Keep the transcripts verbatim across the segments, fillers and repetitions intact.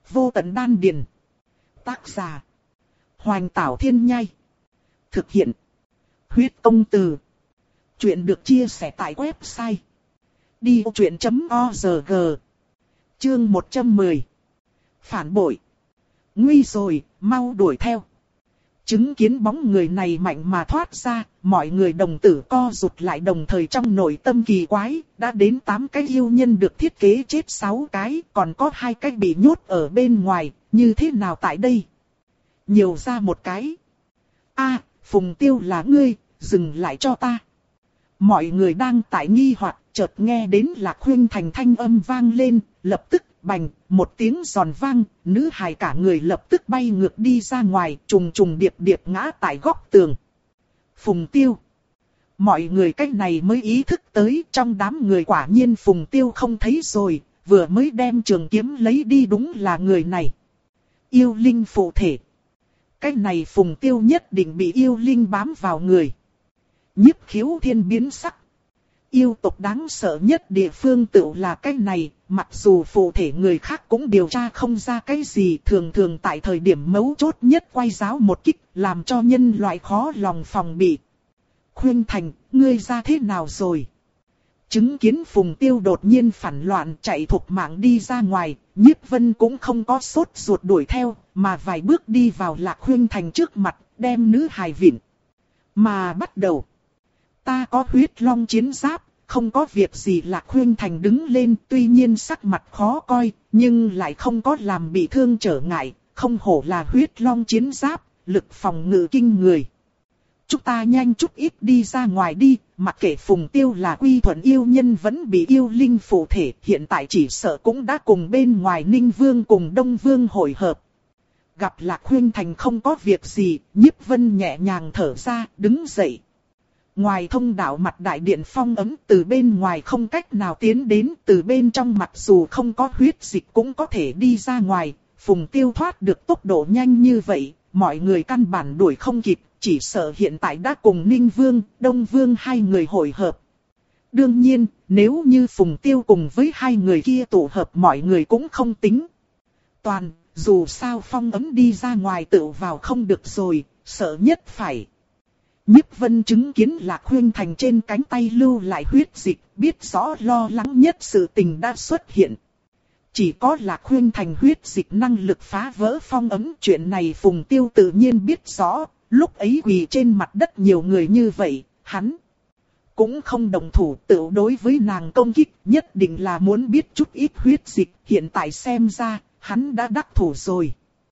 Vô tận đan điền. Tác giả. Hoành Tảo Thiên Nhai. Thực hiện. Huyết Công Từ. Chuyện được chia sẻ tại website đi vô chuyện chấm org. Chương một trăm mười. Phản bội. Nguy rồi, mau đuổi theo. Chứng kiến bóng người này mạnh mà thoát ra, mọi người đồng tử co rụt lại, đồng thời trong nội tâm kỳ quái, đã đến tám cái yêu nhân được thiết kế chết sáu cái, còn có hai cái bị nhốt ở bên ngoài, như thế nào tại đây? Nhiều ra một cái. A, Phùng Tiêu là ngươi, dừng lại cho ta. Mọi người đang tại nghi hoặc, chợt nghe đến Lạc Khuynh Thành thanh âm vang lên, lập tức bành, một tiếng giòn vang, nữ hài cả người lập tức bay ngược đi ra ngoài, trùng trùng điệp điệp ngã tại góc tường. Phùng Tiêu. Mọi người cách này mới ý thức tới, trong đám người quả nhiên Phùng Tiêu không thấy rồi, vừa mới đem trường kiếm lấy đi, đúng là người này. Yêu linh phụ thể. Cách này Phùng Tiêu nhất định bị yêu linh bám vào người. Nhiếp Khiếu Thiên biến sắc. Yêu tộc đáng sợ nhất địa phương tựu là cái này, mặc dù phụ thể người khác cũng điều tra không ra cái gì, thường thường tại thời điểm mấu chốt nhất quay giáo một kích, làm cho nhân loại khó lòng phòng bị. Khuynh Thành, ngươi ra thế nào rồi? Chứng kiến Phùng Tiêu đột nhiên phản loạn chạy thục mạng đi ra ngoài, Nhiếp Vân cũng không có sốt ruột đuổi theo, mà vài bước đi vào Lạc Khuynh Thành trước mặt, đem nữ hài vịn. Mà bắt đầu. Ta có huyết long chiến giáp, không có việc gì. Lạc Khuynh Thành đứng lên, tuy nhiên sắc mặt khó coi, nhưng lại không có làm bị thương trở ngại, không hổ là huyết long chiến giáp, lực phòng ngự kinh người. Chúng ta nhanh chút ít đi ra ngoài đi, mặc kệ Phùng Tiêu là quy thuận yêu nhân vẫn bị yêu linh phụ thể, hiện tại chỉ sợ cũng đã cùng bên ngoài Ninh Vương cùng Đông Vương hội hợp. Gặp Lạc Khuynh Thành không có việc gì, Nhiếp Vân nhẹ nhàng thở ra, đứng dậy. Ngoài thông đạo mặt đại điện phong ấm, từ bên ngoài không cách nào tiến đến, từ bên trong mặc dù không có huyết dịch cũng có thể đi ra ngoài. Phùng Tiêu thoát được tốc độ nhanh như vậy, mọi người căn bản đuổi không kịp, chỉ sợ hiện tại đã cùng Ninh Vương, Đông Vương hai người hội hợp. Đương nhiên, nếu như Phùng Tiêu cùng với hai người kia tụ hợp, mọi người cũng không tính. Toàn, dù sao phong ấm đi ra ngoài tự vào không được rồi, sợ nhất phải. Nhiếp Vân chứng kiến Lạc Khuynh Thành trên cánh tay lưu lại huyết dịch, biết rõ lo lắng nhất sự tình đã xuất hiện. Chỉ có Lạc Khuynh Thành huyết dịch năng lực phá vỡ phong ấm, chuyện này Phùng Tiêu tự nhiên biết rõ, lúc ấy quỳ trên mặt đất nhiều người như vậy, hắn cũng không đồng thủ, tự đối với nàng công kích, nhất định là muốn biết chút ít huyết dịch, hiện tại xem ra, hắn đã đắc thủ rồi.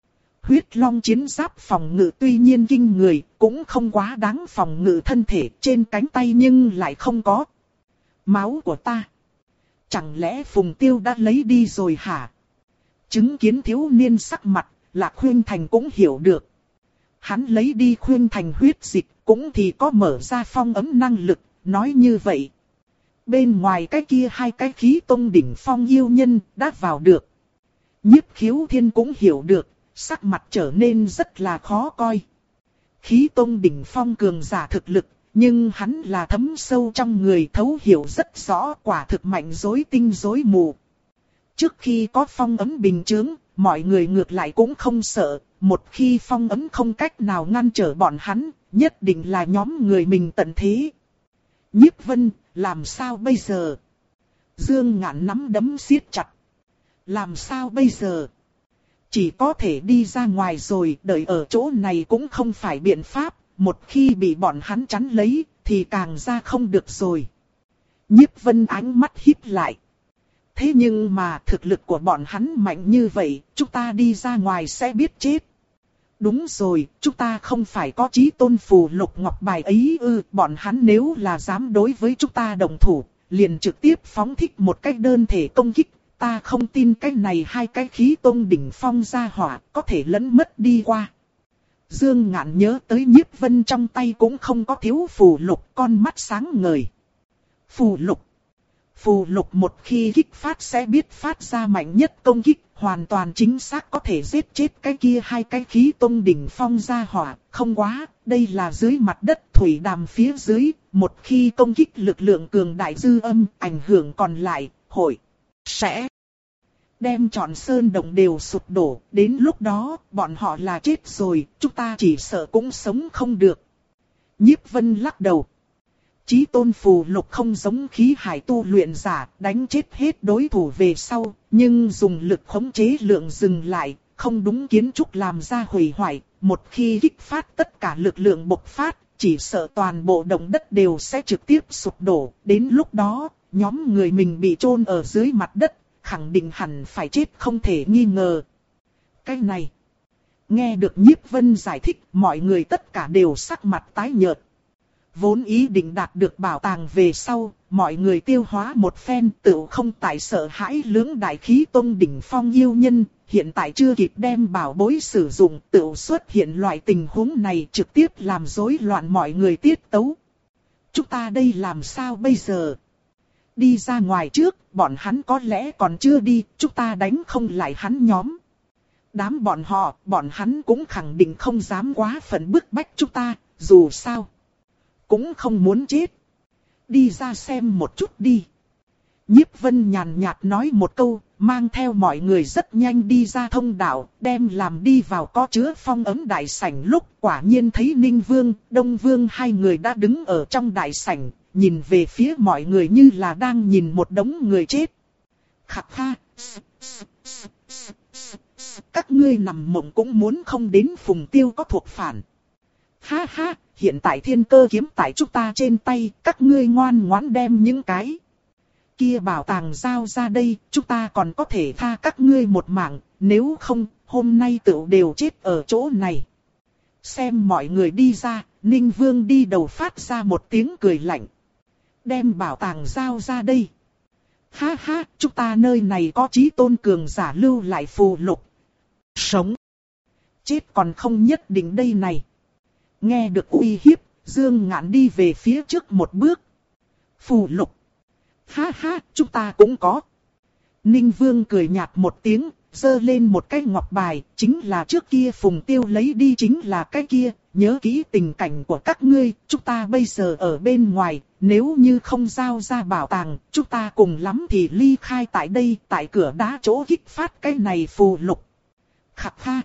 Huyết long chiến giáp phòng ngự tuy nhiên kinh người, cũng không quá đáng phòng ngự thân thể, trên cánh tay nhưng lại không có. Máu của ta. Chẳng lẽ Phùng Tiêu đã lấy đi rồi hả? Chứng kiến thiếu niên sắc mặt, Lạc Khuynh Thành cũng hiểu được. Hắn lấy đi Khuynh Thành huyết dịch, cũng thì có mở ra phong ấm năng lực, nói như vậy. Bên ngoài cái kia hai cái khí tông đỉnh phong yêu nhân đã vào được. Nhiếp Khiếu Thiên cũng hiểu được. Sắc mặt trở nên rất là khó coi. Khí tông đỉnh phong cường giả thực lực, nhưng hắn là thấm sâu trong người, thấu hiểu rất rõ, quả thực mạnh rối tinh rối mù. Trước khi có phong ấm bình chướng, mọi người ngược lại cũng không sợ, một khi phong ấm không cách nào ngăn trở bọn hắn, nhất định là nhóm người mình tận thế. Nhiếp Vân, làm sao bây giờ? Dương Ngạn nắm đấm siết chặt. Làm sao bây giờ? Chỉ có thể đi ra ngoài rồi, đợi ở chỗ này cũng không phải biện pháp, một khi bị bọn hắn chắn lấy, thì càng ra không được rồi. Nhiếp Vân ánh mắt híp lại. Thế nhưng mà thực lực của bọn hắn mạnh như vậy, chúng ta đi ra ngoài sẽ biết chết. Đúng rồi, chúng ta không phải có chí tôn phù lục ngọc bài ấy ư, bọn hắn nếu là dám đối với chúng ta đồng thủ, liền trực tiếp phóng thích một cách đơn thể công kích. Ta không tin cái này hai cái khí tông đỉnh phong ra hỏa có thể lẫn mất đi qua. Dương Ngạn nhớ tới Nhiếp Vân trong tay cũng không có thiếu phù lục, con mắt sáng ngời. Phù lục. Phù lục một khi kích phát sẽ biết phát ra mạnh nhất công kích, hoàn toàn chính xác có thể giết chết cái kia hai cái khí tông đỉnh phong ra hỏa. Không quá, đây là dưới mặt đất thủy đàm phía dưới, một khi công kích lực lượng cường đại dư âm, ảnh hưởng còn lại, hội sẽ Đem trọn sơn động đều sụp đổ, đến lúc đó, bọn họ là chết rồi, chúng ta chỉ sợ cũng sống không được. Nhiếp Vân lắc đầu. Chí tôn phù lục không giống khí hải tu luyện giả, đánh chết hết đối thủ về sau, nhưng dùng lực khống chế lượng dừng lại, không đúng kiến trúc làm ra hủy hoại, một khi kích phát tất cả lực lượng bộc phát, chỉ sợ toàn bộ động đất đều sẽ trực tiếp sụp đổ, đến lúc đó, nhóm người mình bị chôn ở dưới mặt đất, khẳng định hẳn phải chết không thể nghi ngờ. Cái này, nghe được Nhiếp Vân giải thích, mọi người tất cả đều sắc mặt tái nhợt. Vốn ý định đạt được bảo tàng về sau, mọi người tiêu hóa một phen tự không tại sợ hãi lưỡng đại khí tông đỉnh phong yêu nhân, hiện tại chưa kịp đem bảo bối sử dụng tự xuất hiện loại tình huống này trực tiếp làm rối loạn mọi người tiết tấu. Chúng ta đây làm sao bây giờ? Đi ra ngoài trước, bọn hắn có lẽ còn chưa đi, chúng ta đánh không lại hắn nhóm. Đám bọn họ, bọn hắn cũng khẳng định không dám quá phận bức bách chúng ta, dù sao cũng không muốn chết. Đi ra xem một chút đi. Nhiếp Vân nhàn nhạt nói một câu, mang theo mọi người rất nhanh đi ra thông đạo, đem làm đi vào có chứa phong ấm đại sảnh lúc quả nhiên thấy Ninh Vương, Đông Vương hai người đã đứng ở trong đại sảnh, nhìn về phía mọi người như là đang nhìn một đống người chết. Khắc ha! Các ngươi nằm mộng cũng muốn không đến Phùng Tiêu có thuộc phản. Ha ha! Hiện tại thiên cơ kiếm tại chúng ta trên tay, các ngươi ngoan ngoãn đem những cái kia bảo tàng giao ra đây, chúng ta còn có thể tha các ngươi một mạng, nếu không, hôm nay tựu đều chết ở chỗ này. Xem mọi người đi ra, Ninh Vương đi đầu phát ra một tiếng cười lạnh. Đem bảo tàng giao ra đây. Ha ha, chúng ta nơi này có chí tôn cường giả lưu lại phù lục. Sống. Chết còn không nhất định đây này. Nghe được uy hiếp, Dương Ngạn đi về phía trước một bước. Phù lục. Ha ha, chúng ta cũng có. Ninh Vương cười nhạt một tiếng, giơ lên một cái ngọc bài, chính là trước kia Phùng Tiêu lấy đi chính là cái kia, nhớ kỹ tình cảnh của các ngươi, chúng ta bây giờ ở bên ngoài, nếu như không giao ra bảo tàng, chúng ta cùng lắm thì ly khai tại đây, tại cửa đá chỗ kích phát cái này phù lục. Khắc ha.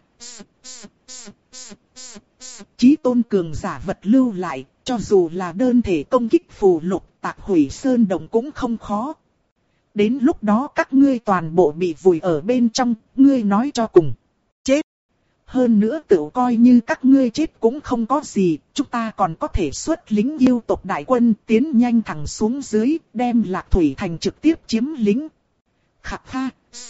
Chí tôn cường giả vật lưu lại, cho dù là đơn thể công kích phù lục, tạc hủy sơn động cũng không khó. Đến lúc đó các ngươi toàn bộ bị vùi ở bên trong, ngươi nói cho cùng. Chết. Hơn nữa tự coi như các ngươi chết cũng không có gì, chúng ta còn có thể xuất lính yêu tộc đại quân tiến nhanh thẳng xuống dưới, đem Lạc Thủy Thành trực tiếp chiếm lính. Khắc ha.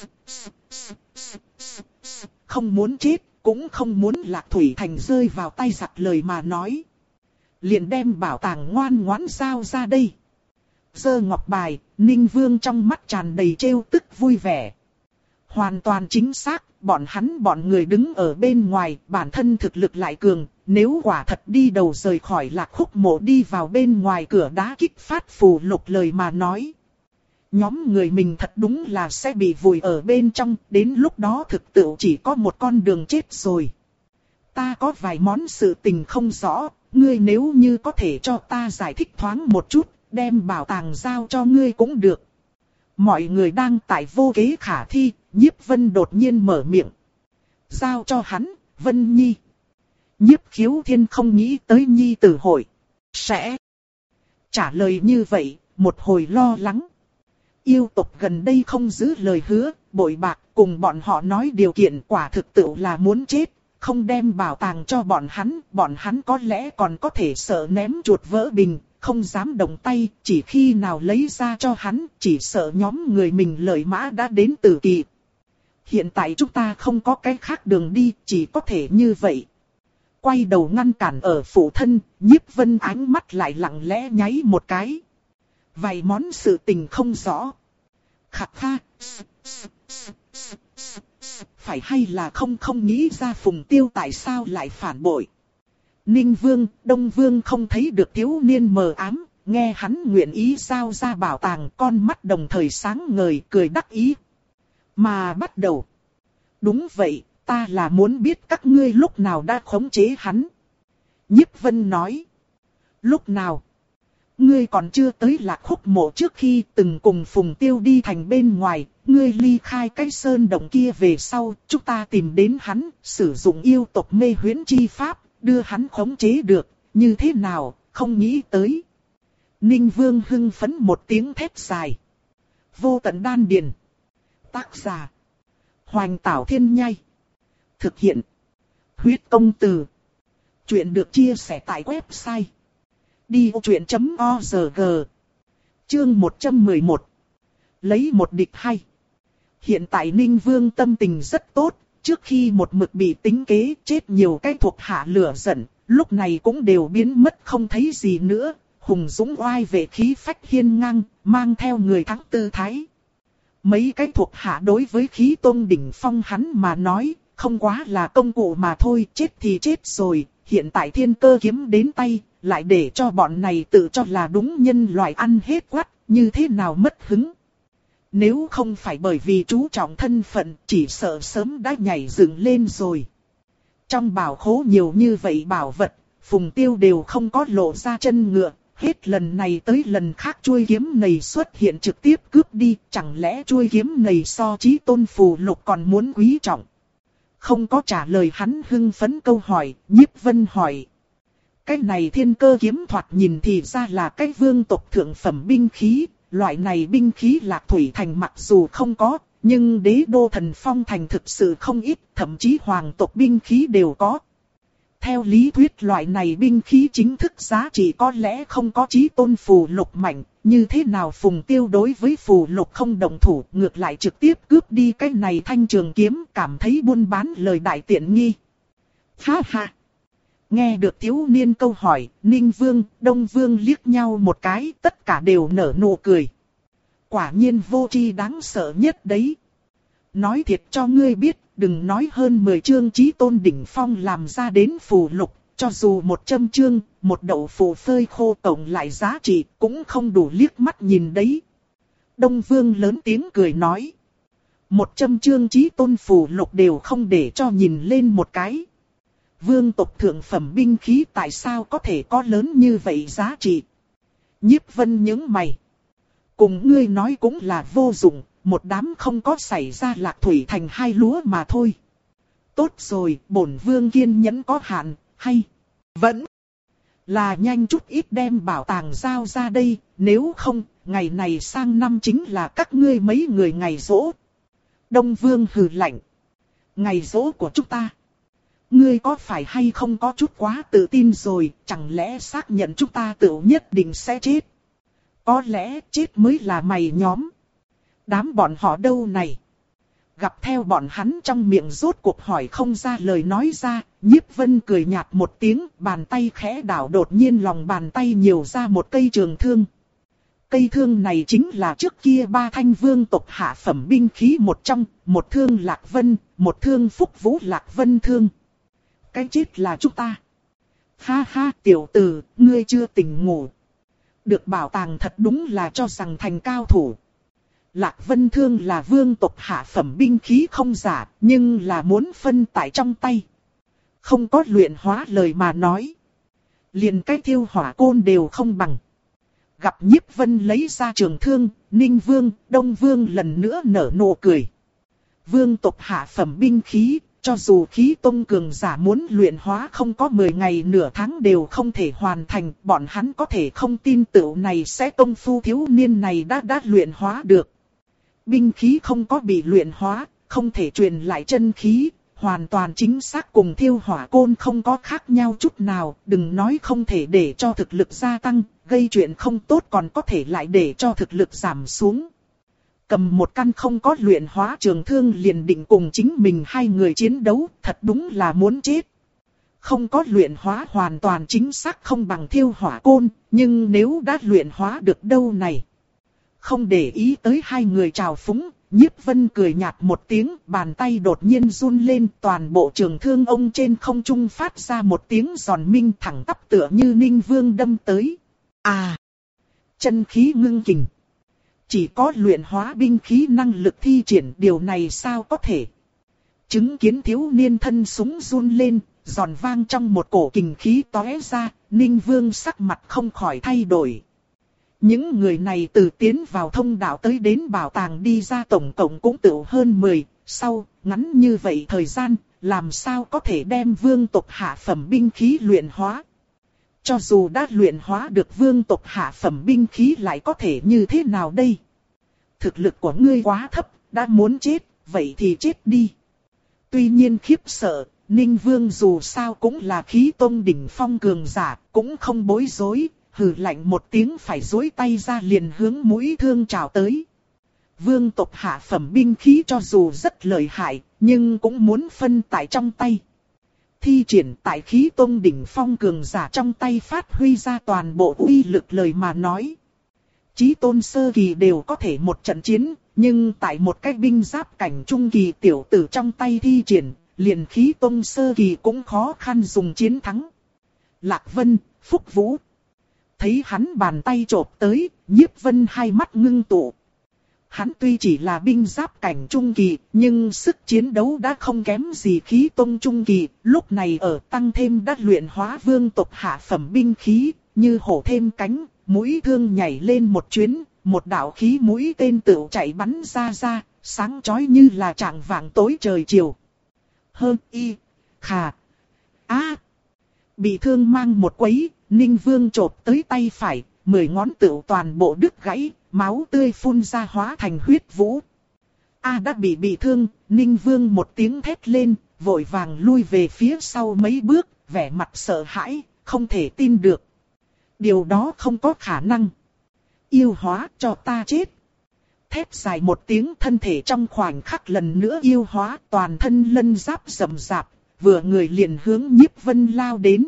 Không muốn chết, cũng không muốn Lạc Thủy Thành rơi vào tay giặc lời mà nói. Liền đem bảo tàng ngoan ngoãn giao ra đây. Giơ ngọc bài, Ninh Vương trong mắt tràn đầy trêu tức vui vẻ. Hoàn toàn chính xác, bọn hắn bọn người đứng ở bên ngoài, bản thân thực lực lại cường, nếu quả thật đi đầu rời khỏi Lạc Khúc Mộ đi vào bên ngoài cửa đá kích phát phù lục lời mà nói. Nhóm người mình thật đúng là sẽ bị vùi ở bên trong, đến lúc đó thực tự chỉ có một con đường chết rồi. Ta có vài món sự tình không rõ, ngươi nếu như có thể cho ta giải thích thoáng một chút, đem bảo tàng giao cho ngươi cũng được. Mọi người đang tại vô kế khả thi, Nhiếp Vân đột nhiên mở miệng. Giao cho hắn, Vân Nhi. Nhiếp Khiếu Thiên không nghĩ tới Nhi tử hội sẽ trả lời như vậy, một hồi lo lắng. Yêu tộc gần đây không giữ lời hứa, bội bạc cùng bọn họ nói điều kiện quả thực tự là muốn chết, không đem bảo tàng cho bọn hắn, bọn hắn có lẽ còn có thể sợ ném chuột vỡ bình, không dám động tay, chỉ khi nào lấy ra cho hắn, chỉ sợ nhóm người mình lợi mã đã đến tử kỳ. Hiện tại chúng ta không có cái khác đường đi, chỉ có thể như vậy. Quay đầu ngăn cản ở phụ thân, Nhiếp Vân ánh mắt lại lặng lẽ nháy một cái. Vài món sự tình không rõ. Khắc ha. Phải hay là không không nghĩ ra Phùng Tiêu tại sao lại phản bội. Ninh Vương, Đông Vương không thấy được thiếu niên mờ ám, nghe hắn nguyện ý giao ra bảo tàng, con mắt đồng thời sáng ngời cười đắc ý. Mà bắt đầu. Đúng vậy, ta là muốn biết các ngươi lúc nào đã khống chế hắn. Nhiếp Vân nói. Lúc nào? ngươi còn chưa tới Lạc Khúc Mộ trước khi từng cùng Phùng Tiêu đi thành bên ngoài, ngươi ly khai cái sơn động kia về sau, chúng ta tìm đến hắn, sử dụng yêu tộc mê huyễn chi pháp, đưa hắn khống chế được, như thế nào, không nghĩ tới. Ninh Vương hưng phấn một tiếng thét dài. Vô tận đan điền. Tác giả. Hoành Tảo Thiên Nhai. Thực hiện. Huyết Công Từ. Chuyện được chia sẻ tại website đi ô chuyện chấm org. Chương một trăm mười một. Lấy một địch hai. Hiện tại Ninh Vương tâm tình rất tốt, trước khi một mực bị tính kế chết nhiều cái thuộc hạ lửa giận, lúc này cũng đều biến mất không thấy gì nữa, hùng dũng oai vệ khí phách hiên ngang, mang theo người thắng tư thái. Mấy cái thuộc hạ đối với khí tôn đỉnh phong hắn mà nói, không quá là công cụ mà thôi, chết thì chết rồi, hiện tại thiên cơ kiếm đến tay, lại để cho bọn này tự cho là đúng nhân loại ăn hết quát, như thế nào mất hứng. Nếu không phải bởi vì chú trọng thân phận, chỉ sợ sớm đã nhảy dựng lên rồi. Trong bảo khố nhiều như vậy bảo vật, Phùng Tiêu đều không có lộ ra chân ngựa, hết lần này tới lần khác chuôi kiếm này xuất hiện trực tiếp cướp đi, chẳng lẽ chuôi kiếm này so chí tôn phù lục còn muốn quý trọng. Không có trả lời hắn hưng phấn câu hỏi, Nhiếp Vân hỏi. Cái này thiên cơ kiếm thoạt nhìn thì ra là cái vương tộc thượng phẩm binh khí, loại này binh khí Lạc Thủy Thành mặc dù không có, nhưng đế đô Thần Phong Thành thực sự không ít, thậm chí hoàng tộc binh khí đều có. Theo lý thuyết loại này binh khí chính thức giá trị có lẽ không có chí tôn phù lục mạnh, như thế nào Phùng Tiêu đối với phù lục không đồng thủ, ngược lại trực tiếp cướp đi cái này thanh trường kiếm, cảm thấy buôn bán lời đại tiện nghi. Ha ha! Nghe được thiếu niên câu hỏi, Ninh Vương, Đông Vương liếc nhau một cái, tất cả đều nở nụ cười. Quả nhiên vô tri đáng sợ nhất đấy. Nói thiệt cho ngươi biết, đừng nói hơn mười chương chí tôn đỉnh phong làm ra đến phù lục, cho dù một trăm chương, một đậu phù phơi khô tổng lại giá trị, cũng không đủ liếc mắt nhìn đấy. Đông Vương lớn tiếng cười nói. Một trăm chương chí tôn phù lục đều không để cho nhìn lên một cái. Vương tộc thượng phẩm binh khí tại sao có thể có lớn như vậy giá trị? Nhiếp Vân nhướng mày. Cùng ngươi nói cũng là vô dụng, một đám không có xảy ra Lạc Thủy Thành hai lúa mà thôi. Tốt rồi, bổn vương kiên nhẫn có hạn, hay vẫn là nhanh chút ít đem bảo tàng giao ra đây, nếu không, ngày này sang năm chính là các ngươi mấy người ngày giỗ. Đông Vương hừ lạnh. Ngày giỗ của chúng ta. Ngươi có phải hay không có chút quá tự tin rồi, chẳng lẽ xác nhận chúng ta tự nhất định sẽ chết? Có lẽ chết mới là mày nhóm. Đám bọn họ đâu này? Gặp theo bọn hắn trong miệng rốt cuộc hỏi không ra lời nói ra, Nhiếp Vân cười nhạt một tiếng, bàn tay khẽ đảo đột nhiên lòng bàn tay nhiều ra một cây trường thương. Cây thương này chính là trước kia ba thanh vương tộc hạ phẩm binh khí một trong, một thương Lạc Vân, một thương Phúc Vũ Lạc Vân thương. Cái chết là chúng ta. Ha ha tiểu tử, ngươi chưa tỉnh ngủ. Được bảo tàng thật đúng là cho rằng thành cao thủ. Lạc Vân thương là vương tộc hạ phẩm binh khí không giả, nhưng là muốn phân tại trong tay. Không có luyện hóa lời mà nói. Liền cái thiêu hỏa côn đều không bằng. Gặp Nhiếp Vân lấy ra trường thương, Ninh Vương, Đông Vương lần nữa nở nụ cười. Vương tộc hạ phẩm binh khí. Cho dù khí tông cường giả muốn luyện hóa không có mười ngày nửa tháng đều không thể hoàn thành, bọn hắn có thể không tin tựu này sẽ công phu thiếu niên này đã đã luyện hóa được. Binh khí không có bị luyện hóa, không thể truyền lại chân khí, hoàn toàn chính xác cùng thiêu hỏa côn không có khác nhau chút nào, đừng nói không thể để cho thực lực gia tăng, gây chuyện không tốt còn có thể lại để cho thực lực giảm xuống. Cầm một căn không có luyện hóa trường thương liền định cùng chính mình hai người chiến đấu, thật đúng là muốn chết. Không có luyện hóa hoàn toàn chính xác không bằng thiêu hỏa côn, nhưng nếu đã luyện hóa được đâu này. Không để ý tới hai người trào phúng, Nhiếp Vân cười nhạt một tiếng, bàn tay đột nhiên run lên, toàn bộ trường thương ông trên không trung phát ra một tiếng giòn minh thẳng tắp tựa như Ninh Vương đâm tới. À! Chân khí ngưng kình. Chỉ có luyện hóa binh khí năng lực thi triển điều này sao có thể. Chứng kiến thiếu niên thân súng run lên, giòn vang trong một cổ kình khí tóe ra, Ninh Vương sắc mặt không khỏi thay đổi. Những người này từ tiến vào thông đạo tới đến bảo tàng đi ra tổng cộng cũng tự hơn mười, sau, ngắn như vậy thời gian, làm sao có thể đem vương tộc hạ phẩm binh khí luyện hóa. Cho dù đã luyện hóa được vương tộc hạ phẩm binh khí lại có thể như thế nào đây? Thực lực của ngươi quá thấp, đã muốn chết, vậy thì chết đi. Tuy nhiên khiếp sợ, Ninh Vương dù sao cũng là khí tông đỉnh phong cường giả, cũng không bối rối, hừ lạnh một tiếng phải duỗi tay ra liền hướng mũi thương trào tới. Vương tộc hạ phẩm binh khí cho dù rất lợi hại, nhưng cũng muốn phân tại trong tay. Thi triển tại khí tông đỉnh phong cường giả trong tay phát huy ra toàn bộ uy lực lời mà nói. Chí tôn sơ kỳ đều có thể một trận chiến, nhưng tại một cái binh giáp cảnh trung kỳ tiểu tử trong tay thi triển, liền khí tông sơ kỳ cũng khó khăn dùng chiến thắng. Lạc Vân, Phúc Vũ. Thấy hắn bàn tay chộp tới, Nhiếp Vân hai mắt ngưng tụ. Hắn tuy chỉ là binh giáp cảnh trung kỳ, nhưng sức chiến đấu đã không kém gì khí tông trung kỳ, lúc này ở tăng thêm đã luyện hóa vương tộc hạ phẩm binh khí, như hổ thêm cánh, mũi thương nhảy lên một chuyến, một đạo khí mũi tên tựu chạy bắn ra ra, sáng chói như là trạng vạng tối trời chiều. Hơn y, khà, á, bị thương mang một quấy, Ninh Vương chộp tới tay phải, mười ngón tựu toàn bộ đứt gãy, máu tươi phun ra hóa thành huyết vũ. A đã bị bị thương, Ninh Vương một tiếng thét lên, vội vàng lui về phía sau mấy bước, vẻ mặt sợ hãi, không thể tin được. Điều đó không có khả năng. Yêu hóa cho ta chết. Thét dài một tiếng, thân thể trong khoảnh khắc lần nữa yêu hóa, toàn thân lân giáp rậm rạp, vừa người liền hướng Nhiếp Vân lao đến.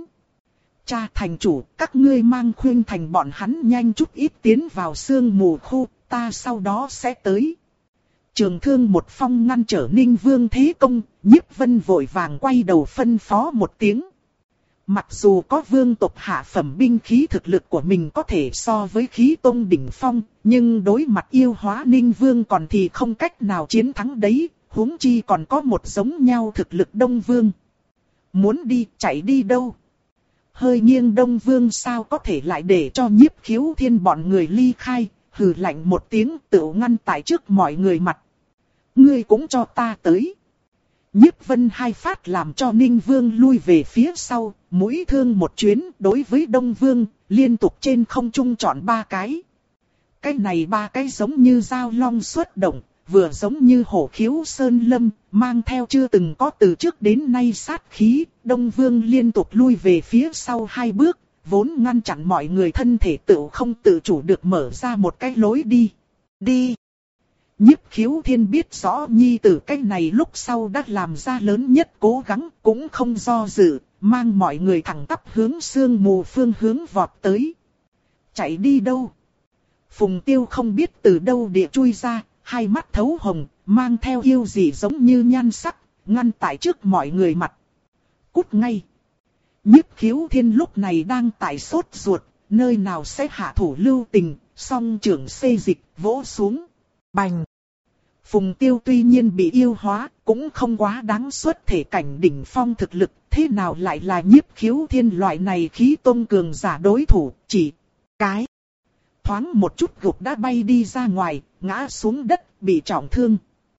Cha thành chủ, các ngươi mang khuyên thành bọn hắn nhanh chút ít tiến vào sương mù khu, ta sau đó sẽ tới. Trường thương một phong ngăn trở Ninh Vương thế công, Nhiếp Vân vội vàng quay đầu phân phó một tiếng. Mặc dù có vương tộc hạ phẩm binh khí thực lực của mình có thể so với khí tông đỉnh phong, nhưng đối mặt yêu hóa Ninh Vương còn thì không cách nào chiến thắng đấy, huống chi còn có một giống nhau thực lực Đông Vương. Muốn đi, chạy đi đâu? Hơi nghiêng Đông Vương sao có thể lại để cho Nhiếp Khiếu Thiên bọn người ly khai, hừ lạnh một tiếng tự ngăn tại trước mọi người mặt. Ngươi cũng cho ta tới. Nhiếp Vân hai phát làm cho Ninh Vương lui về phía sau, mũi thương một chuyến đối với Đông Vương, liên tục trên không trung chọn ba cái. Cái này ba cái giống như dao long xuất động, vừa giống như hổ khiếu sơn lâm, mang theo chưa từng có từ trước đến nay sát khí. Đông Vương liên tục lui về phía sau hai bước, vốn ngăn chặn mọi người thân thể tự không tự chủ được mở ra một cái lối đi. Đi! Nhiếp Khiếu Thiên biết rõ nhi tử cái này lúc sau đã làm ra lớn nhất cố gắng, cũng không do dự, mang mọi người thẳng tắp hướng sương mù phương hướng vọt tới. Chạy đi đâu? Phùng Tiêu không biết từ đâu địa chui ra, hai mắt thấu hồng, mang theo yêu gì giống như nhan sắc, ngăn tại trước mọi người mặt. Cút ngay! Nhiếp Khiếu Thiên lúc này đang tại sốt ruột, nơi nào sẽ hạ thủ lưu tình, song trưởng xê dịch, vỗ xuống. Bành! Phùng Tiêu tuy nhiên bị yêu hóa, cũng không quá đáng xuất thể cảnh đỉnh phong thực lực, thế nào lại là Nhiếp Khiếu Thiên loại này khí tôn cường giả đối thủ, chỉ cái. Thoáng một chút gục đã bay đi ra ngoài, ngã xuống đất, bị trọng thương.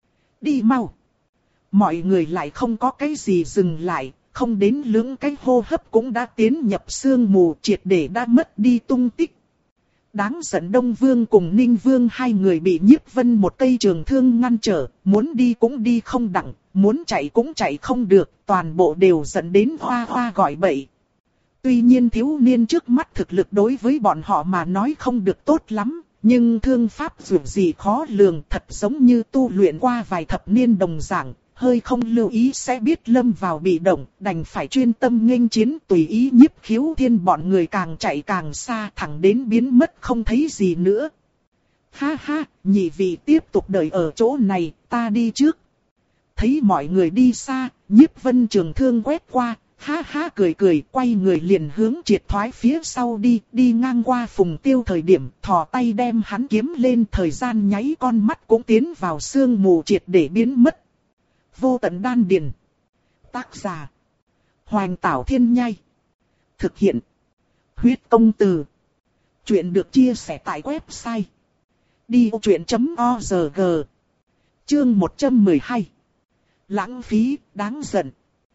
Đi mau! Mọi người lại không có cái gì dừng lại, không đến lưỡng cái hô hấp cũng đã tiến nhập sương mù triệt để đã mất đi tung tích. Đáng giận Đông Vương cùng Ninh Vương hai người bị Nhiếp Vân một cây trường thương ngăn trở, muốn đi cũng đi không đặng, muốn chạy cũng chạy không được, toàn bộ đều dẫn đến hoa hoa gọi bậy. Tuy nhiên thiếu niên trước mắt thực lực đối với bọn họ mà nói không được tốt lắm, nhưng thương pháp dù gì khó lường thật giống như tu luyện qua vài thập niên đồng dạng. Hơi không lưu ý sẽ biết lâm vào bị động, đành phải chuyên tâm nghênh chiến tùy ý Nhiếp Khiếu Thiên bọn người càng chạy càng xa thẳng đến biến mất không thấy gì nữa. Ha ha, nhị vị tiếp tục đợi ở chỗ này, ta đi trước. Thấy mọi người đi xa, Nhiếp Vân trường thương quét qua, ha ha cười cười quay người liền hướng triệt thoái phía sau đi, đi ngang qua Phùng Tiêu thời điểm thò tay đem hắn kiếm lên thời gian nháy con mắt cũng tiến vào sương mù triệt để biến mất. Vô tận đan điền. Tác giả. Hoành Tảo Thiên Nhai. Thực hiện. Huyết công từ. Chuyện được chia sẻ tại website đi ô chuyện chấm org. Chương một trăm mười hai. Lãng phí, đáng giận.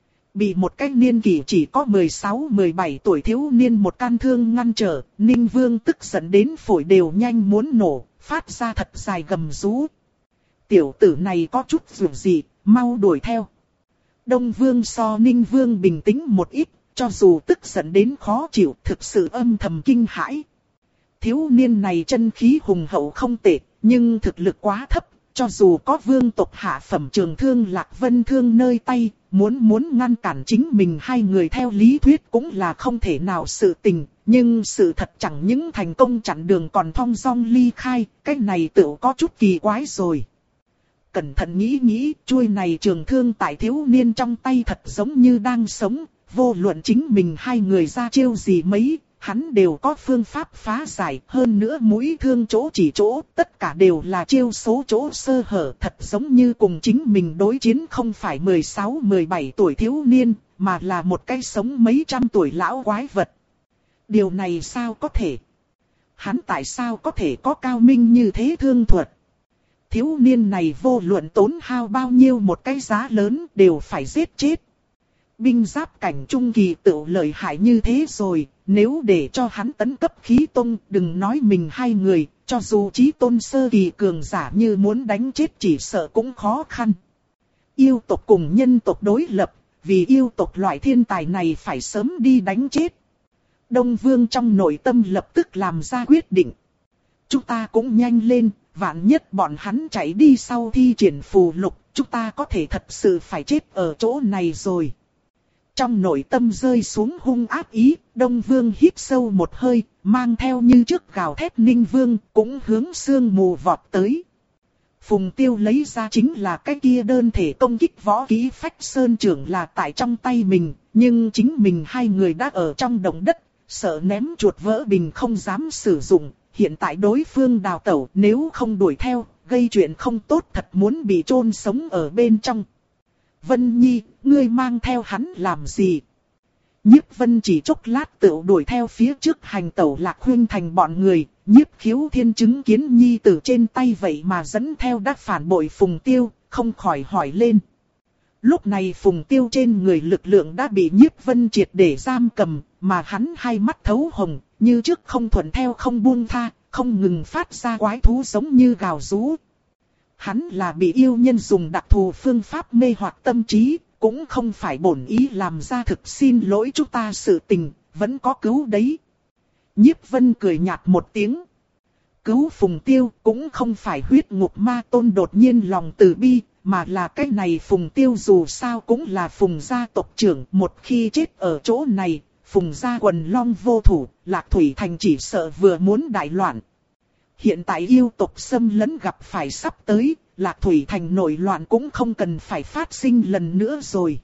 Bị một cái niên kỷ chỉ có mười sáu mười bảy tuổi thiếu niên một can thương ngăn trở, Ninh Vương tức giận đến phổi đều nhanh muốn nổ, phát ra thật dài gầm rú. Tiểu tử này có chút dù gì, mau đuổi theo. Đông Vương so Ninh Vương bình tĩnh một ít, cho dù tức giận đến khó chịu, thực sự âm thầm kinh hãi. Thiếu niên này chân khí hùng hậu không tệ, nhưng thực lực quá thấp, cho dù có vương tộc hạ phẩm trường thương Lạc Vân Thương nơi tay, muốn muốn ngăn cản chính mình hai người theo lý thuyết cũng là không thể nào sự tình, nhưng sự thật chẳng những thành công chặn đường còn thong dong ly khai, cái này tựu có chút kỳ quái rồi. Cẩn thận nghĩ nghĩ, chuôi này trường thương tại thiếu niên trong tay thật giống như đang sống, vô luận chính mình hai người ra chiêu gì mấy, hắn đều có phương pháp phá giải, hơn nữa mũi thương chỗ chỉ chỗ, tất cả đều là chiêu số chỗ sơ hở, thật giống như cùng chính mình đối chiến không phải mười sáu mười bảy tuổi thiếu niên, mà là một cái sống mấy trăm tuổi lão quái vật. Điều này sao có thể? Hắn tại sao có thể có cao minh như thế thương thuật? Thiếu niên này vô luận tốn hao bao nhiêu một cái giá lớn đều phải giết chết. Binh giáp cảnh trung kỳ tự lợi hại như thế rồi, nếu để cho hắn tấn cấp khí tôn, đừng nói mình hai người, cho dù chí tôn sơ kỳ cường giả như muốn đánh chết chỉ sợ cũng khó khăn. Yêu tộc cùng nhân tộc đối lập, vì yêu tộc loại thiên tài này phải sớm đi đánh chết. Đông Vương trong nội tâm lập tức làm ra quyết định. Chúng ta cũng nhanh lên, vạn nhất bọn hắn chạy đi sau thi triển phù lục, chúng ta có thể thật sự phải chết ở chỗ này rồi. Trong nội tâm rơi xuống hung ác ý, Đông Vương hít sâu một hơi, mang theo như trước gào thét Ninh Vương, cũng hướng sương mù vọt tới. Phùng Tiêu lấy ra chính là cái kia đơn thể công kích võ kỹ Phách Sơn Trưởng là tại trong tay mình, nhưng chính mình hai người đã ở trong động đất, sợ ném chuột vỡ bình không dám sử dụng, hiện tại đối phương đào tẩu nếu không đuổi theo, gây chuyện không tốt thật muốn bị chôn sống ở bên trong. Vân Nhi, ngươi mang theo hắn làm gì? Nhiếp Vân chỉ chốc lát tựu đuổi theo phía trước hành tẩu Lạc Huynh Thành bọn người, Nhiếp Khiếu Thiên chứng kiến Nhi tử trên tay vậy mà dẫn theo đã phản bội Phùng Tiêu, không khỏi hỏi lên. Lúc này Phùng Tiêu trên người lực lượng đã bị Nhiếp Vân triệt để giam cầm, mà hắn hai mắt thấu hồng, như trước không thuận theo không buông tha, không ngừng phát ra quái thú giống như gào rú. Hắn là bị yêu nhân dùng đặc thù phương pháp mê hoặc tâm trí, cũng không phải bổn ý làm ra thực xin lỗi chúng ta sự tình, vẫn có cứu đấy. Nhiếp Vân cười nhạt một tiếng. Cứu Phùng Tiêu cũng không phải huyết ngục ma tôn đột nhiên lòng từ bi, mà là cái này Phùng Tiêu dù sao cũng là Phùng gia tộc trưởng, một khi chết ở chỗ này, Phùng gia quần long vô thủ, Lạc Thủy Thành chỉ sợ vừa muốn đại loạn. Hiện tại yêu tộc xâm lấn gặp phải sắp tới, Lạc Thủy Thành nổi loạn cũng không cần phải phát sinh lần nữa rồi.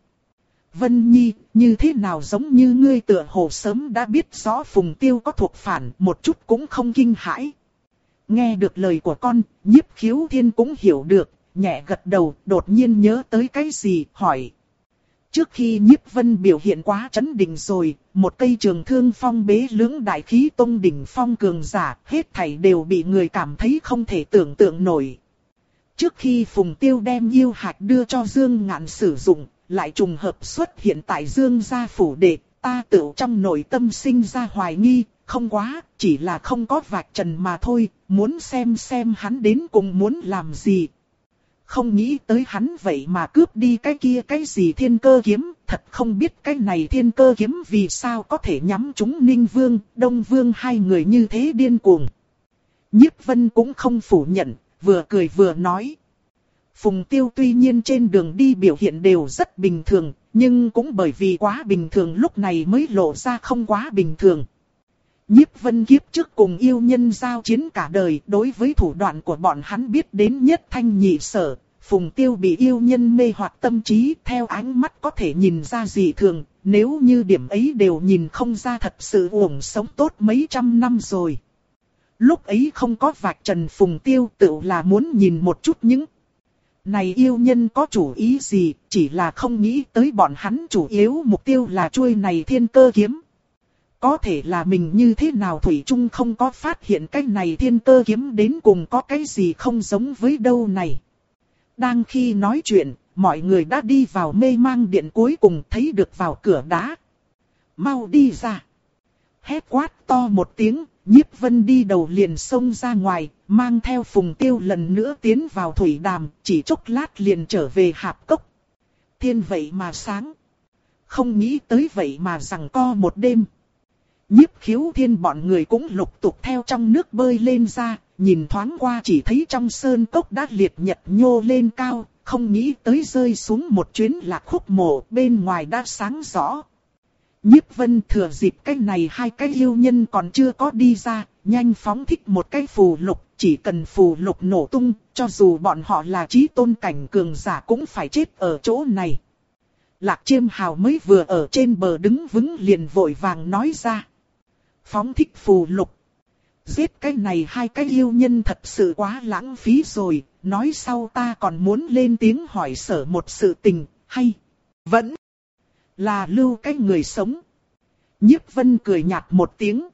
Vân Nhi, như thế nào giống như ngươi tựa hồ sớm đã biết rõ Phùng Tiêu có thuộc phản, một chút cũng không kinh hãi. Nghe được lời của con, Nhiếp Khiếu Thiên cũng hiểu được, nhẹ gật đầu, đột nhiên nhớ tới cái gì, hỏi. Trước khi Nhiếp Vân biểu hiện quá chấn định rồi, một cây trường thương phong bế lưỡng đại khí tông đỉnh phong cường giả, hết thảy đều bị người cảm thấy không thể tưởng tượng nổi. Trước khi Phùng Tiêu đem yêu hạch đưa cho Dương Ngạn sử dụng, lại trùng hợp xuất hiện tại Dương gia phủ đệ, ta tự trong nội tâm sinh ra hoài nghi, không quá, chỉ là không có vạch trần mà thôi, muốn xem xem hắn đến cùng muốn làm gì. Không nghĩ tới hắn vậy mà cướp đi cái kia cái gì thiên cơ kiếm, thật không biết cái này thiên cơ kiếm vì sao có thể nhắm trúng Ninh Vương, Đông Vương hai người như thế điên cuồng. Nhiếp Vân cũng không phủ nhận, vừa cười vừa nói. Phùng Tiêu tuy nhiên trên đường đi biểu hiện đều rất bình thường, nhưng cũng bởi vì quá bình thường lúc này mới lộ ra không quá bình thường. Nhiếp Vân kiếp trước cùng yêu nhân giao chiến cả đời, đối với thủ đoạn của bọn hắn biết đến nhất thanh nhị sở. Phùng Tiêu bị yêu nhân mê hoặc tâm trí, theo ánh mắt có thể nhìn ra dị thường, nếu như điểm ấy đều nhìn không ra thật sự uổng sống tốt mấy trăm năm rồi. Lúc ấy không có vạch trần Phùng Tiêu tự là muốn nhìn một chút những này yêu nhân có chủ ý gì, chỉ là không nghĩ tới bọn hắn chủ yếu mục tiêu là chuôi này thiên cơ kiếm. có thể là mình như thế nào thủy chung không có phát hiện cái này thiên cơ kiếm đến cùng có cái gì không giống với đâu này. Đang khi nói chuyện, mọi người đã đi vào mê mang điện cuối cùng thấy được vào cửa đá. Mau đi ra. Hét quát to một tiếng, Nhiếp Vân đi đầu liền xông ra ngoài, mang theo Phùng Tiêu lần nữa tiến vào thủy đàm, chỉ chốc lát liền trở về hạp cốc. Thiên vậy mà sáng. Không nghĩ tới vậy mà rằng co một đêm. Nhiếp Khiếu Thiên bọn người cũng lục tục theo trong nước bơi lên ra, nhìn thoáng qua chỉ thấy trong sơn cốc đã liệt nhật nhô lên cao, không nghĩ tới rơi xuống một chuyến lạc khúc mộ, bên ngoài đã sáng rõ. Nhiếp Vân thừa dịp cái này hai cái yêu nhân còn chưa có đi ra, nhanh phóng thích một cái phù lục, chỉ cần phù lục nổ tung, cho dù bọn họ là chí tôn cảnh cường giả cũng phải chết ở chỗ này. Lạc Chiêm Hào mới vừa ở trên bờ đứng vững liền vội vàng nói ra. Phóng thích phù lục. Giết cái này hai cái yêu nhân thật sự quá lãng phí rồi, nói sau ta còn muốn lên tiếng hỏi sở một sự tình, hay vẫn là lưu cái người sống. Nhiếp Vân cười nhạt một tiếng.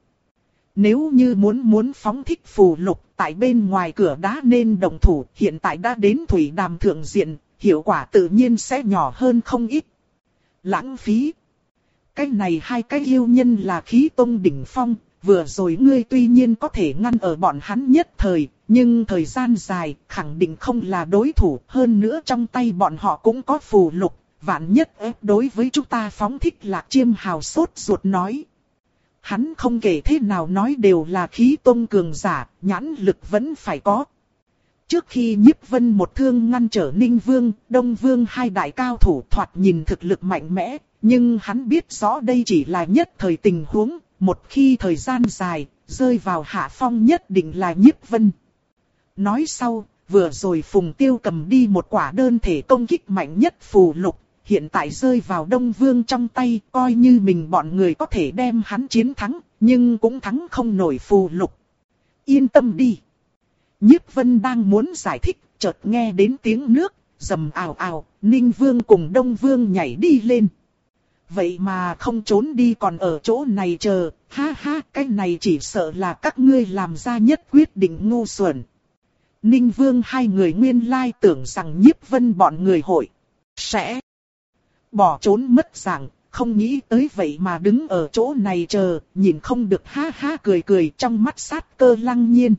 Nếu như muốn muốn phóng thích phù lục, tại bên ngoài cửa đá nên động thủ, hiện tại đã đến thủy đàm thượng diện, hiệu quả tự nhiên sẽ nhỏ hơn không ít. Lãng phí. Cái này hai cái yêu nhân là khí tông đỉnh phong, vừa rồi ngươi tuy nhiên có thể ngăn ở bọn hắn nhất thời, nhưng thời gian dài khẳng định không là đối thủ, hơn nữa trong tay bọn họ cũng có phù lục, vạn nhất ép đối với chúng ta phóng thích. Lạc Chiêm Hào sốt ruột nói. Hắn không kể thế nào nói đều là khí tông cường giả, nhãn lực vẫn phải có. Trước khi Nhiếp Vân một thương ngăn trở Ninh Vương, Đông Vương hai đại cao thủ thoạt nhìn thực lực mạnh mẽ, nhưng hắn biết rõ đây chỉ là nhất thời tình huống, một khi thời gian dài, rơi vào hạ phong nhất định là Nhiếp Vân. Nói sau, vừa rồi Phùng Tiêu cầm đi một quả đơn thể công kích mạnh nhất phù lục, hiện tại rơi vào Đông Vương trong tay, coi như mình bọn người có thể đem hắn chiến thắng, nhưng cũng thắng không nổi phù lục. Yên tâm đi. Nhiếp Vân đang muốn giải thích, chợt nghe đến tiếng nước, rầm ào ào, Ninh Vương cùng Đông Vương nhảy đi lên. Vậy mà không trốn đi còn ở chỗ này chờ, ha ha, cái này chỉ sợ là các ngươi làm ra nhất quyết định ngu xuẩn. Ninh Vương hai người nguyên lai tưởng rằng Nhiếp Vân bọn người hội sẽ bỏ trốn mất dạng, không nghĩ tới vậy mà đứng ở chỗ này chờ, nhìn không được ha ha cười cười trong mắt sát cơ lăng nhiên.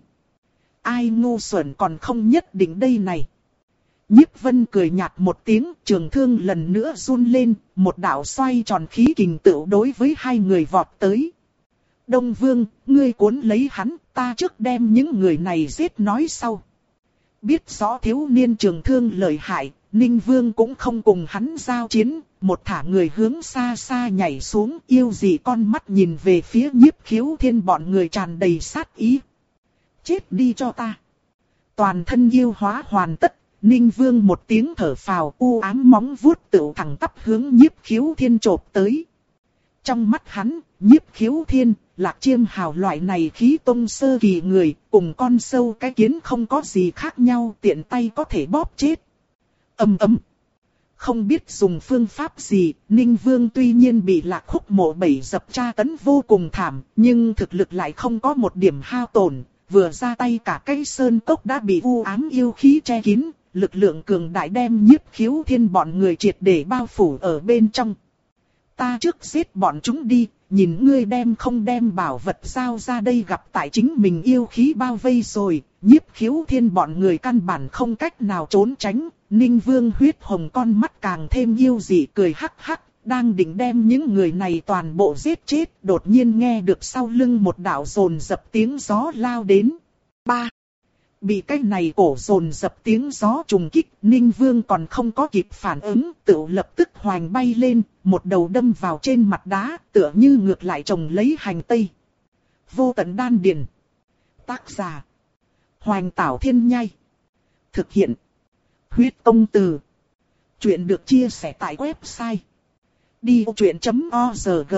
Ai ngu xuẩn còn không nhất định đây này. Nhiếp Vân cười nhạt một tiếng, trường thương lần nữa run lên, một đạo xoay tròn khí kình tựu đối với hai người vọt tới. Đông Vương, ngươi cuốn lấy hắn, ta trước đem những người này giết nói sau. Biết rõ thiếu niên trường thương lợi hại, Ninh Vương cũng không cùng hắn giao chiến, một thả người hướng xa xa nhảy xuống, yêu dị con mắt nhìn về phía Nhiếp Khiếu Thiên bọn người tràn đầy sát ý. Chết đi cho ta. Toàn thân yêu hóa hoàn tất, Ninh Vương một tiếng thở phào, u ám móng vuốt tựu thẳng tắp hướng Nhiếp Khiếu Thiên chộp tới. Trong mắt hắn, Nhiếp Khiếu Thiên, Lạc Chiêm Hào loại này khí tông sơ kỳ người, cùng con sâu cái kiến không có gì khác nhau, tiện tay có thể bóp chết. Ầm ầm. Không biết dùng phương pháp gì, Ninh Vương tuy nhiên bị Lạc Khúc Mộ bảy dập tra tấn vô cùng thảm, nhưng thực lực lại không có một điểm hao tổn, vừa ra tay cả cây sơn cốc đã bị u ám yêu khí che kín, lực lượng cường đại đem Nhiếp Khiếu Thiên bọn người triệt để bao phủ ở bên trong. Ta trước giết bọn chúng đi, nhìn ngươi đem không đem bảo vật giao ra đây, gặp tại chính mình yêu khí bao vây rồi, Nhiếp Khiếu Thiên bọn người căn bản không cách nào trốn tránh. Ninh Vương huyết hồng con mắt càng thêm yêu dị cười hắc hắc, đang định đem những người này toàn bộ giết chết, đột nhiên nghe được sau lưng một đạo rồn dập tiếng gió lao đến. Ba. Bị cái này cổ rồn dập tiếng gió trùng kích, Ninh Vương còn không có kịp phản ứng, tự lập tức hoành bay lên, một đầu đâm vào trên mặt đá, tựa như ngược lại trồng lấy hành tây. Vô tận đan điền. Tác giả: Hoành Tảo Thiên Nhai. Thực hiện: Huyết Tông Từ. Chuyện được chia sẻ tại website đi ô chuyện chấm org.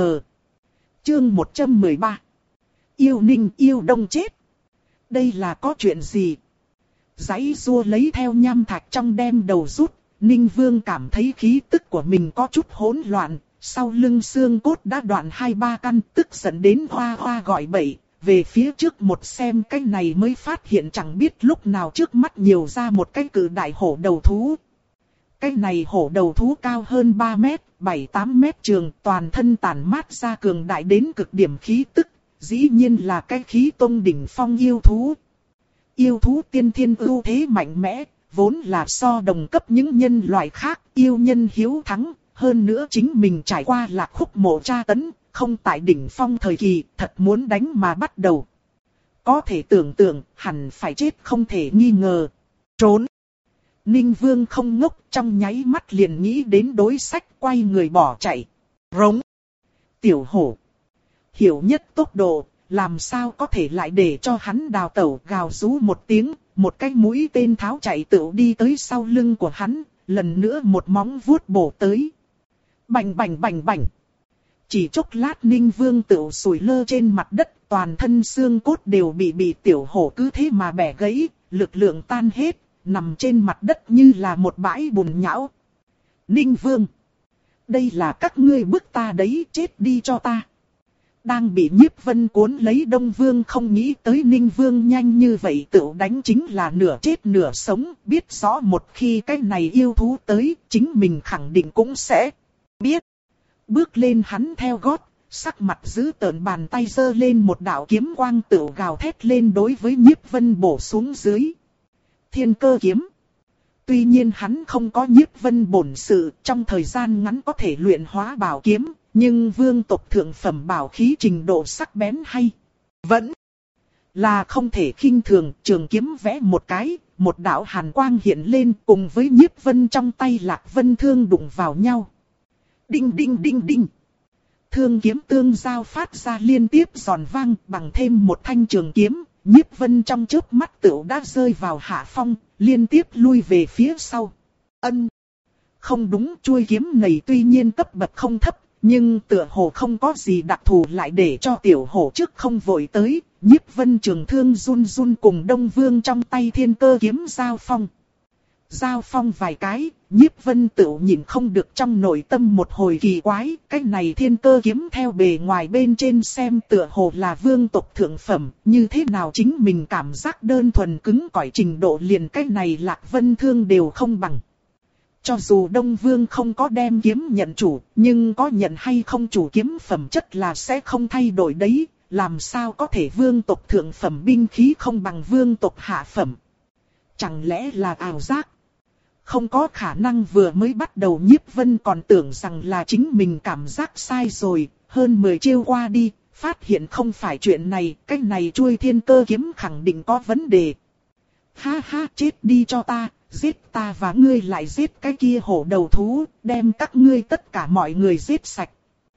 Chương một trăm mười ba. Yêu Ninh yêu Đông chết. Đây là có chuyện gì? Giãy giụa lấy theo nham thạch trong đem đầu rút, Ninh Vương cảm thấy khí tức của mình có chút hỗn loạn, sau lưng xương cốt đã đoạn hai ba căn, tức giận đến hoa hoa gọi bậy, về phía trước một xem cái này mới phát hiện chẳng biết lúc nào trước mắt nhiều ra một cái cự đại hổ đầu thú. Cái này hổ đầu thú cao hơn ba mét, bảy tám mét trường, toàn thân tản mát ra cường đại đến cực điểm khí tức, dĩ nhiên là cái khí tông đỉnh phong yêu thú. Yêu thú tiên thiên ưu thế mạnh mẽ, vốn là so đồng cấp những nhân loại khác, yêu nhân hiếu thắng, hơn nữa chính mình trải qua lạc khúc mộ tra tấn, không tại đỉnh phong thời kỳ, thật muốn đánh mà bắt đầu. Có thể tưởng tượng, hẳn phải chết không thể nghi ngờ. Trốn! Ninh Vương không ngốc, trong nháy mắt liền nghĩ đến đối sách, quay người bỏ chạy. Rống! Tiểu hổ! Hiểu nhất tốc độ, làm sao có thể lại để cho hắn đào tẩu, gào rú một tiếng, một cái mũi tên tháo chạy tựu đi tới sau lưng của hắn, lần nữa một móng vuốt bổ tới. Bành bành bành bành! Chỉ chốc lát Ninh Vương tựu sủi lơ trên mặt đất, toàn thân xương cốt đều bị bị tiểu hổ cứ thế mà bẻ gãy, lực lượng tan hết, nằm trên mặt đất như là một bãi bùn nhão. Ninh Vương! Đây là các ngươi bức ta đấy, chết đi cho ta! Đang bị Nhiếp Vân cuốn lấy, Đông Vương không nghĩ tới Ninh Vương nhanh như vậy tựu đánh chính là nửa chết nửa sống, biết rõ một khi cái này yêu thú tới, chính mình khẳng định cũng sẽ biết. Bước lên hắn theo gót, sắc mặt giữ tợn, bàn tay giơ lên một đạo kiếm quang tựu gào thét lên đối với Nhiếp Vân bổ xuống dưới. Thiên cơ kiếm. Tuy nhiên hắn không có Nhiếp Vân bổn sự, trong thời gian ngắn có thể luyện hóa bảo kiếm, nhưng vương tộc thượng phẩm bảo khí trình độ sắc bén hay vẫn là không thể khinh thường. Trường kiếm vẽ một cái, một đạo hàn quang hiện lên, cùng với Nhiếp Vân trong tay Lạc Vân thương đụng vào nhau. Đinh đinh đinh đinh. Thương kiếm tương giao phát ra liên tiếp giòn vang, bằng thêm một thanh trường kiếm, Nhiếp Vân trong chớp mắt tựu đã rơi vào hạ phong, liên tiếp lui về phía sau. Ân. Không đúng, chuôi kiếm này tuy nhiên cấp bậc không thấp, nhưng tựa hồ không có gì đặc thù lại để cho tiểu hổ trước không vội tới. Nhiếp Vân trường thương run run cùng Đông Vương trong tay thiên cơ kiếm giao phong. Giao phong vài cái, Nhiếp Vân tựu nhìn không được trong nội tâm một hồi kỳ quái. Cái này thiên cơ kiếm theo bề ngoài bên trên xem tựa hồ là vương tộc thượng phẩm, như thế nào chính mình cảm giác đơn thuần cứng cỏi trình độ liền cái này Lạc Vân thương đều không bằng. Cho dù Đông Vương không có đem kiếm nhận chủ, nhưng có nhận hay không chủ kiếm phẩm chất là sẽ không thay đổi đấy. Làm sao có thể vương tộc thượng phẩm binh khí không bằng vương tộc hạ phẩm? Chẳng lẽ là ảo giác? Không có khả năng, vừa mới bắt đầu Nhiếp Vân còn tưởng rằng là chính mình cảm giác sai rồi, hơn mười chiêu qua đi, phát hiện không phải chuyện này, cái này chuôi thiên cơ kiếm khẳng định có vấn đề. Ha ha, chết đi cho ta, giết ta và ngươi lại giết cái kia hổ đầu thú, đem các ngươi tất cả mọi người giết sạch.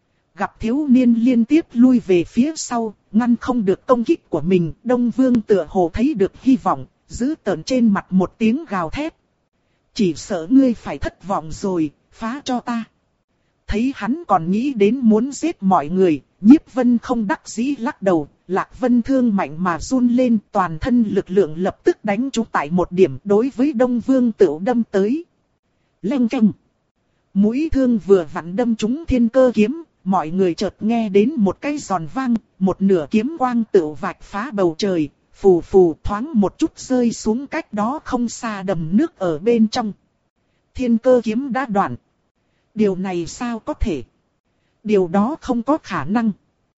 Gặp thiếu niên liên tiếp lui về phía sau, ngăn không được công kích của mình, Đông Vương tựa hồ thấy được hy vọng, giữ tợn trên mặt một tiếng gào thét. Chỉ sợ ngươi phải thất vọng rồi, phá cho ta. Thấy hắn còn nghĩ đến muốn giết mọi người, Nhiếp Vân không đắc dĩ lắc đầu, Lạc Vân thương mạnh mà run lên, toàn thân lực lượng lập tức đánh trúng tại một điểm, đối với Đông Vương tựu đâm tới. Leng keng. Mũi thương vừa vặn đâm trúng thiên cơ kiếm, mọi người chợt nghe đến một cái giòn vang, một nửa kiếm quang tựu vạch phá bầu trời. Phù phù thoáng một chút rơi xuống cách đó không xa đầm nước ở bên trong. Thiên cơ kiếm đã đoạn. Điều này sao có thể? Điều đó không có khả năng.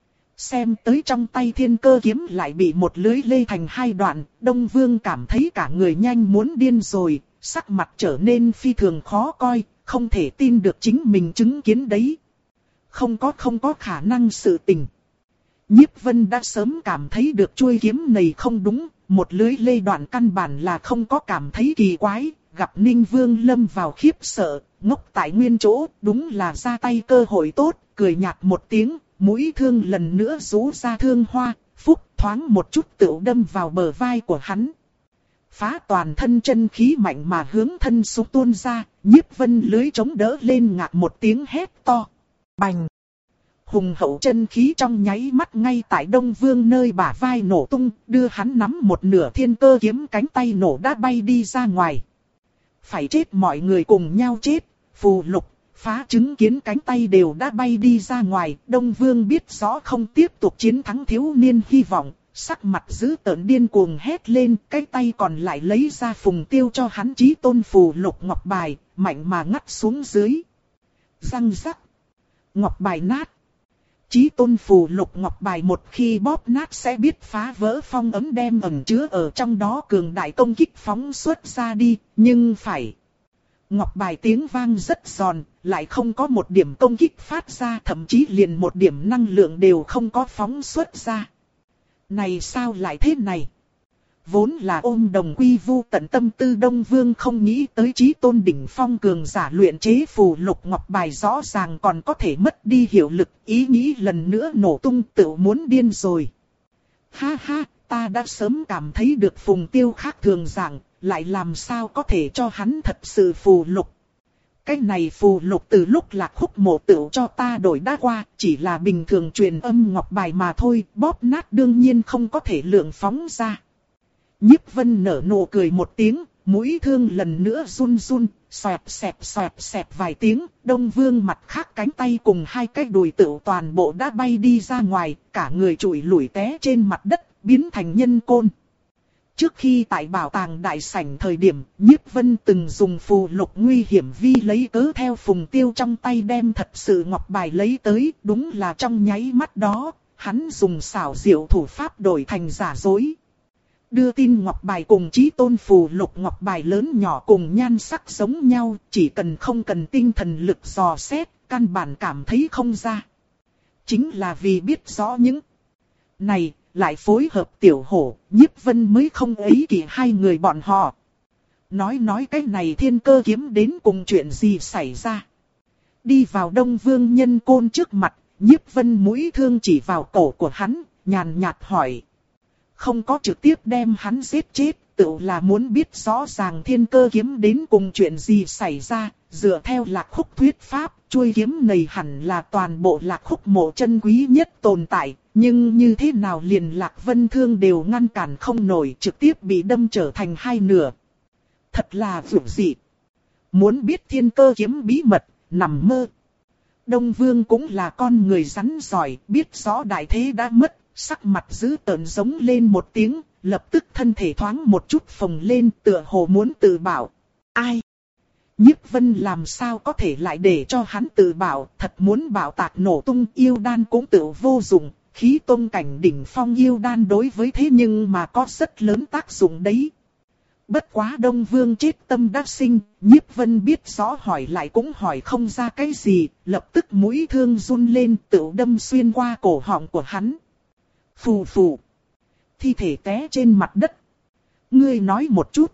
Xem tới trong tay thiên cơ kiếm lại bị một lưới lê thành hai đoạn, Đông Vương cảm thấy cả người nhanh muốn điên rồi, sắc mặt trở nên phi thường khó coi, không thể tin được chính mình chứng kiến đấy. Không có không có khả năng sự tình. Nhiếp Vân đã sớm cảm thấy được chuôi kiếm này không đúng, một lưới lê đoạn căn bản là không có cảm thấy kỳ quái, gặp Ninh Vương lâm vào khiếp sợ, ngốc tại nguyên chỗ, đúng là ra tay cơ hội tốt, cười nhạt một tiếng, mũi thương lần nữa rú ra thương hoa, phúc thoáng một chút tựu đâm vào bờ vai của hắn. Phá toàn thân chân khí mạnh mà hướng thân súng tuôn ra, Nhiếp Vân lưới chống đỡ lên ngạc một tiếng hét to. Bành! Hùng hậu chân khí trong nháy mắt ngay tại Đông Vương nơi bả vai nổ tung, đưa hắn nắm một nửa thiên cơ kiếm cánh tay nổ đã bay đi ra ngoài. Phải chết mọi người cùng nhau chết, phù lục, phá chứng kiến cánh tay đều đã bay đi ra ngoài. Đông Vương biết rõ không tiếp tục chiến thắng thiếu niên hy vọng, sắc mặt dữ tợn điên cuồng hét lên, cái tay còn lại lấy ra phùng tiêu cho hắn chí tôn phù lục ngọc bài, mạnh mà ngắt xuống dưới. Răng rắc, ngọc bài nát. Chí tôn phù lục ngọc bài một khi bóp nát sẽ biết phá vỡ phong ấn đem ẩn chứa ở trong đó cường đại công kích phóng xuất ra đi, nhưng phải. Ngọc bài tiếng vang rất giòn, lại không có một điểm công kích phát ra, thậm chí liền một điểm năng lượng đều không có phóng xuất ra. Này sao lại thế này? Vốn là ôm đồng quy vu tận tâm tư Đông Vương không nghĩ tới chí tôn đỉnh phong cường giả luyện chế phù lục ngọc bài rõ ràng còn có thể mất đi hiệu lực, ý nghĩ lần nữa nổ tung tự muốn điên rồi. Ha ha, ta đã sớm cảm thấy được Phùng Tiêu khác thường dạng, lại làm sao có thể cho hắn thật sự phù lục. Cái này phù lục từ lúc Lạc Khúc Mộ tựu cho ta đổi đã qua, chỉ là bình thường truyền âm ngọc bài mà thôi, bóp nát đương nhiên không có thể lượng phóng ra. Nhiếp Vân nở nụ cười một tiếng, mũi thương lần nữa run run, xoẹt xẹt xoẹt xẹt vài tiếng, Đông Vương mặt khác cánh tay cùng hai cái đùi tựu toàn bộ đã bay đi ra ngoài, cả người trụi lủi té trên mặt đất, biến thành nhân côn. Trước khi tại bảo tàng đại sảnh thời điểm, Nhiếp Vân từng dùng phù lục nguy hiểm vi lấy cớ theo Phùng Tiêu trong tay đem thật sự ngọc bài lấy tới, đúng là trong nháy mắt đó, hắn dùng xảo diệu thủ pháp đổi thành giả dối. Đưa tin ngọc bài cùng chí tôn phù lục ngọc bài lớn nhỏ cùng nhan sắc giống nhau, chỉ cần không cần tinh thần lực dò xét, căn bản cảm thấy không ra. Chính là vì biết rõ những này, lại phối hợp Tiểu Hổ, Nhiếp Vân mới không ấy kỷ hai người bọn họ. Nói nói cái này thiên cơ kiếm đến cùng chuyện gì xảy ra. Đi vào Đông Vương nhân côn trước mặt, Nhiếp Vân mũi thương chỉ vào cổ của hắn, nhàn nhạt hỏi. Không có trực tiếp đem hắn giết chết, tự là muốn biết rõ ràng thiên cơ kiếm đến cùng chuyện gì xảy ra. Dựa theo Lạc Khúc thuyết pháp, chuôi kiếm này hẳn là toàn bộ Lạc Khúc Mộ chân quý nhất tồn tại. Nhưng như thế nào liền Lạc Vân Thương đều ngăn cản không nổi, trực tiếp bị đâm trở thành hai nửa. Thật là vượt dị. Muốn biết thiên cơ kiếm bí mật, nằm mơ. Đông Vương cũng là con người rắn giỏi, biết rõ đại thế đã mất, sắc mặt dữ tợn giống lên một tiếng, lập tức thân thể thoáng một chút phồng lên tựa hồ muốn tự bảo. Ai? Nhiếp Vân làm sao có thể lại để cho hắn tự bảo, thật muốn bảo tạc nổ tung yêu đan cũng tự vô dụng. Khí tôn cảnh đỉnh phong yêu đan đối với thế nhưng mà có rất lớn tác dụng đấy. Bất quá Đông Vương chết tâm đắc sinh, Nhiếp Vân biết rõ hỏi lại cũng hỏi không ra cái gì, lập tức mũi thương run lên tự đâm xuyên qua cổ họng của hắn. Phù phù. Thi thể té trên mặt đất. Ngươi nói một chút.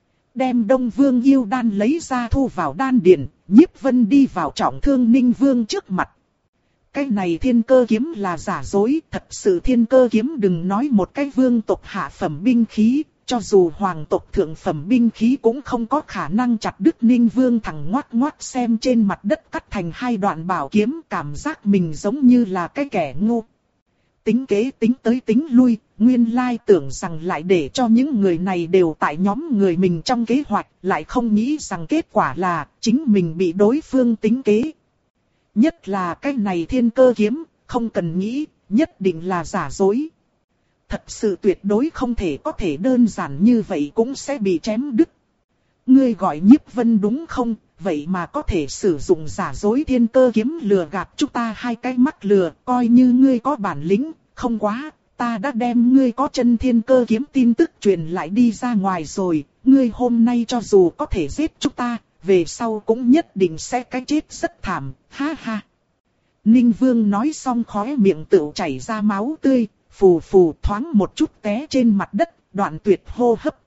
Đem Đông Vương yêu đan lấy ra thu vào đan điền, Nhiếp Vân đi vào trọng thương Ninh Vương trước mặt. Cái này thiên cơ kiếm là giả dối, thật sự thiên cơ kiếm đừng nói một cái vương tộc hạ phẩm binh khí, cho dù hoàng tộc thượng phẩm binh khí cũng không có khả năng chặt đứt. Ninh Vương thẳng ngoác ngoác xem trên mặt đất cắt thành hai đoạn bảo kiếm, cảm giác mình giống như là cái kẻ ngu. Tính kế tính tới tính lui, nguyên lai tưởng rằng lại để cho những người này đều tại nhóm người mình trong kế hoạch, lại không nghĩ rằng kết quả là chính mình bị đối phương tính kế. Nhất là cái này thiên cơ kiếm, không cần nghĩ, nhất định là giả dối. Thật sự tuyệt đối không thể có thể đơn giản như vậy cũng sẽ bị chém đứt. Ngươi gọi Nhiếp Vân đúng không, vậy mà có thể sử dụng giả dối thiên cơ kiếm lừa gạt chúng ta hai cái mắc lừa, coi như ngươi có bản lĩnh, không quá, ta đã đem ngươi có chân thiên cơ kiếm tin tức truyền lại đi ra ngoài rồi, ngươi hôm nay cho dù có thể giết chúng ta, về sau cũng nhất định sẽ cái chết rất thảm, ha ha. Ninh Vương nói xong khóe miệng tựu chảy ra máu tươi, phù phù thoáng một chút té trên mặt đất, đoạn tuyệt hô hấp.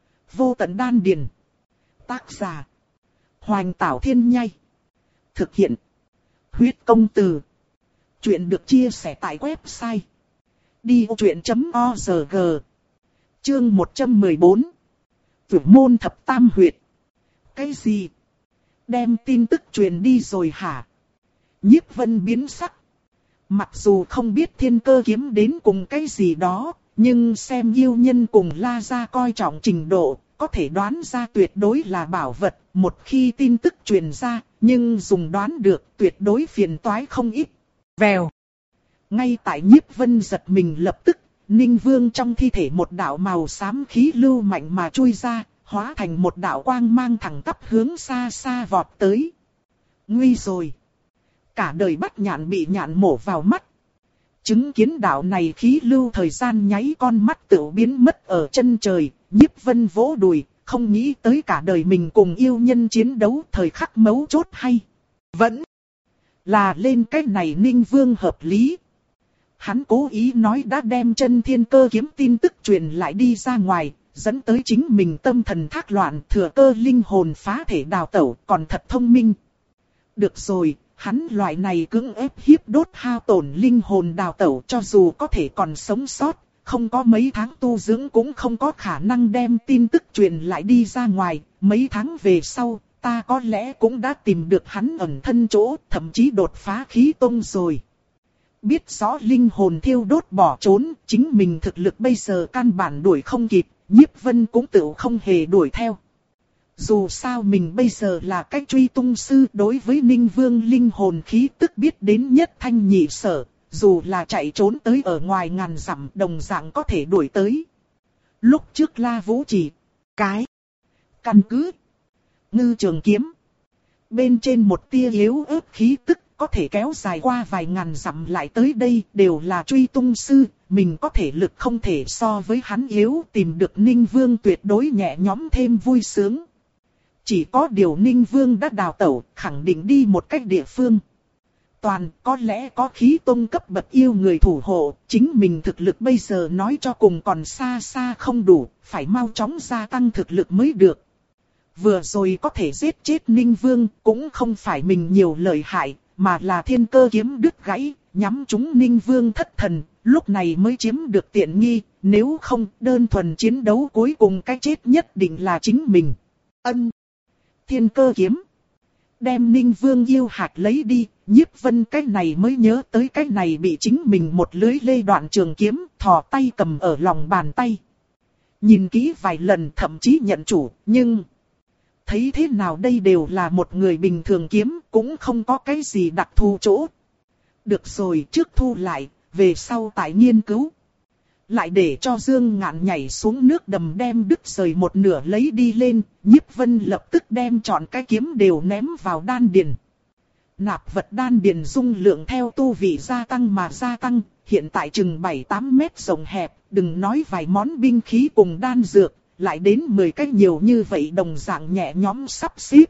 Vô tận đan điền. Tác giả. Hoành Tảo Thiên Nhai. Thực hiện. Huyết công từ. Chuyện được chia sẻ tại website. đi ô chuyện chấm org. Chương một trăm mười bốn. Vượt môn thập tam huyệt. Cái gì? Đem tin tức truyền đi rồi hả? Nhiếp Vân biến sắc. Mặc dù không biết thiên cơ kiếm đến cùng cái gì đó, nhưng xem yêu nhân cùng La Gia coi trọng trình độ, có thể đoán ra tuyệt đối là bảo vật. Một khi tin tức truyền ra, Nhưng dùng đoán được tuyệt đối phiền toái không ít. Vèo. Ngay tại Nhiếp Vân giật mình lập tức, Ninh Vương trong thi thể một đạo màu xám khí lưu mạnh mà chui ra, hóa thành một đạo quang mang thẳng tắp hướng xa xa vọt tới. Nguy rồi. Cả đời bắt nhạn bị nhạn mổ vào mắt. Chứng kiến đạo này khí lưu thời gian nháy con mắt tự biến mất ở chân trời, Nhiếp Vân vỗ đùi, không nghĩ tới cả đời mình cùng yêu nhân chiến đấu thời khắc mấu chốt hay. Vẫn là lên cái này Ninh Vương hợp lý. Hắn cố ý nói đã đem chân thiên cơ kiếm tin tức truyền lại đi ra ngoài, dẫn tới chính mình tâm thần thác loạn, thừa cơ linh hồn phá thể đào tẩu, còn thật thông minh. Được rồi, hắn loại này cưỡng ép hiếp đốt hao tổn linh hồn đào tẩu cho dù có thể còn sống sót, không có mấy tháng tu dưỡng cũng không có khả năng đem tin tức truyền lại đi ra ngoài, mấy tháng về sau, ta có lẽ cũng đã tìm được hắn ẩn thân chỗ, thậm chí đột phá khí tông rồi. Biết rõ linh hồn thiêu đốt bỏ trốn, chính mình thực lực bây giờ căn bản đuổi không kịp, Nhiếp Vân cũng tự không hề đuổi theo. Dù sao mình bây giờ là cách truy tung sư, đối với Ninh Vương linh hồn khí tức biết đến nhất thanh nhị sở, dù là chạy trốn tới ở ngoài ngàn dặm đồng dạng có thể đuổi tới. Lúc trước La Vũ chỉ cái căn cứ Ngư Trường Kiếm bên trên một tia yếu ớt khí tức có thể kéo dài qua vài ngàn dặm lại tới đây, đều là truy tung sư, mình có thể lực không thể so với hắn yếu, tìm được Ninh Vương tuyệt đối nhẹ nhõm thêm vui sướng. Chỉ có điều Ninh Vương đã đào tẩu, khẳng định đi một cách địa phương. Toàn có lẽ có khí tông cấp bậc yêu người thủ hộ, chính mình thực lực bây giờ nói cho cùng còn xa xa không đủ, phải mau chóng gia tăng thực lực mới được. Vừa rồi có thể giết chết Ninh Vương, cũng không phải mình nhiều lợi hại, mà là thiên cơ kiếm đứt gãy, nhắm trúng Ninh Vương thất thần, lúc này mới chiếm được tiện nghi, nếu không đơn thuần chiến đấu cuối cùng cái chết nhất định là chính mình. Ân. Thiên cơ kiếm. Đem Ninh Vương yêu hạt lấy đi, Nhiếp Vân cái này mới nhớ tới cái này bị chính mình một lưới lê đoạn trường kiếm, thò tay cầm ở lòng bàn tay. Nhìn kỹ vài lần thậm chí nhận chủ, nhưng thấy thế nào đây đều là một người bình thường kiếm, cũng không có cái gì đặc thù chỗ. Được rồi, trước thu lại, về sau tại nghiên cứu. Lại để cho Dương Ngạn nhảy xuống nước đầm đem đứt rời một nửa lấy đi lên, Nhiếp Vân lập tức đem trọn cái kiếm đều ném vào đan điền. Nạp vật đan điền dung lượng theo tu vị gia tăng mà gia tăng, hiện tại chừng bảy tám mét rộng hẹp, đừng nói vài món binh khí cùng đan dược, lại đến mười cái nhiều như vậy đồng dạng nhẹ nhõm sắp xếp.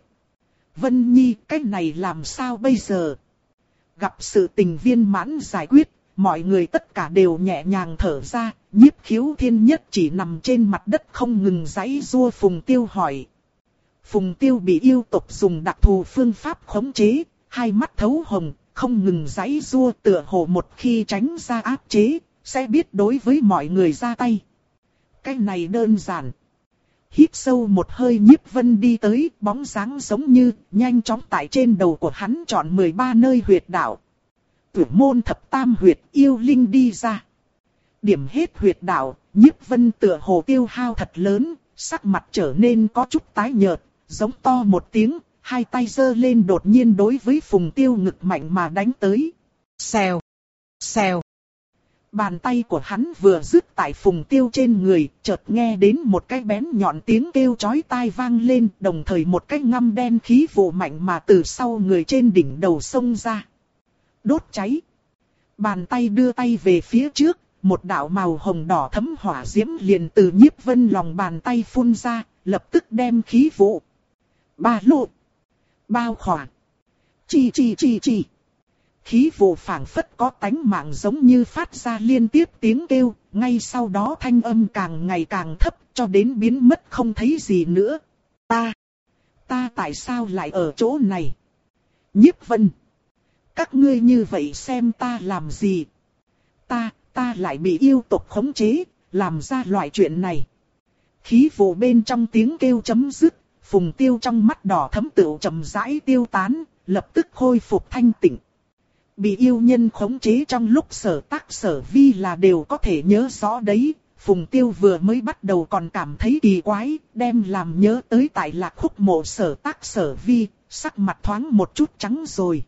Vân Nhi, cái này làm sao bây giờ? Gặp sự tình viên mãn giải quyết, mọi người tất cả đều nhẹ nhàng thở ra, Nhiếp Khiếu Thiên Nhất chỉ nằm trên mặt đất không ngừng giãy giụa. Phùng Tiêu hỏi. Phùng Tiêu bị yêu tộc dùng đặc thù phương pháp khống chế, hai mắt thấu hồng, không ngừng giãy giụa, tựa hồ một khi tránh ra áp chế, sẽ biết đối với mọi người ra tay. Cái này đơn giản. Hít sâu một hơi, Nhiếp Vân đi tới, bóng dáng giống như, nhanh chóng tại trên đầu của hắn chọn mười ba nơi huyệt đạo. Tuyển môn thập tam huyệt yêu linh đi ra. Điểm hết huyệt đạo, Nhiếp Vân tựa hồ tiêu hao thật lớn, sắc mặt trở nên có chút tái nhợt, giống to một tiếng, hai tay giơ lên đột nhiên đối với Phùng Tiêu ngực mạnh mà đánh tới. Xèo, xèo. Bàn tay của hắn vừa dứt tại Phùng Tiêu trên người, chợt nghe đến một cái bén nhọn tiếng kêu chói tai vang lên, đồng thời một cái ngăm đen khí vụ mạnh mà từ sau người trên đỉnh đầu xông ra. Đốt cháy. Bàn tay đưa tay về phía trước, một đạo màu hồng đỏ thấm hỏa diễm liền từ Nhiếp Vân lòng bàn tay phun ra, lập tức đem khí vụ ba lô bao khỏa. Chi chi chi chi. Khí vụ phảng phất có tánh mạng giống như phát ra liên tiếp tiếng kêu, ngay sau đó thanh âm càng ngày càng thấp cho đến biến mất không thấy gì nữa. Ta, ta tại sao lại ở chỗ này? Nhiếp Vân, các ngươi như vậy xem ta làm gì? Ta, ta lại bị yêu tộc khống chế, làm ra loại chuyện này. Khí vụ bên trong tiếng kêu chấm dứt, Phùng Tiêu trong mắt đỏ thấm tựu chậm rãi tiêu tán, lập tức khôi phục thanh tịnh. Bị yêu nhân khống chế trong lúc sở tác sở vi là đều có thể nhớ rõ đấy. Phùng Tiêu vừa mới bắt đầu còn cảm thấy kỳ quái, đem làm nhớ tới tại Lạc Khúc Mộ sở tác sở vi, sắc mặt thoáng một chút trắng rồi.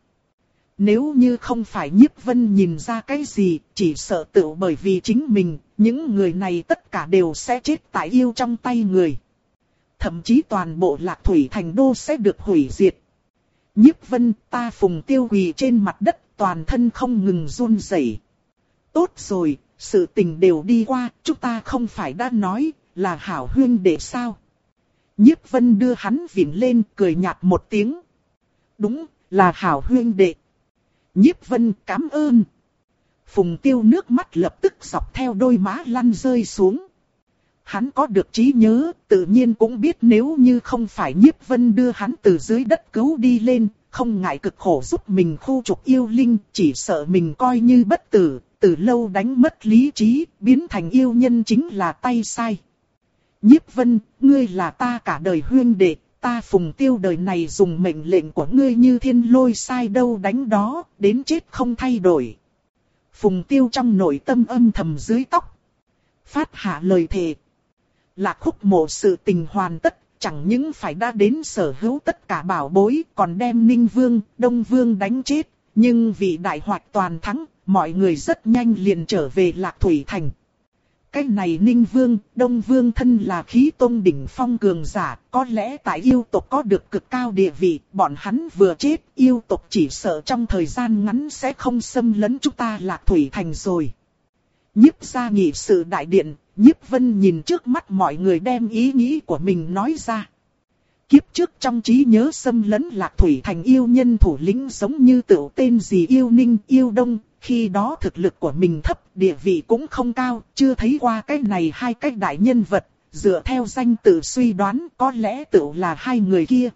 Nếu như không phải Nhiếp Vân nhìn ra cái gì, chỉ sợ tựu bởi vì chính mình, những người này tất cả đều sẽ chết tại yêu trong tay người. Thậm chí toàn bộ Lạc Thủy Thành đô sẽ được hủy diệt. Nhiếp Vân, ta Phùng Tiêu quỳ trên mặt đất, toàn thân không ngừng run rẩy. Tốt rồi, sự tình đều đi qua, chúng ta không phải đã nói là hảo huynh đệ sao? Nhiếp Vân đưa hắn vịn lên, cười nhạt một tiếng. Đúng, là hảo huynh đệ. Nhiếp Vân cảm ơn. Phùng Tiêu nước mắt lập tức dọc theo đôi má lăn rơi xuống. Hắn có được trí nhớ, tự nhiên cũng biết nếu như không phải Nhiếp Vân đưa hắn từ dưới đất cứu đi lên, không ngại cực khổ giúp mình khu trục yêu linh, chỉ sợ mình coi như bất tử, từ lâu đánh mất lý trí, biến thành yêu nhân chính là tay sai. Nhiếp Vân, ngươi là ta cả đời huynh đệ, ta Phùng Tiêu đời này dùng mệnh lệnh của ngươi như thiên lôi sai đâu đánh đó, đến chết không thay đổi. Phùng Tiêu trong nội tâm âm thầm dưới tóc. Phát hạ lời thề. Lạc Khúc Mộ sự tình hoàn tất, chẳng những phải đã đến sở hữu tất cả bảo bối, còn đem Ninh Vương, Đông Vương đánh chết. Nhưng vì đại hoạch toàn thắng, mọi người rất nhanh liền trở về Lạc Thủy Thành. Cái này Ninh Vương, Đông Vương thân là khí tôn đỉnh phong cường giả, có lẽ tại yêu tộc có được cực cao địa vị, bọn hắn vừa chết, yêu tộc chỉ sợ trong thời gian ngắn sẽ không xâm lấn chúng ta Lạc Thủy Thành rồi. Nhiếp gia nghị sự đại điện, Nhiếp Vân nhìn trước mắt mọi người đem ý nghĩ của mình nói ra. Kiếp trước trong trí nhớ xâm lấn Lạc Thủy Thành yêu nhân thủ lĩnh giống như tựu tên gì yêu Ninh, yêu Đông, khi đó thực lực của mình thấp, địa vị cũng không cao, chưa thấy qua cái này hai cái đại nhân vật, dựa theo danh tự suy đoán có lẽ tựu là hai người kia.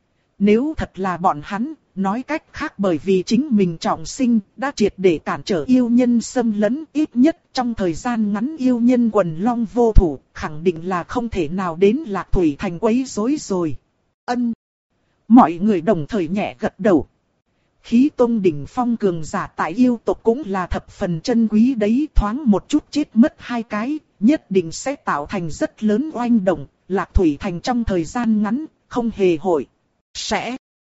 Nếu thật là bọn hắn, nói cách khác bởi vì chính mình trọng sinh, đã triệt để cản trở yêu nhân xâm lấn, ít nhất trong thời gian ngắn yêu nhân quần long vô thủ, khẳng định là không thể nào đến Lạc Thủy Thành quấy rối rồi. Ân. Mọi người đồng thời nhẹ gật đầu. Khí tôn đỉnh phong cường giả tại yêu tộc cũng là thập phần chân quý đấy, thoáng một chút chết mất hai cái, nhất định sẽ tạo thành rất lớn oanh động, Lạc Thủy Thành trong thời gian ngắn, không hề hội. Sẽ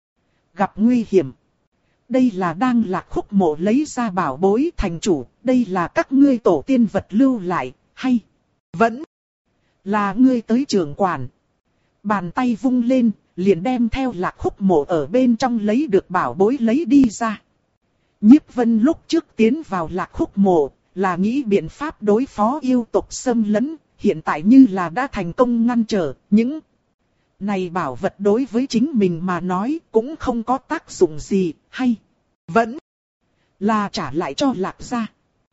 gặp nguy hiểm. Đây là đang Lạc Khúc Mộ lấy ra bảo bối thành chủ, đây là các ngươi tổ tiên vật lưu lại, hay vẫn là ngươi tới trưởng quản. Bàn tay vung lên, liền đem theo Lạc Khúc Mộ ở bên trong lấy được bảo bối lấy đi ra. Nhiếp Vân lúc trước tiến vào Lạc Khúc Mộ, là nghĩ biện pháp đối phó yêu tộc xâm lấn, hiện tại như là đã thành công ngăn trở, những này bảo vật đối với chính mình mà nói cũng không có tác dụng gì, hay vẫn là trả lại cho Lạc gia.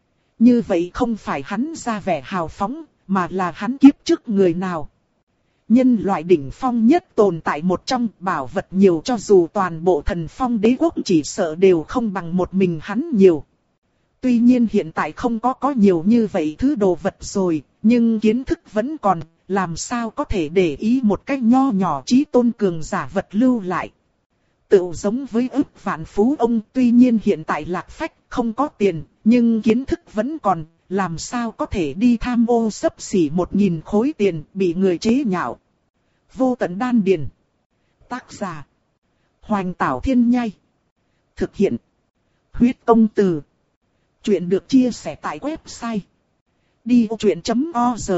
Như vậy không phải hắn ra vẻ hào phóng, mà là hắn kiếp trước người nào. Nhân loại đỉnh phong nhất tồn tại một trong, bảo vật nhiều cho dù toàn bộ thần phong đế quốc chỉ sợ đều không bằng một mình hắn nhiều. Tuy nhiên hiện tại không có có nhiều như vậy thứ đồ vật rồi, nhưng kiến thức vẫn còn, làm sao có thể để ý một cách nho nhỏ chí tôn cường giả vật lưu lại. Tự giống với ức vạn phú ông, tuy nhiên hiện tại lạc phách không có tiền, nhưng kiến thức vẫn còn, làm sao có thể đi tham ô xấp xỉ một nghìn khối tiền bị người chế nhạo. Vô tận đan điền. Tác giả. Hoành Tảo Thiên Nhai. Thực hiện. Huyết Công Từ. Chuyện được chia sẻ tại website đi ô chuyện chấm org.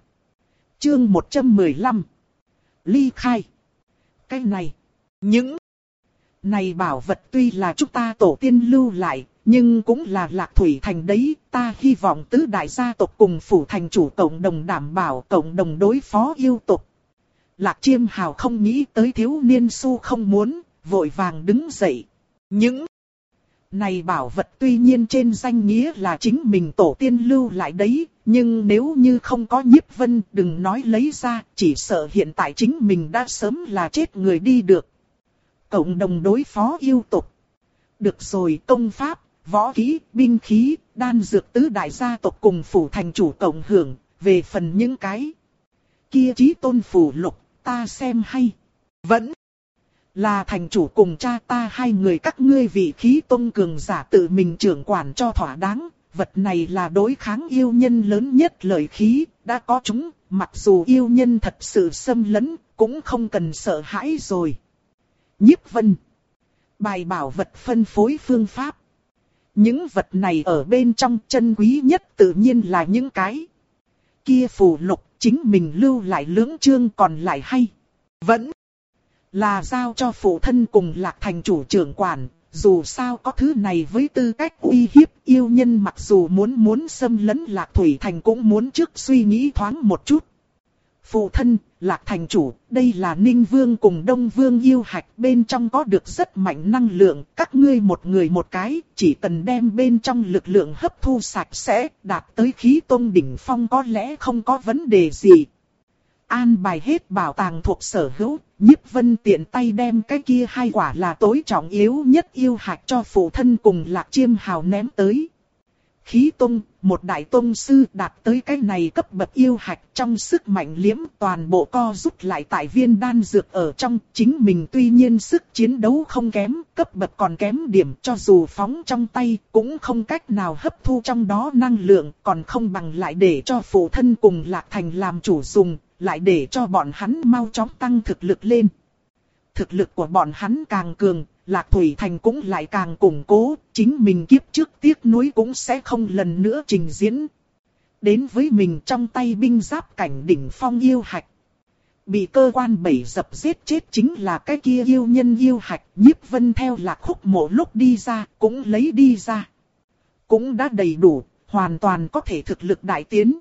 Chương một trăm mười lăm. Ly khai. Cái này. Những này bảo vật tuy là chúng ta tổ tiên lưu lại, nhưng cũng là Lạc Thủy Thành đấy. Ta hy vọng tứ đại gia tộc cùng phủ thành chủ cộng đồng đảm bảo, cộng đồng đối phó yêu tộc. Lạc Chiêm Hào không nghĩ tới thiếu niên su không muốn, vội vàng đứng dậy. Những này bảo vật tuy nhiên trên danh nghĩa là chính mình tổ tiên lưu lại đấy, nhưng nếu như không có Nhiếp Vân đừng nói lấy ra, chỉ sợ hiện tại chính mình đã sớm là chết người đi được. Cộng đồng đối phó yêu tộc. Được rồi, công pháp, võ kỹ, binh khí, đan dược tứ đại gia tộc cùng phủ thành chủ cộng hưởng, về phần những cái kia chí tôn phủ lục, ta xem hay vẫn là thành chủ cùng cha ta hai người các ngươi vị khí tôn cường giả tự mình trưởng quản cho thỏa đáng, vật này là đối kháng yêu nhân lớn nhất lợi khí, đã có chúng, mặc dù yêu nhân thật sự xâm lấn, cũng không cần sợ hãi rồi. Nhiếp Vân. Bài bảo vật phân phối phương pháp. Những vật này ở bên trong chân quý nhất tự nhiên là những cái kia phù lục, chính mình lưu lại lưỡng chương còn lại hay. Vẫn là giao cho phụ thân cùng Lạc Thành chủ trưởng quản, dù sao có thứ này với tư cách uy hiếp yêu nhân, mặc dù muốn muốn xâm lấn Lạc Thủy Thành cũng muốn trước suy nghĩ thoáng một chút. Phụ thân, Lạc Thành chủ, đây là Ninh Vương cùng Đông Vương yêu hạch, bên trong có được rất mạnh năng lượng, các ngươi một người một cái, chỉ cần đem bên trong lực lượng hấp thu sạch sẽ, đạt tới khí tông đỉnh phong có lẽ không có vấn đề gì. An bài hết bảo tàng thuộc sở hữu, Nhiếp Vân tiện tay đem cái kia hai quả là tối trọng yếu nhất yêu hạch cho phụ thân cùng Lạc Chiêm Hào ném tới. Khí tông, một đại tông sư đạt tới cái này cấp bậc yêu hạch trong sức mạnh liếm toàn bộ co rút lại tại viên đan dược ở trong, chính mình tuy nhiên sức chiến đấu không kém, cấp bậc còn kém điểm, cho dù phóng trong tay cũng không cách nào hấp thu trong đó năng lượng, còn không bằng lại để cho phụ thân cùng Lạc Thành làm chủ dùng, lại để cho bọn hắn mau chóng tăng thực lực lên. Thực lực của bọn hắn càng cường, Lạc Thủy Thành cũng lại càng củng cố, chính mình kiếp trước tiếc nuối cũng sẽ không lần nữa trình diễn. Đến với mình trong tay binh giáp cảnh đỉnh phong yêu hạch. Bị cơ quan bẫy dập giết chết chính là cái kia yêu nhân yêu hạch, Nhiếp Vân theo Lạc Khúc Mộ lúc đi ra, cũng lấy đi ra. Cũng đã đầy đủ, hoàn toàn có thể thực lực đại tiến.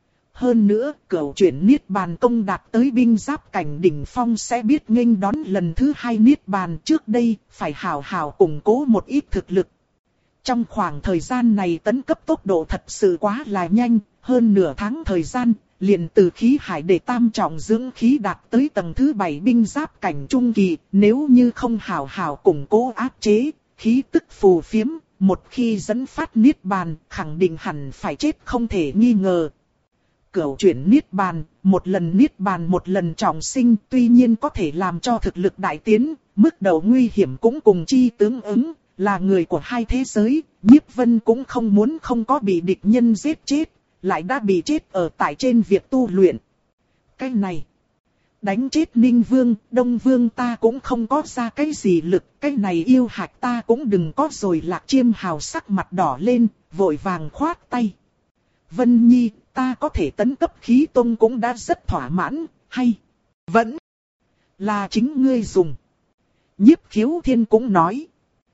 Hơn nữa, cửu chuyển Niết Bàn công đạt tới binh giáp cảnh đỉnh phong sẽ biết nghênh đón lần thứ hai Niết Bàn, trước đây, phải hào hào củng cố một ít thực lực. Trong khoảng thời gian này tấn cấp tốc độ thật sự quá là nhanh, hơn nửa tháng thời gian, liền từ khí hải để tam trọng dưỡng khí đạt tới tầng thứ bảy binh giáp cảnh trung kỳ, nếu như không hào hào củng cố áp chế, khí tức phù phiếm, một khi dẫn phát Niết Bàn, khẳng định hẳn phải chết không thể nghi ngờ. Cửu chuyển Niết Bàn, một lần Niết Bàn một lần trọng sinh, tuy nhiên có thể làm cho thực lực đại tiến, mức độ nguy hiểm cũng cùng chi tương ứng, là người của hai thế giới, Nhiếp Vân cũng không muốn không có bị địch nhân giết chết, lại đã bị chết ở tại trên việc tu luyện. Cái này, đánh chết Ninh Vương, Đông Vương ta cũng không có ra cái gì lực, cái này yêu hạch ta cũng đừng có rồi. Lạc Chiêm Hào sắc mặt đỏ lên, vội vàng khoát tay. Vân Nhi, ta có thể tấn cấp khí tông cũng đã rất thỏa mãn, hay vẫn là chính ngươi dùng. Nhiếp Khiếu Thiên cũng nói.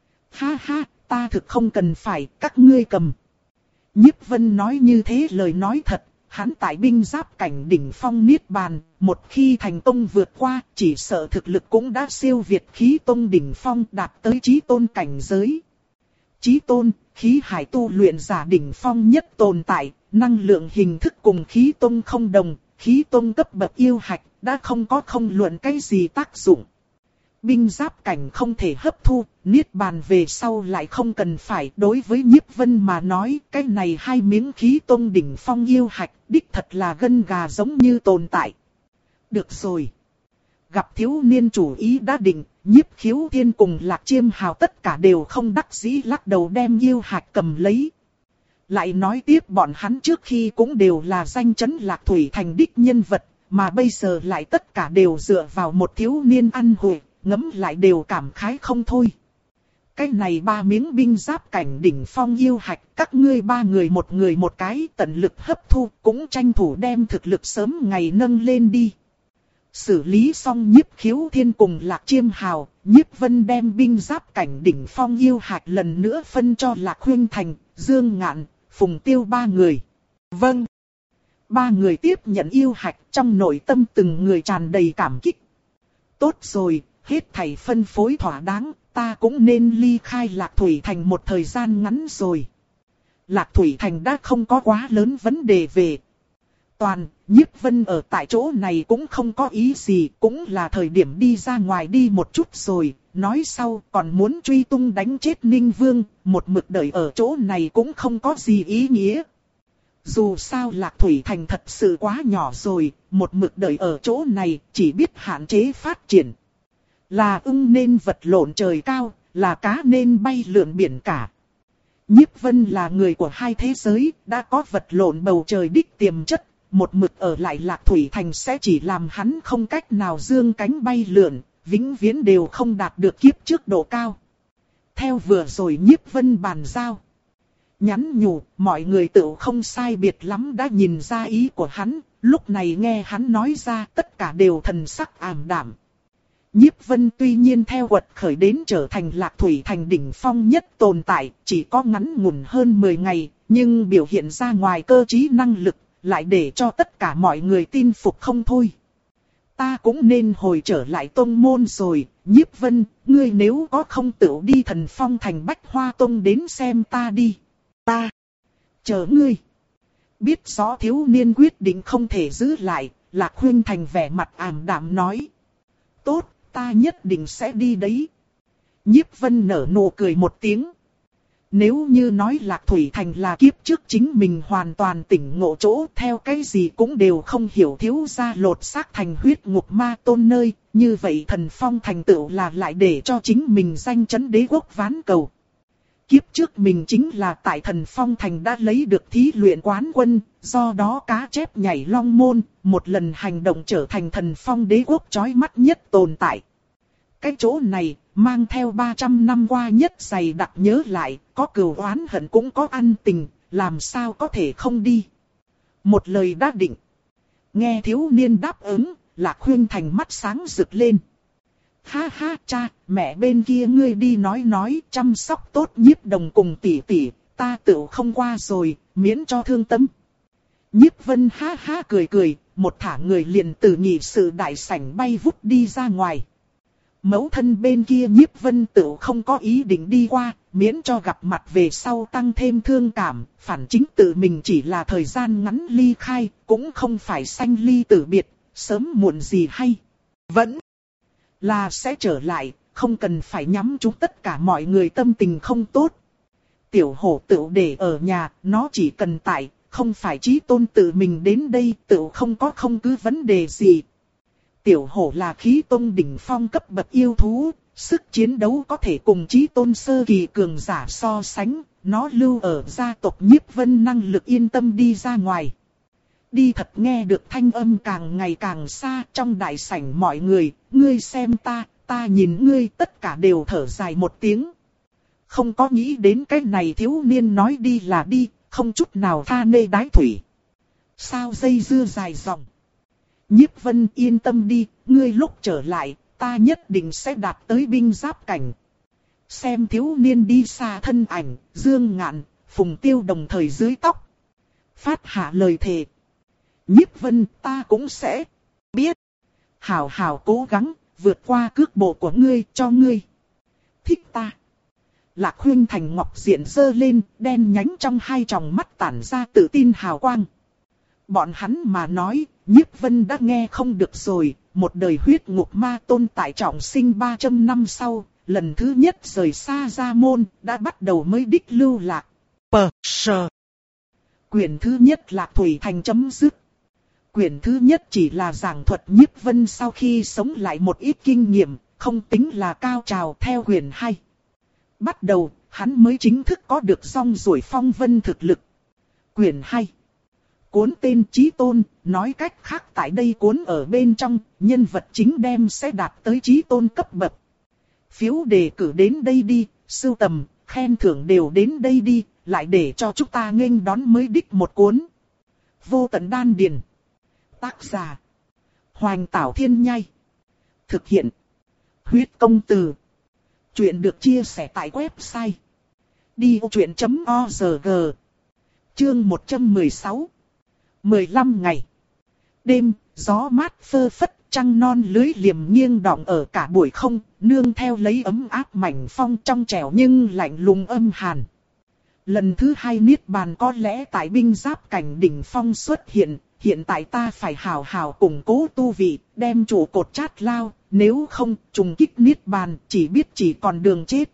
Ha ha, ta thực không cần phải, các ngươi cầm. Nhiếp Vân nói như thế lời nói thật, hắn tại binh giáp cảnh đỉnh phong Niết Bàn, một khi thành công vượt qua, chỉ sợ thực lực cũng đã siêu việt khí tông đỉnh phong đạt tới chí tôn cảnh giới. Chí tôn, khí hải tu luyện giả đỉnh phong nhất tồn tại, năng lượng hình thức cùng khí tông không đồng, khí tông cấp bậc yêu hạch, đã không có không luận cái gì tác dụng. Binh giáp cảnh không thể hấp thu, Niết Bàn về sau lại không cần phải. Đối với Nhiếp Vân mà nói, cái này hai miếng khí tông đỉnh phong yêu hạch, đích thật là gân gà giống như tồn tại. Được rồi. Gặp thiếu niên chủ ý đã định, Nhiếp Khiếu Thiên cùng Lạc Chiêm Hào tất cả đều không đắc dĩ lắc đầu đem yêu hạch cầm lấy. Lại nói tiếp bọn hắn trước khi cũng đều là danh chấn Lạc Thủy Thành đích nhân vật, mà bây giờ lại tất cả đều dựa vào một thiếu niên ăn hùi, ngấm lại đều cảm khái không thôi. Cái này ba miếng binh giáp cảnh đỉnh phong yêu hạch, các ngươi ba người một người một cái tận lực hấp thu, cũng tranh thủ đem thực lực sớm ngày nâng lên đi. Xử lý xong Nhiếp Khiếu Thiên cùng Lạc Chiêm Hào, Nhiếp Vân đem binh giáp cảnh đỉnh phong yêu hạch lần nữa phân cho Lạc Huynh Thành, Dương Ngạn, Phùng Tiêu ba người. Vâng. Ba người tiếp nhận yêu hạch, trong nội tâm từng người tràn đầy cảm kích. Tốt rồi, hết thảy phân phối thỏa đáng, ta cũng nên ly khai Lạc Thủy Thành một thời gian ngắn rồi. Lạc Thủy Thành đã không có quá lớn vấn đề về. Toàn, Nhiếp Vân ở tại chỗ này cũng không có ý gì, cũng là thời điểm đi ra ngoài đi một chút rồi. Nói sau còn muốn truy tung đánh chết Ninh Vương, một mực đợi ở chỗ này cũng không có gì ý nghĩa. Dù sao Lạc Thủy Thành thật sự quá nhỏ rồi, một mực đợi ở chỗ này chỉ biết hạn chế phát triển. Là ưng nên vật lộn trời cao, là cá nên bay lượn biển cả. Nhiếp Vân là người của hai thế giới, đã có vật lộn bầu trời đích tiềm chất. Một mực ở lại Lạc Thủy Thành sẽ chỉ làm hắn không cách nào dương cánh bay lượn. vĩnh viễn đều không đạt được kiếp trước độ cao. Theo vừa rồi Nhiếp Vân bàn giao. Nhắn nhủ, mọi người tự không sai biệt lắm đã nhìn ra ý của hắn, lúc này nghe hắn nói ra tất cả đều thần sắc ảm đạm. Nhiếp Vân tuy nhiên theo quật khởi đến trở thành Lạc Thủy Thành đỉnh phong nhất tồn tại, chỉ có ngắn ngủn hơn mười ngày, nhưng biểu hiện ra ngoài cơ trí năng lực, lại để cho tất cả mọi người tin phục không thôi. Ta cũng nên hồi trở lại tông môn rồi, Nhiếp Vân, ngươi nếu có không tự đi Thần Phong Thành Bách Hoa Tông đến xem ta đi. Ta chờ ngươi. Biết rõ thiếu niên quyết định không thể giữ lại, Lạc Huyên Thành vẻ mặt ảm đạm nói. Tốt, ta nhất định sẽ đi đấy. Nhiếp Vân nở nụ cười một tiếng. Nếu như nói Lạc Thủy Thành là kiếp trước chính mình hoàn toàn tỉnh ngộ chỗ, theo cái gì cũng đều không hiểu, thiếu gia lột xác thành huyết ngục ma tôn nơi, như vậy Thần Phong Thành tựu là lại để cho chính mình danh chấn đế quốc ván cầu. Kiếp trước mình chính là tại Thần Phong Thành đã lấy được thí luyện quán quân, do đó cá chép nhảy long môn, một lần hành động trở thành Thần Phong đế quốc chói mắt nhất tồn tại. Cái chỗ này, mang theo ba trăm năm qua nhất dày đặc nhớ lại, có cừu oán hận cũng có ăn tình, làm sao có thể không đi. Một lời đã định. Nghe thiếu niên đáp ứng, Lạc Huyên Thành mắt sáng rực lên. Ha ha cha, mẹ bên kia ngươi đi nói nói, chăm sóc tốt Nhiếp Đồng cùng tỷ tỷ, ta tự không qua rồi, miễn cho thương tâm. Nhiếp Vân ha ha cười cười, một thả người liền từ nghị sự đại sảnh bay vút đi ra ngoài. Mẫu thân bên kia Nhiếp Vân tự không có ý định đi qua, miễn cho gặp mặt về sau tăng thêm thương cảm, phản chính tự mình chỉ là thời gian ngắn ly khai, cũng không phải sanh ly tử biệt, sớm muộn gì hay. Vẫn là sẽ trở lại, không cần phải nhắm chúng tất cả mọi người tâm tình không tốt. Tiểu hổ tự để ở nhà, nó chỉ cần tại, không phải Chí Tôn tự mình đến đây, tự không có không cứ vấn đề gì. Tiểu hổ là khí tôn đỉnh phong cấp bậc yêu thú, sức chiến đấu có thể cùng Chí Tôn sơ kỳ cường giả so sánh, nó lưu ở gia tộc Nhiếp Vân năng lực yên tâm đi ra ngoài. Đi thật nghe được thanh âm càng ngày càng xa trong đại sảnh mọi người, ngươi xem ta, ta nhìn ngươi, tất cả đều thở dài một tiếng. Không có nghĩ đến cái này thiếu niên nói đi là đi, không chút nào tha nê đái thủy. Sao dây dưa dài dòng. Nhiếp Vân yên tâm đi, ngươi lúc trở lại, ta nhất định sẽ đạt tới binh giáp cảnh. Xem thiếu niên đi xa thân ảnh, Dương Ngạn, Phùng Tiêu đồng thời dưới tóc. Phát hạ lời thề. Nhiếp Vân, ta cũng sẽ biết. Hảo hảo cố gắng, vượt qua cước bộ của ngươi cho ngươi. Thích ta. Lạc Huyên Thành ngọc diện dơ lên, đen nhánh trong hai tròng mắt tản ra tự tin hào quang. Bọn hắn mà nói, Nhiếp Vân đã nghe không được rồi, một đời huyết ngục ma tôn tại trọng sinh ba trăm năm sau, lần thứ nhất rời xa gia môn, đã bắt đầu mới đích lưu lạc. Pờ sờ. Quyển thứ nhất Lạc Thủy Thành chấm dứt. Quyển thứ nhất chỉ là giảng thuật Nhiếp Vân sau khi sống lại một ít kinh nghiệm, không tính là cao trào. Theo quyển hai. Bắt đầu, hắn mới chính thức có được song ruổi phong vân thực lực. Quyển hai. Cuốn tên Chí Tôn, nói cách khác tại đây cuốn ở bên trong, nhân vật chính đem sẽ đạt tới Chí Tôn cấp bậc. Phiếu đề cử đến đây đi, sưu tầm, khen thưởng đều đến đây đi, lại để cho chúng ta nghênh đón mới đích một cuốn. Vô tận đan điền. Tác giả. Hoành Tảo Thiên Nhai. Thực hiện. Huyết Công Từ. Chuyện được chia sẻ tại website. đi ô chuyện chấm org. Chương một trăm mười sáu. mười lăm ngày. Đêm, gió mát phơ phất, trăng non lưới liềm nghiêng đọng ở cả buổi không, nương theo lấy ấm áp mảnh phong trong trẻo nhưng lạnh lùng âm hàn. Lần thứ hai niết bàn có lẽ tại binh giáp cảnh đỉnh phong xuất hiện, hiện tại ta phải hào hào củng cố tu vị, đem trụ cột chát lao, nếu không trùng kích niết bàn chỉ biết chỉ còn đường chết.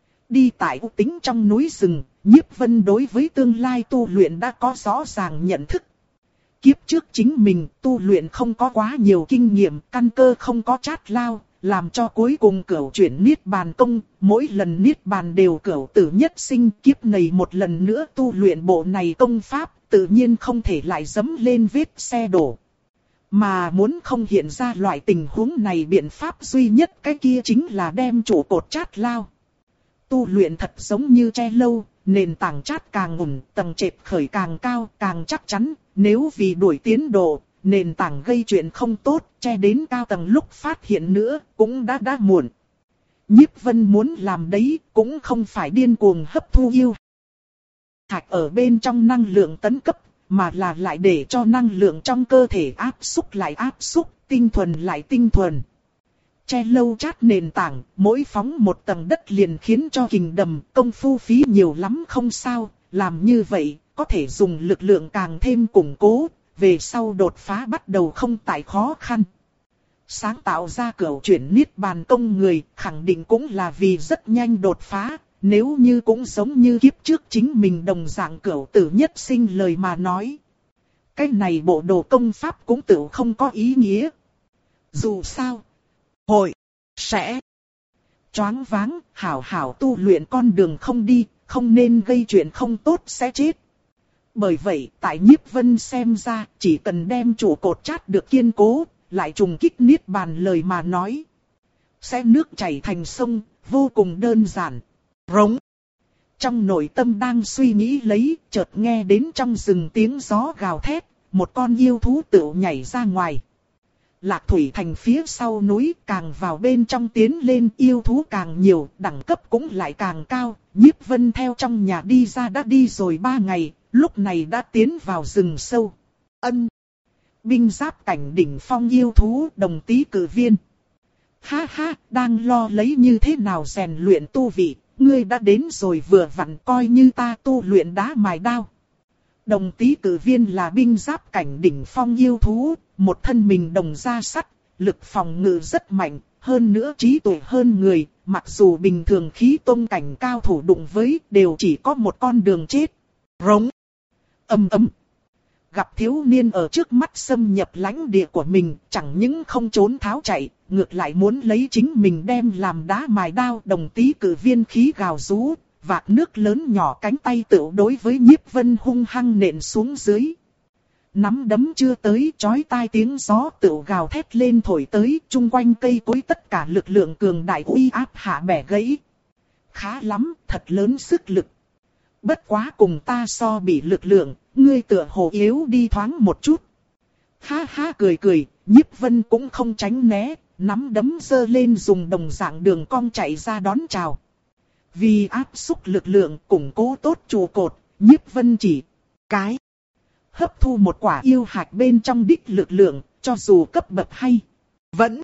Đi tại u tính trong núi rừng, Nhiếp Vân đối với tương lai tu luyện đã có rõ ràng nhận thức. Kiếp trước chính mình tu luyện không có quá nhiều kinh nghiệm, căn cơ không có chát lao, làm cho cuối cùng cửu chuyển niết bàn công, mỗi lần niết bàn đều cửu tử nhất sinh. Kiếp này một lần nữa tu luyện bộ này công pháp, tự nhiên không thể lại dẫm lên vết xe đổ. Mà muốn không hiện ra loại tình huống này biện pháp duy nhất cái kia chính là đem trụ cột chát lao. Tu luyện thật giống như tre lâu, nền tảng chát càng ổn, tầng trệt khởi càng cao, càng chắc chắn. Nếu vì đuổi tiến độ, nền tảng gây chuyện không tốt, che đến cao tầng lúc phát hiện nữa, cũng đã đã muộn. Nhiếp Vân muốn làm đấy, cũng không phải điên cuồng hấp thu yêu thạch ở bên trong năng lượng tấn cấp, mà là lại để cho năng lượng trong cơ thể áp xúc lại áp xúc, tinh thuần lại tinh thuần. Che lâu chát nền tảng, mỗi phóng một tầng đất liền khiến cho kình đầm, công phu phí nhiều lắm không sao, làm như vậy, có thể dùng lực lượng càng thêm củng cố, về sau đột phá bắt đầu không tại khó khăn. Sáng tạo ra cửu chuyển niết bàn công người, khẳng định cũng là vì rất nhanh đột phá, nếu như cũng giống như kiếp trước chính mình đồng dạng cửu tử nhất sinh lời mà nói. Cái này bộ đồ công pháp cũng tự không có ý nghĩa. Dù sao, hội, sẽ, choáng váng, hảo hảo tu luyện con đường không đi, không nên gây chuyện không tốt sẽ chết. Bởi vậy, tại Nhiếp Vân xem ra, chỉ cần đem trụ cột chát được kiên cố, lại trùng kích niết bàn lời mà nói. Sẽ nước chảy thành sông, vô cùng đơn giản. Rống. Trong nội tâm đang suy nghĩ lấy, chợt nghe đến trong rừng tiếng gió gào thét, một con yêu thú tựu nhảy ra ngoài. Lạc Thủy Thành phía sau núi càng vào bên trong tiến lên yêu thú càng nhiều, đẳng cấp cũng lại càng cao. Nhiếp Vân theo trong nhà đi ra đã đi rồi ba ngày, lúc này đã tiến vào rừng sâu. Ân. Binh giáp cảnh đỉnh phong yêu thú đồng tý cử viên. Ha ha, đang lo lấy như thế nào rèn luyện tu vị, ngươi đã đến rồi vừa vặn coi như ta tu luyện đá mài đao. Đồng tý cử viên là binh giáp cảnh đỉnh phong yêu thú, một thân mình đồng da sắt, lực phòng ngự rất mạnh, hơn nữa trí tuệ hơn người, mặc dù bình thường khí tôn cảnh cao thủ đụng với đều chỉ có một con đường chết. Rống. Ầm ầm. Gặp thiếu niên ở trước mắt xâm nhập lãnh địa của mình, chẳng những không trốn tháo chạy, ngược lại muốn lấy chính mình đem làm đá mài đao. Đồng tý cử viên khí gào rú, vạt nước lớn nhỏ cánh tay tựu đối với Nhiếp Vân hung hăng nện xuống dưới. Nắm đấm chưa tới, chói tai tiếng gió tựu gào thét lên thổi tới, chung quanh cây cối tất cả lực lượng cường đại uy áp hạ bẻ gãy. Khá lắm, thật lớn sức lực. Bất quá cùng ta so bị lực lượng, ngươi tựa hồ yếu đi thoáng một chút. Ha ha cười cười, Nhiếp Vân cũng không tránh né, nắm đấm giơ lên dùng đồng dạng đường cong chạy ra đón chào. Vì áp xúc lực lượng củng cố tốt trụ cột, Nhiếp Vân chỉ cái hấp thu một quả yêu hạch bên trong đích lực lượng, cho dù cấp bậc hay vẫn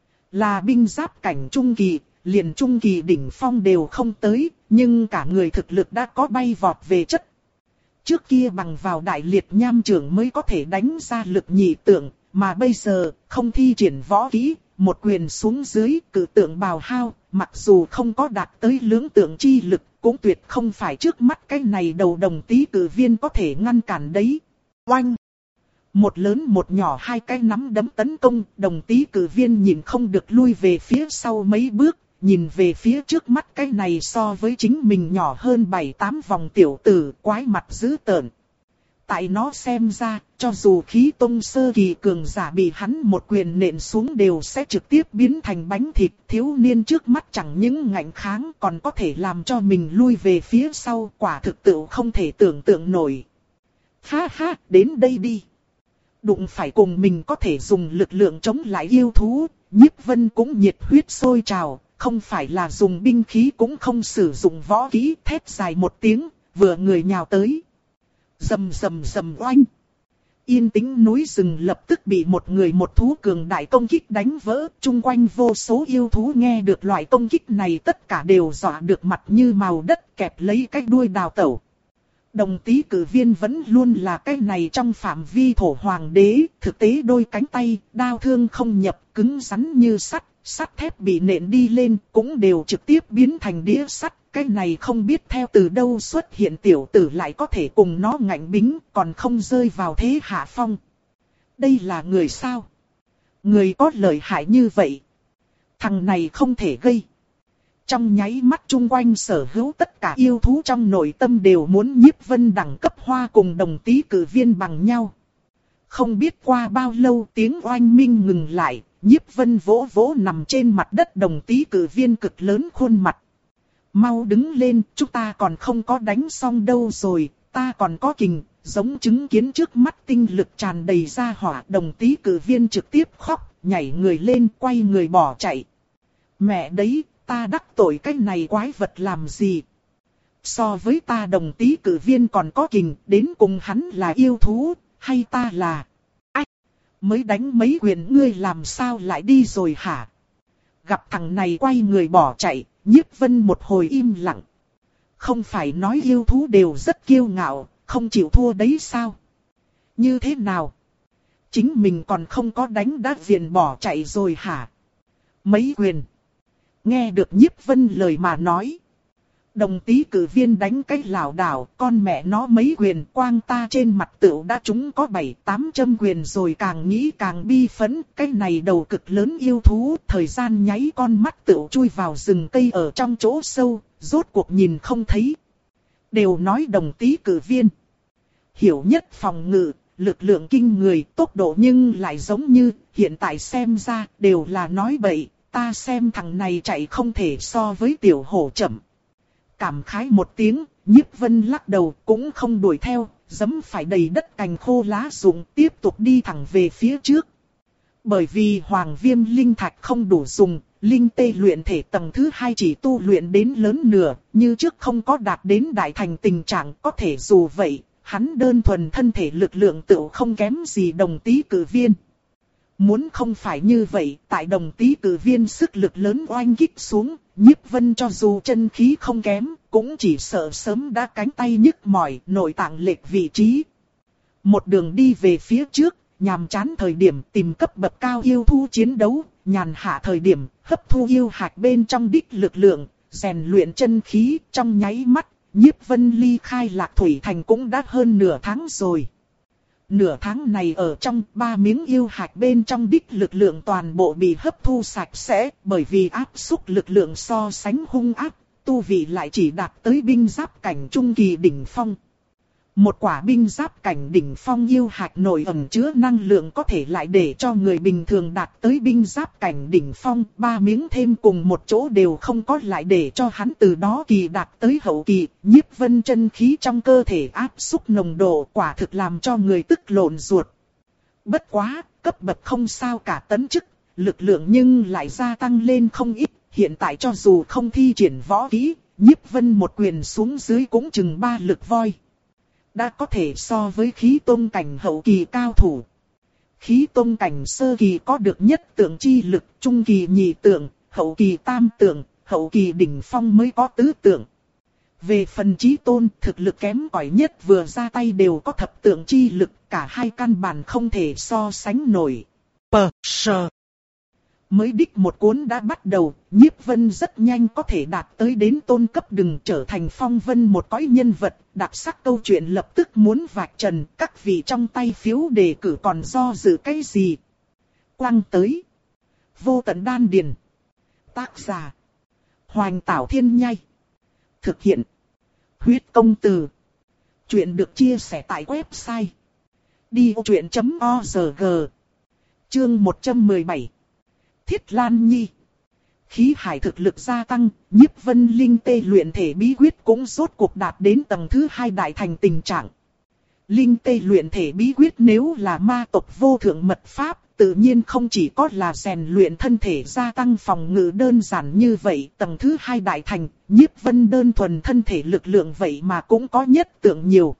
là binh giáp cảnh trung kỳ, liền trung kỳ đỉnh phong đều không tới, nhưng cả người thực lực đã có bay vọt về chất. Trước kia bằng vào đại liệt nham trưởng mới có thể đánh ra lực nhị tượng, mà bây giờ không thi triển võ kỹ, một quyền xuống dưới cử tượng bào hao, mặc dù không có đạt tới lưỡng tượng chi lực, cũng tuyệt không phải trước mắt cái này đầu đồng tý cử viên có thể ngăn cản đấy. Oanh! Một lớn một nhỏ hai cái nắm đấm tấn công, đồng tý cử viên nhìn không được lui về phía sau mấy bước, nhìn về phía trước mắt cái này so với chính mình nhỏ hơn bảy tám vòng tiểu tử, quái mặt dữ tợn. Tại nó xem ra, cho dù khí tông sơ kỳ cường giả bị hắn một quyền nện xuống đều sẽ trực tiếp biến thành bánh thịt. Thiếu niên trước mắt chẳng những ngạnh kháng còn có thể làm cho mình lui về phía sau, quả thực tự không thể tưởng tượng nổi. Ha ha, đến đây đi. Đụng phải cùng mình có thể dùng lực lượng chống lại yêu thú, Nhiếp Vân cũng nhiệt huyết sôi trào, không phải là dùng binh khí cũng không sử dụng võ kỹ, thét dài một tiếng, vừa người nhào tới. Rầm rầm rầm oanh. Yên tĩnh núi rừng lập tức bị một người một thú cường đại công kích đánh vỡ, chung quanh vô số yêu thú nghe được loại công kích này tất cả đều dọa được mặt như màu đất, kẹp lấy cái đuôi đào tẩu. Đồng tý cử viên vẫn luôn là cái này trong phạm vi thổ hoàng đế, thực tế đôi cánh tay, đao thương không nhập, cứng rắn như sắt, sắt thép bị nện đi lên, cũng đều trực tiếp biến thành đĩa sắt. Cái này không biết theo từ đâu xuất hiện tiểu tử lại có thể cùng nó ngạnh bính, còn không rơi vào thế hạ phong. Đây là người sao? Người có lợi hại như vậy? Thằng này không thể gây. Trong nháy mắt chung quanh sở hữu tất cả yêu thú trong nội tâm đều muốn Nhiếp Vân đẳng cấp hoa cùng đồng tý cử viên bằng nhau. Không biết qua bao lâu tiếng oanh minh ngừng lại, Nhiếp Vân vỗ vỗ nằm trên mặt đất đồng tý cử viên cực lớn khuôn mặt. Mau đứng lên, chúng ta còn không có đánh xong đâu rồi, ta còn có kình, giống chứng kiến trước mắt tinh lực tràn đầy ra hỏa. Đồng tý cử viên trực tiếp khóc, nhảy người lên quay người bỏ chạy. Mẹ đấy, ta đắc tội cái này quái vật làm gì? So với ta đồng tý cử viên còn có kình, đến cùng hắn là yêu thú, hay ta là... Ách! Mới đánh mấy quyền ngươi làm sao lại đi rồi hả? Gặp thằng này quay người bỏ chạy, Nhiếp Vân một hồi im lặng. Không phải nói yêu thú đều rất kiêu ngạo, không chịu thua đấy sao? Như thế nào? Chính mình còn không có đánh đã viền bỏ chạy rồi hả? Mấy quyền. Nghe được Nhiếp Vân lời mà nói. Đồng tý cử viên đánh cái lảo đảo, con mẹ nó mấy quyền quang ta trên mặt tựu đã trúng có bảy tám châm quyền rồi, càng nghĩ càng bi phẫn. Cái này đầu cực lớn yêu thú, thời gian nháy con mắt tựu chui vào rừng cây ở trong chỗ sâu, rốt cuộc nhìn không thấy. Đều nói đồng tý cử viên hiểu nhất phòng ngự, lực lượng kinh người, tốc độ nhưng lại giống như, hiện tại xem ra đều là nói bậy, ta xem thằng này chạy không thể so với tiểu hổ chậm. Cảm khái một tiếng, Nhiếp Vân lắc đầu cũng không đuổi theo, giẫm phải đầy đất cành khô lá rụng, tiếp tục đi thẳng về phía trước. Bởi vì hoàng viêm linh thạch không đủ dùng, linh tê luyện thể tầng thứ hai chỉ tu luyện đến lớn nửa, như trước không có đạt đến đại thành tình trạng. Có thể dù vậy, hắn đơn thuần thân thể lực lượng tựu không kém gì đồng tý cử viên. Muốn không phải như vậy, tại đồng tý cử viên sức lực lớn oanh kích xuống, Nhiếp Vân cho dù chân khí không kém, cũng chỉ sợ sớm đã cánh tay nhức mỏi, nội tạng lệch vị trí. Một đường đi về phía trước, nhàm chán thời điểm tìm cấp bậc cao yêu thú chiến đấu, nhàn hạ thời điểm hấp thu yêu hạch bên trong đích lực lượng, rèn luyện chân khí. Trong nháy mắt, Nhiếp Vân ly khai Lạc Thủy Thành cũng đã hơn nửa tháng rồi. Nửa tháng này ở trong ba miếng yêu hạch bên trong đích lực lượng toàn bộ bị hấp thu sạch sẽ, bởi vì áp xúc lực lượng so sánh hung ác, tu vị lại chỉ đạt tới binh giáp cảnh trung kỳ đỉnh phong. Một quả binh giáp cảnh đỉnh phong yêu hạch nổi ẩn chứa năng lượng có thể lại để cho người bình thường đạt tới binh giáp cảnh đỉnh phong, ba miếng thêm cùng một chỗ đều không có lại để cho hắn từ đó kỳ đạt tới hậu kỳ. Nhiếp Vân chân khí trong cơ thể áp xúc nồng độ quả thực làm cho người tức lộn ruột. Bất quá, cấp bậc không sao cả tấn chức, lực lượng nhưng lại gia tăng lên không ít, hiện tại cho dù không thi triển võ kỹ, Nhiếp Vân một quyền xuống dưới cũng chừng ba lực voi. Đã có thể so với khí tôn cảnh hậu kỳ cao thủ. Khí tôn cảnh sơ kỳ có được nhất tượng chi lực, trung kỳ nhị tượng, hậu kỳ tam tượng, hậu kỳ đỉnh phong mới có tứ tượng. Về phần chí tôn, thực lực kém cỏi nhất vừa ra tay đều có thập tượng chi lực, cả hai căn bản không thể so sánh nổi. Pờ, sờ. Mới đích một cuốn đã bắt đầu, Nhiếp Vân rất nhanh có thể đạt tới đến tôn cấp, đừng trở thành phong vân một cõi nhân vật. Đặc sắc câu chuyện lập tức muốn vạch trần, các vị trong tay phiếu đề cử còn do dự cái gì. Quăng tới. Vô tận đan điền. Tác giả. Hoành Tảo Thiên Nhai. Thực hiện. Huyết công từ. Chuyện được chia sẻ tại website. đi ô chuyện chấm o rờ gờ. Chương một trăm mười bảy. Thiết Lan Nhi. Khí hải thực lực gia tăng, Nhiếp Vân linh tê luyện thể bí quyết cũng rốt cuộc đạt đến tầng thứ hai đại thành tình trạng. Linh tê luyện thể bí quyết nếu là ma tộc vô thượng mật pháp, tự nhiên không chỉ có là rèn luyện thân thể gia tăng phòng ngự đơn giản như vậy. Tầng thứ hai đại thành, Nhiếp Vân đơn thuần thân thể lực lượng vậy mà cũng có nhất tượng nhiều.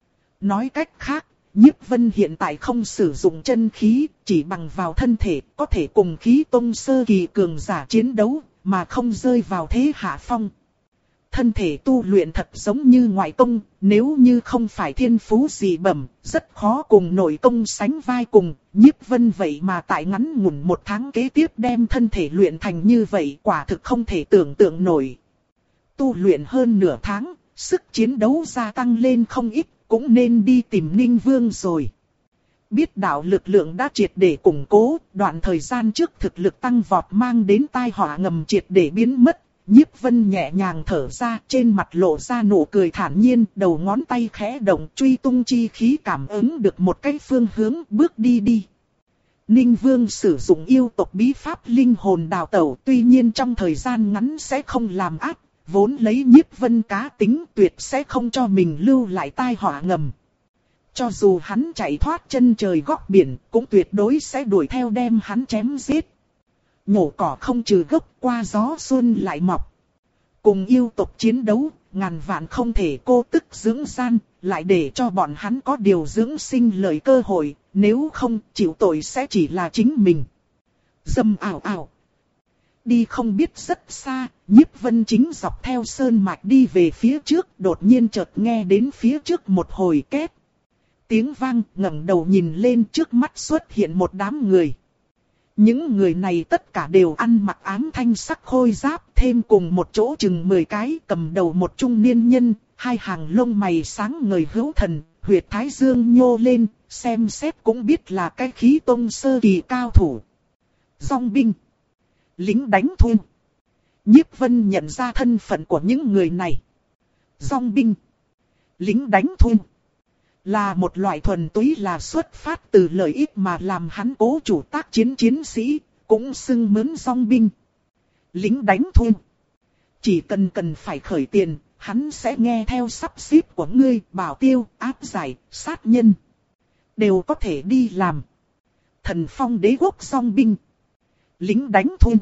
Nói cách khác, Nhiếp Vân hiện tại không sử dụng chân khí, chỉ bằng vào thân thể có thể cùng khí tông sơ kỳ cường giả chiến đấu, mà không rơi vào thế hạ phong. Thân thể tu luyện thật giống như ngoại công, nếu như không phải thiên phú dị bẩm, rất khó cùng nội công sánh vai cùng. Nhiếp Vân vậy mà tại ngắn ngủn một tháng kế tiếp đem thân thể luyện thành như vậy, quả thực không thể tưởng tượng nổi. Tu luyện hơn nửa tháng, sức chiến đấu gia tăng lên không ít. Cũng nên đi tìm Ninh Vương rồi. Biết đạo lực lượng đã triệt để củng cố, đoạn thời gian trước thực lực tăng vọt mang đến tai họa ngầm triệt để biến mất. Nhiếp Vân nhẹ nhàng thở ra, trên mặt lộ ra nụ cười thản nhiên, đầu ngón tay khẽ động, truy tung chi khí cảm ứng được một cái phương hướng, bước đi đi. Ninh Vương sử dụng yêu tộc bí pháp linh hồn đào tẩu, tuy nhiên trong thời gian ngắn sẽ không làm ác, vốn lấy Nhiếp Vân cá tính tuyệt sẽ không cho mình lưu lại tai họa ngầm. Cho dù hắn chạy thoát chân trời góc biển, cũng tuyệt đối sẽ đuổi theo đem hắn chém giết. Nhổ cỏ không trừ gốc, qua gió xuân lại mọc. Cùng yêu tộc chiến đấu, ngàn vạn không thể cô tức dưỡng gian, lại để cho bọn hắn có điều dưỡng sinh lợi cơ hội, nếu không chịu tội sẽ chỉ là chính mình. Dâm ảo ảo. Đi không biết rất xa, Nhiếp Vân chính dọc theo sơn mạch đi về phía trước, đột nhiên chợt nghe đến phía trước một hồi két. Tiếng vang, ngẩng đầu nhìn lên, trước mắt xuất hiện một đám người. Những người này tất cả đều ăn mặc ám thanh sắc khôi giáp, thêm cùng một chỗ chừng mười cái, cầm đầu một trung niên nhân, hai hàng lông mày sáng ngời hữu thần, huyệt thái dương nhô lên, xem xét cũng biết là cái khí tông sơ kỳ cao thủ. Dòng binh, lính đánh thuê. Nhiếp Vân nhận ra thân phận của những người này. Dòng binh, lính đánh thuê là một loại thuần túy là xuất phát từ lợi ích mà làm hắn cố chủ tác chiến chiến sĩ, cũng xưng mướn dòng binh. Lính đánh thuê, chỉ cần cần phải khởi tiền, hắn sẽ nghe theo sắp xếp của ngươi, bảo tiêu, áp giải, sát nhân. Đều có thể đi làm. Thần Phong đế quốc dòng binh, lính đánh thuê.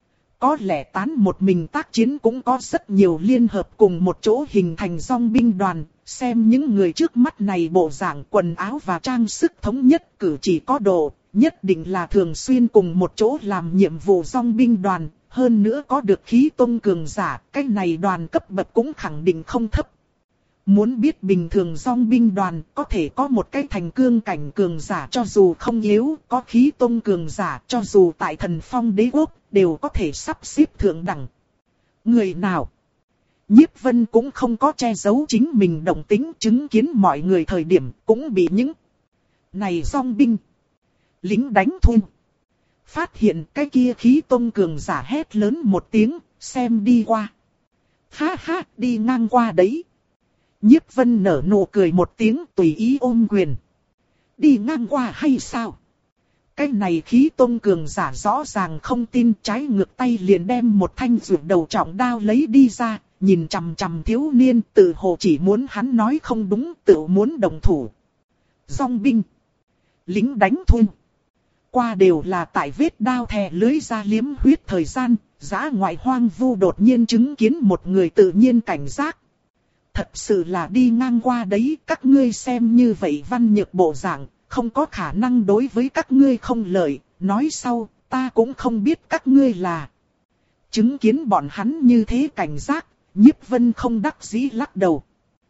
Có lẽ tán một mình tác chiến, cũng có rất nhiều liên hợp cùng một chỗ hình thành dòng binh đoàn. Xem những người trước mắt này bộ dạng quần áo và trang sức thống nhất, cử chỉ có độ, nhất định là thường xuyên cùng một chỗ làm nhiệm vụ dòng binh đoàn. Hơn nữa có được khí tông cường giả, cái này đoàn cấp bậc cũng khẳng định không thấp. Muốn biết bình thường dòng binh đoàn có thể có một cái thành cương cảnh cường giả cho dù không yếu, có khí tông cường giả cho dù tại Thần Phong đế quốc đều có thể sắp xếp thượng đẳng. Người nào? Nhiếp Vân cũng không có che giấu chính mình động tính, chứng kiến mọi người thời điểm cũng bị những này dòng binh, lính đánh thuê. Phát hiện cái kia khí tông cường giả hét lớn một tiếng, xem đi qua. Ha ha, đi ngang qua đấy. Nhiếp Vân nở nụ cười một tiếng, tùy ý ôm quyền. Đi ngang qua hay sao? Cái này khí tông cường giả rõ ràng không tin, trái ngược tay liền đem một thanh rượu đầu trọng đao lấy đi ra, nhìn chằm chằm thiếu niên, tự hồ chỉ muốn hắn nói không đúng, tự muốn đồng thủ. Dòng binh, lính đánh thuê, qua đều là tại vết đao thè lưới ra liếm huyết thời gian, dã ngoại hoang vu đột nhiên chứng kiến một người tự nhiên cảnh giác. Thật sự là đi ngang qua đấy, các ngươi xem như vậy văn nhược bộ dạng, không có khả năng đối với các ngươi không lợi, nói sau, ta cũng không biết các ngươi là. Chứng kiến bọn hắn như thế cảnh giác, Nhiếp Vân không đắc dĩ lắc đầu.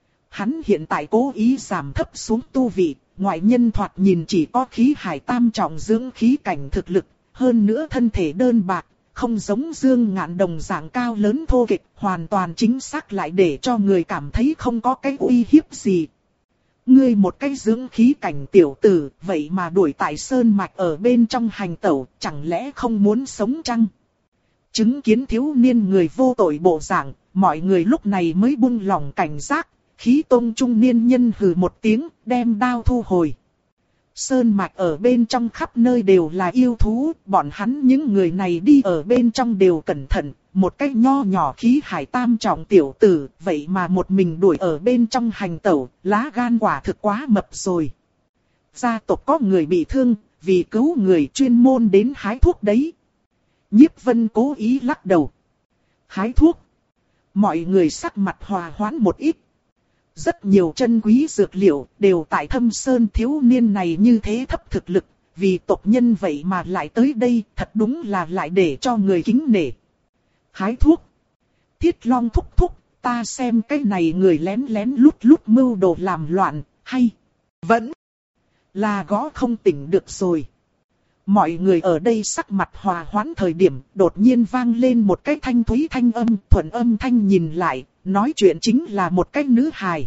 Hắn hiện tại cố ý giảm thấp xuống tu vị, ngoại nhân thoạt nhìn chỉ có khí hải tam trọng dưỡng khí cảnh thực lực, hơn nữa thân thể đơn bạc, không giống Dương Ngạn đồng dạng cao lớn thô kệch, hoàn toàn chính xác lại để cho người cảm thấy không có cái uy hiếp gì. Ngươi một cái dưỡng khí cảnh tiểu tử, vậy mà đuổi tại sơn mạch ở bên trong hành tẩu, chẳng lẽ không muốn sống chăng? Chứng kiến thiếu niên người vô tội bộ dạng, mọi người lúc này mới buông lỏng cảnh giác, khí tông trung niên nhân hừ một tiếng, đem đao thu hồi. Sơn mạch ở bên trong khắp nơi đều là yêu thú, bọn hắn những người này đi ở bên trong đều cẩn thận, một cái nho nhỏ khí hải tam trọng tiểu tử, vậy mà một mình đuổi ở bên trong hành tẩu, lá gan quả thực quá mập rồi. Gia tộc có người bị thương, vì cứu người chuyên môn đến hái thuốc đấy. Nhiếp Vân cố ý lắc đầu. Hái thuốc. Mọi người sắc mặt hòa hoãn một ít. Rất nhiều chân quý dược liệu đều tại Thâm Sơn thiếu niên này như thế thấp thực lực, vì tộc nhân vậy mà lại tới đây, thật đúng là lại để cho người kính nể. Hái thuốc. Thiết Long thúc thúc, ta xem cái này người lén lén lút lút mưu đồ làm loạn, hay vẫn là gõ không tỉnh được rồi. Mọi người ở đây sắc mặt hòa hoãn thời điểm, đột nhiên vang lên một cái thanh thúy thanh âm, thuần âm thanh nhìn lại, nói chuyện chính là một cái nữ hài.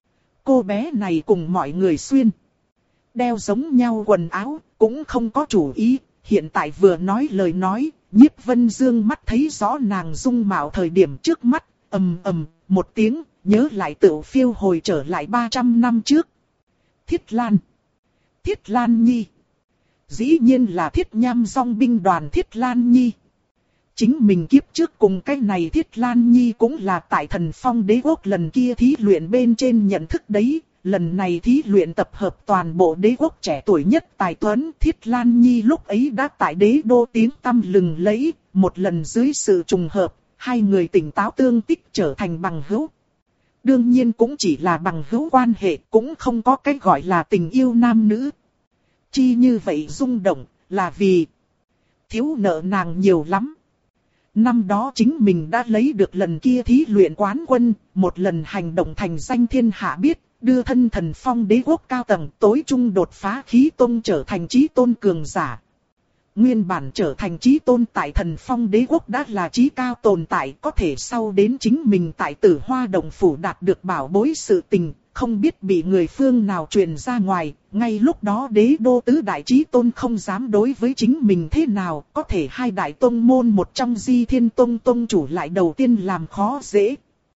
Cô bé này cùng mọi người xuyên đeo giống nhau quần áo, cũng không có chủ ý, hiện tại vừa nói lời nói, Nhiếp Vân dương mắt thấy rõ nàng dung mạo thời điểm trước mắt, ầm ầm, một tiếng, nhớ lại tựu phiêu hồi trở lại ba trăm năm trước. Thiết Lan. Thiết Lan Nhi. Dĩ nhiên là Thiết Nham Dòng binh đoàn Thiết Lan Nhi. Chính mình kiếp trước cùng cái này Thiết Lan Nhi cũng là tại Thần Phong Đế Quốc lần kia thí luyện bên trên nhận thức đấy. Lần này thí luyện tập hợp toàn bộ đế quốc trẻ tuổi nhất tài tuấn. Thiết Lan Nhi lúc ấy đã tại đế đô tiếng tăm lừng lẫy. Một lần dưới sự trùng hợp, hai người tỉnh táo tương tích trở thành bằng hữu. Đương nhiên cũng chỉ là bằng hữu quan hệ, cũng không có cái gọi là tình yêu nam nữ. Chi như vậy rung động, là vì thiếu nợ nàng nhiều lắm. Năm đó chính mình đã lấy được lần kia thí luyện quán quân, một lần hành động thành danh thiên hạ biết, đưa thân Thần Phong Đế Quốc cao tầng tối trung đột phá khí tôn trở thành chí tôn cường giả. Nguyên bản trở thành chí tôn tại Thần Phong Đế Quốc đã là chí cao tồn tại, có thể sau đến chính mình tại Tử Hoa Đồng Phủ đạt được bảo bối sự tình, không biết bị người phương nào truyền ra ngoài. Ngay lúc đó đế đô tứ đại chí tôn không dám đối với chính mình thế nào, có thể hai đại tông môn một trong Di Thiên Tông tông chủ lại đầu tiên làm khó dễ.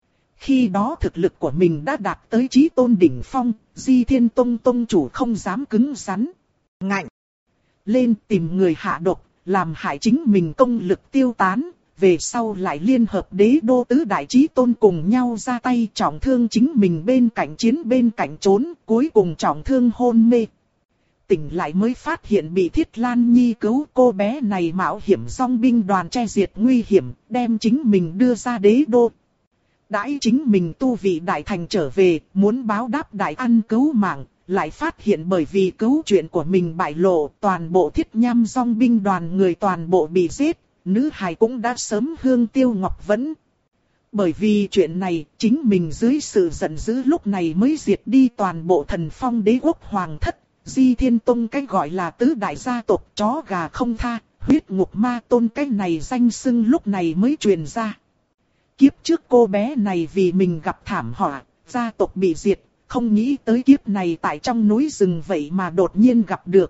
Khi đó thực lực của mình đã đạt tới chí tôn đỉnh phong, Di Thiên Tông tông chủ không dám cứng rắn. Ngạnh lên tìm người hạ độc, làm hại chính mình công lực tiêu tán, về sau lại liên hợp đế đô tứ đại chí tôn cùng nhau ra tay trọng thương chính mình bên cạnh chiến bên cạnh trốn, cuối cùng trọng thương hôn mê. Tỉnh lại mới phát hiện bị Thiết Lan Nhi cứu, cô bé này mạo hiểm dòng binh đoàn che diệt nguy hiểm, đem chính mình đưa ra đế đô. Đãi chính mình tu vị đại thành trở về, muốn báo đáp đại ân cứu mạng, lại phát hiện bởi vì cứu chuyện của mình bại lộ, toàn bộ Thiết Nham dòng binh đoàn người toàn bộ bị giết, nữ hài cũng đã sớm hương tiêu ngọc vẫn. Bởi vì chuyện này, chính mình dưới sự giận dữ lúc này mới diệt đi toàn bộ Thần Phong Đế Quốc hoàng thất, Di Thiên Tông cái gọi là tứ đại gia tộc chó gà không tha, huyết ngục ma tôn cái này danh xưng lúc này mới truyền ra. Kiếp trước cô bé này vì mình gặp thảm họa, gia tộc bị diệt, không nghĩ tới kiếp này tại trong núi rừng vậy mà đột nhiên gặp được.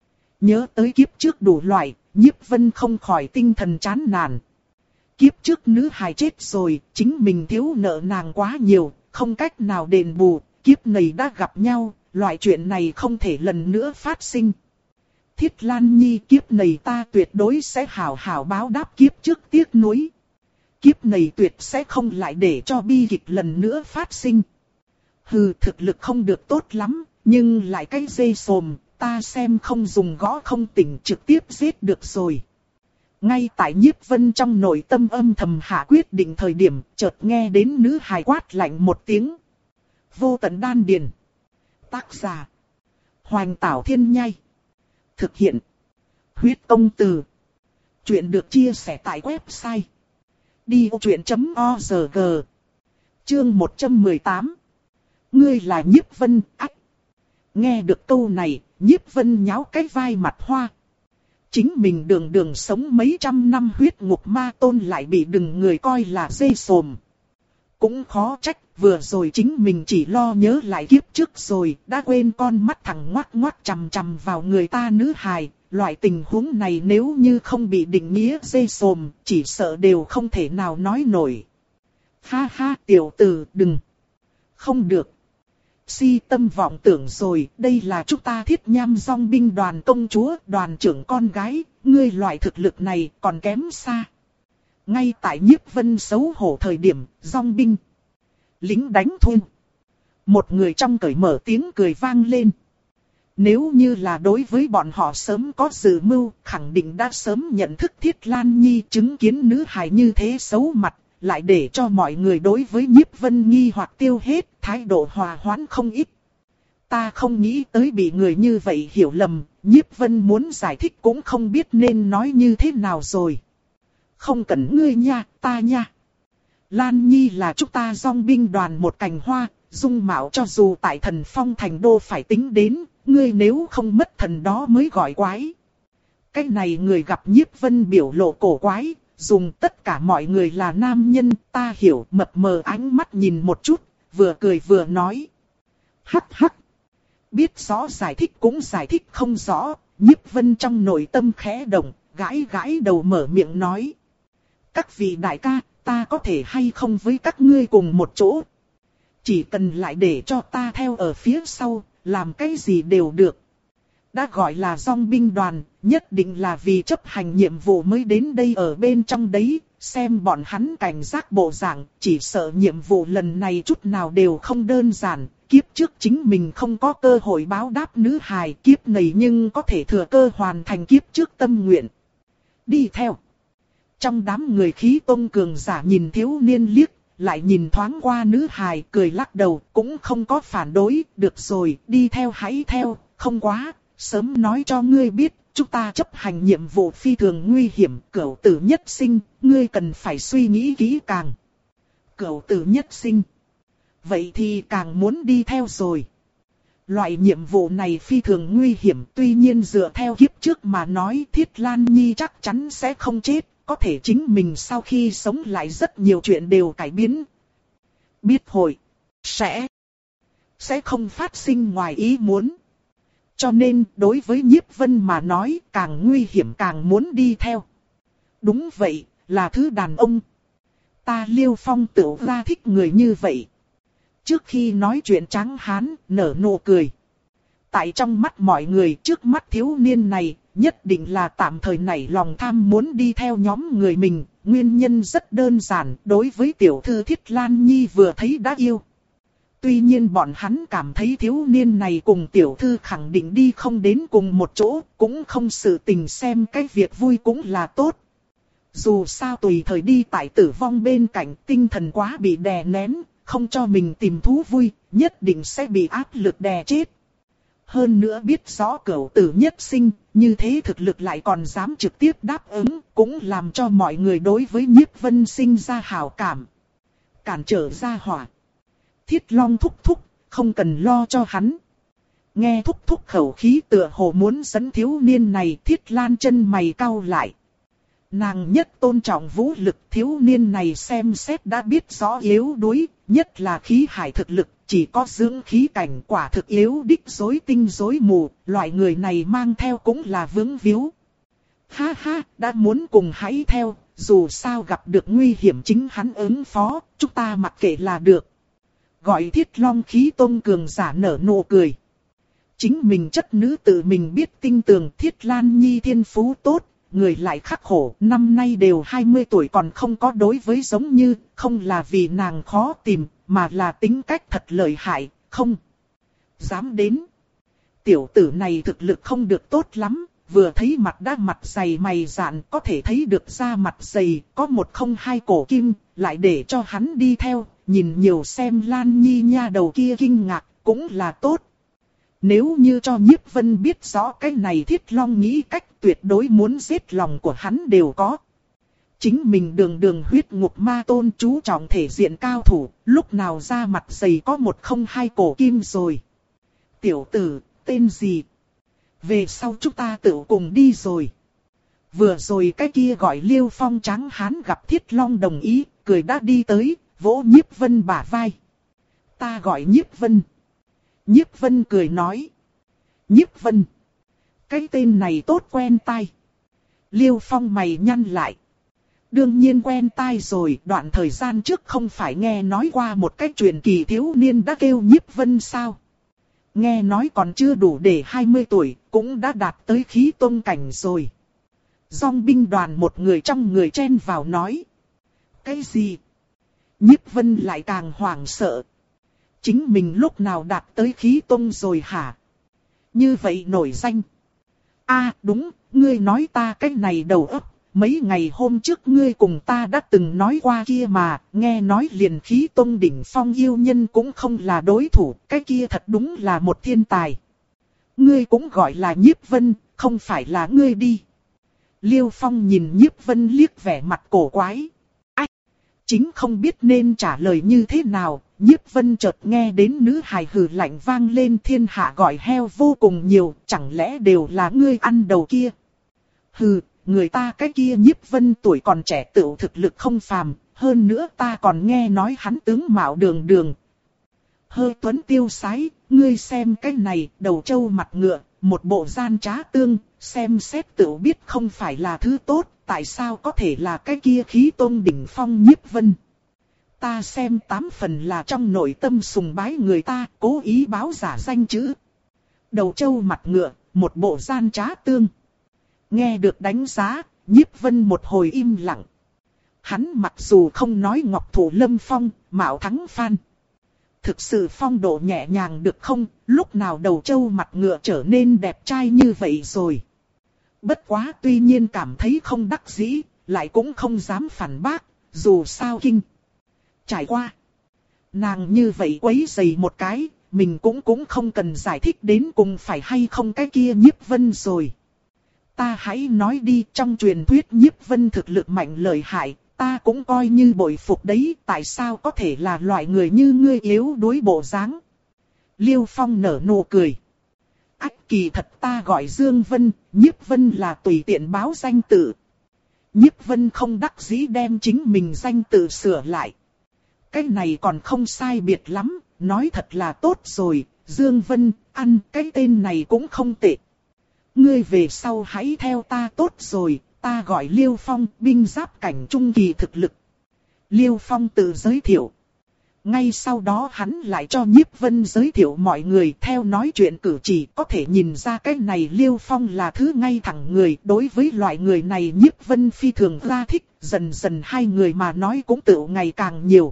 Nhớ tới kiếp trước đủ loại, Nhiếp Vân không khỏi tinh thần chán nản. Kiếp trước nữ hài chết rồi, chính mình thiếu nợ nàng quá nhiều, không cách nào đền bù, kiếp này đã gặp nhau, loại chuyện này không thể lần nữa phát sinh. Thiết Lan Nhi, kiếp này ta tuyệt đối sẽ hảo hảo báo đáp kiếp trước tiếc nuối. Kiếp này tuyệt sẽ không lại để cho bi kịch lần nữa phát sinh. Hừ, thực lực không được tốt lắm, nhưng lại cái dây sồm, ta xem không dùng gõ không tỉnh trực tiếp giết được rồi. Ngay tại Nhiếp Vân trong nội tâm âm thầm hạ quyết định thời điểm, chợt nghe đến nữ hài quát lạnh một tiếng. Vô tận đan điền. Tác giả. Hoành Tảo Thiên Nhai. Thực hiện. Huyết Công Từ. Chuyện được chia sẻ tại website đi ô chuyện chấm org. Chương một trăm mười tám. Ngươi là Nhiếp Vân, ách. Nghe được câu này, Nhiếp Vân nháo cái vai mặt hoa. Chính mình đường đường sống mấy trăm năm huyết ngục ma tôn lại bị đừng người coi là dê sồm. Cũng khó trách, vừa rồi chính mình chỉ lo nhớ lại kiếp trước rồi, đã quên con mắt thằng ngoác ngoác chằm chằm vào người ta nữ hài. Loại tình huống này nếu như không bị định nghĩa dê sồm, chỉ sợ đều không thể nào nói nổi. Ha ha, tiểu tử, đừng. Không được. Si tâm vọng tưởng rồi, đây là chúng ta Thiết Nham dòng binh đoàn công chúa, đoàn trưởng con gái, ngươi loại thực lực này còn kém xa. Ngay tại Nhiếp Vân xấu hổ thời điểm, dòng binh lính đánh thuê. Một người trong cởi mở tiếng cười vang lên. Nếu như là đối với bọn họ sớm có dự mưu, khẳng định đã sớm nhận thức Thiết Lan Nhi chứng kiến nữ hài như thế xấu mặt, lại để cho mọi người đối với Nhiếp Vân nghi hoặc tiêu hết, thái độ hòa hoãn không ít. Ta không nghĩ tới bị người như vậy hiểu lầm, Nhiếp Vân muốn giải thích cũng không biết nên nói như thế nào rồi. Không cần ngươi nha, ta nha. Lan Nhi là chúng ta dòng binh đoàn một cành hoa, dung mạo cho dù tại Thần Phong thành đô phải tính đến, ngươi nếu không mất thần đó mới gọi quái. Cái này người gặp Nhiếp Vân biểu lộ cổ quái, dùng tất cả mọi người là nam nhân, ta hiểu, mập mờ ánh mắt nhìn một chút, vừa cười vừa nói. Hắc hắc. Biết rõ giải thích cũng giải thích không rõ, Nhiếp Vân trong nội tâm khẽ động, gãi gãi đầu mở miệng nói. Các vị đại ca, ta có thể hay không với các ngươi cùng một chỗ. Chỉ cần lại để cho ta theo ở phía sau, làm cái gì đều được. Đã gọi là dòng binh đoàn, nhất định là vì chấp hành nhiệm vụ mới đến đây ở bên trong đấy. Xem bọn hắn cảnh giác bộ dạng, chỉ sợ nhiệm vụ lần này chút nào đều không đơn giản. Kiếp trước chính mình không có cơ hội báo đáp nữ hài, kiếp này nhưng có thể thừa cơ hoàn thành kiếp trước tâm nguyện. Đi theo. Trong đám người khí tôn cường giả nhìn thiếu niên liếc, lại nhìn thoáng qua nữ hài, cười lắc đầu, cũng không có phản đối. Được rồi, đi theo hãy theo, không quá, sớm nói cho ngươi biết. Chúng ta chấp hành nhiệm vụ phi thường nguy hiểm, cửu tử nhất sinh, ngươi cần phải suy nghĩ kỹ càng. Cửu tử nhất sinh. Vậy thì càng muốn đi theo rồi. Loại nhiệm vụ này phi thường nguy hiểm, tuy nhiên dựa theo kiếp trước mà nói Thiết Lan Nhi chắc chắn sẽ không chết, có thể chính mình sau khi sống lại rất nhiều chuyện đều cải biến. Biết hội, sẽ, sẽ không phát sinh ngoài ý muốn. Cho nên, đối với Nhiếp Vân mà nói, càng nguy hiểm càng muốn đi theo. Đúng vậy, là thứ đàn ông. Ta Liêu Phong tựu ra thích người như vậy. Trước khi nói chuyện Tráng Hán, nở nụ cười. Tại trong mắt mọi người, trước mắt thiếu niên này, nhất định là tạm thời nảy lòng tham muốn đi theo nhóm người mình. Nguyên nhân rất đơn giản, đối với tiểu thư Thiết Lan Nhi vừa thấy đã yêu. Tuy nhiên bọn hắn cảm thấy thiếu niên này cùng tiểu thư khẳng định đi không đến cùng một chỗ, cũng không sự tình xem cái việc vui cũng là tốt. Dù sao tùy thời đi tại tử vong bên cạnh, tinh thần quá bị đè nén, không cho mình tìm thú vui, nhất định sẽ bị áp lực đè chết. Hơn nữa biết rõ cửu tử nhất sinh, như thế thực lực lại còn dám trực tiếp đáp ứng, cũng làm cho mọi người đối với Nhiếp Vân sinh ra hảo cảm. Cản trở ra hỏa. Thiết Long thúc thúc, không cần lo cho hắn. Nghe thúc thúc khẩu khí tựa hồ muốn dẫn thiếu niên này, Thiết Lan chân mày cau lại. Nàng nhất tôn trọng vũ lực, thiếu niên này xem xét đã biết rõ yếu đuối, nhất là khí hải thực lực, chỉ có dưỡng khí cảnh, quả thực yếu đích rối tinh rối mù, loại người này mang theo cũng là vướng víu. Ha ha, đã muốn cùng hãy theo, dù sao gặp được nguy hiểm chính hắn ứng phó, chúng ta mặc kệ là được. Gọi Thiết Long khí tôn cường giả nở nụ cười. Chính mình chất nữ tự mình biết tinh tường, Thiết Lan Nhi thiên phú tốt, người lại khắc khổ, năm nay đều hai mươi tuổi còn không có đối với giống như, không là vì nàng khó tìm, mà là tính cách thật lợi hại, không dám đến. Tiểu tử này thực lực không được tốt lắm, vừa thấy mặt đã mặt dày mày dạn, có thể thấy được da mặt dày, có một không hai cổ kim, lại để cho hắn đi theo, nhìn nhiều xem Lan Nhi nha đầu kia kinh ngạc, cũng là tốt. Nếu như cho Nhiếp Vân biết rõ cái này Thiết Long nghĩ cách tuyệt đối muốn giết lòng của hắn đều có. Chính mình đường đường huyết ngục ma tôn chú trọng thể diện cao thủ, lúc nào ra mặt dày có một không hai cổ kim rồi. Tiểu tử, tên gì? Về sau chúng ta tự cùng đi rồi. Vừa rồi cái kia gọi Liêu Phong Tráng Hán gặp Thiết Long đồng ý, cười đã đi tới, vỗ Nhiếp Vân bả vai. Ta gọi Nhiếp Vân. Nhiếp Vân cười nói. Nhiếp Vân. Cái tên này tốt quen tai. Liêu Phong mày nhăn lại. Đương nhiên quen tai rồi, đoạn thời gian trước không phải nghe nói qua một cái truyền kỳ thiếu niên đã kêu Nhiếp Vân sao. Nghe nói còn chưa đủ để hai mươi tuổi, cũng đã đạt tới khí tôn cảnh rồi. Dòng binh đoàn một người trong người chen vào nói. Cái gì? Nhiếp Vân lại càng hoảng sợ. Chính mình lúc nào đạt tới khí tôn rồi hả? Như vậy nổi danh. À đúng, ngươi nói ta cái này đầu óc. Mấy ngày hôm trước ngươi cùng ta đã từng nói qua kia mà, nghe nói liền khí tôn đỉnh phong yêu nhân cũng không là đối thủ, cái kia thật đúng là một thiên tài. Ngươi cũng gọi là Nhiếp Vân, không phải là ngươi đi. Liêu Phong nhìn Nhiếp Vân liếc vẻ mặt cổ quái. Ách! Chính không biết nên trả lời như thế nào, Nhiếp Vân chợt nghe đến nữ hài hừ lạnh vang lên thiên hạ gọi heo vô cùng nhiều, chẳng lẽ đều là ngươi ăn đầu kia. Hừ! Người ta cái kia Nhiếp Vân tuổi còn trẻ tựu thực lực không phàm, hơn nữa ta còn nghe nói hắn tướng mạo đường đường. Hơi tuấn tiêu sái, ngươi xem cái này, đầu trâu mặt ngựa, một bộ gian trá tương, xem xét tự biết không phải là thứ tốt, tại sao có thể là cái kia khí tôn đỉnh phong Nhiếp Vân. Ta xem tám phần là trong nội tâm sùng bái người ta, cố ý báo giả danh chữ. Đầu trâu mặt ngựa, một bộ gian trá tương. Nghe được đánh giá, Nhiếp Vân một hồi im lặng. Hắn mặc dù không nói ngọc thủ lâm phong, mạo thắng phan. Thực sự phong độ nhẹ nhàng được không, lúc nào đầu trâu mặt ngựa trở nên đẹp trai như vậy rồi. Bất quá tuy nhiên cảm thấy không đắc dĩ, lại cũng không dám phản bác, dù sao kinh. Trải qua, nàng như vậy quấy rầy một cái, mình cũng cũng không cần giải thích đến cùng phải hay không cái kia Nhiếp Vân rồi. Ta hãy nói đi, trong truyền thuyết Nhiếp Vân thực lực mạnh lợi hại, ta cũng coi như bội phục đấy, tại sao có thể là loại người như ngươi yếu đuối bộ dáng. Liêu Phong nở nụ cười. Ách, kỳ thật ta gọi Dương Vân, Nhiếp Vân là tùy tiện báo danh tự. Nhiếp Vân không đắc dĩ đem chính mình danh tự sửa lại. Cái này còn không sai biệt lắm, nói thật là tốt rồi, Dương Vân, ăn cái tên này cũng không tệ. Ngươi về sau hãy theo ta tốt rồi, ta gọi Liêu Phong, binh giáp cảnh trung kỳ thực lực. Liêu Phong tự giới thiệu. Ngay sau đó hắn lại cho Nhiếp Vân giới thiệu mọi người, theo nói chuyện cử chỉ có thể nhìn ra cái này Liêu Phong là thứ ngay thẳng người. Đối với loại người này Nhiếp Vân phi thường ra thích, dần dần hai người mà nói cũng tự ngày càng nhiều.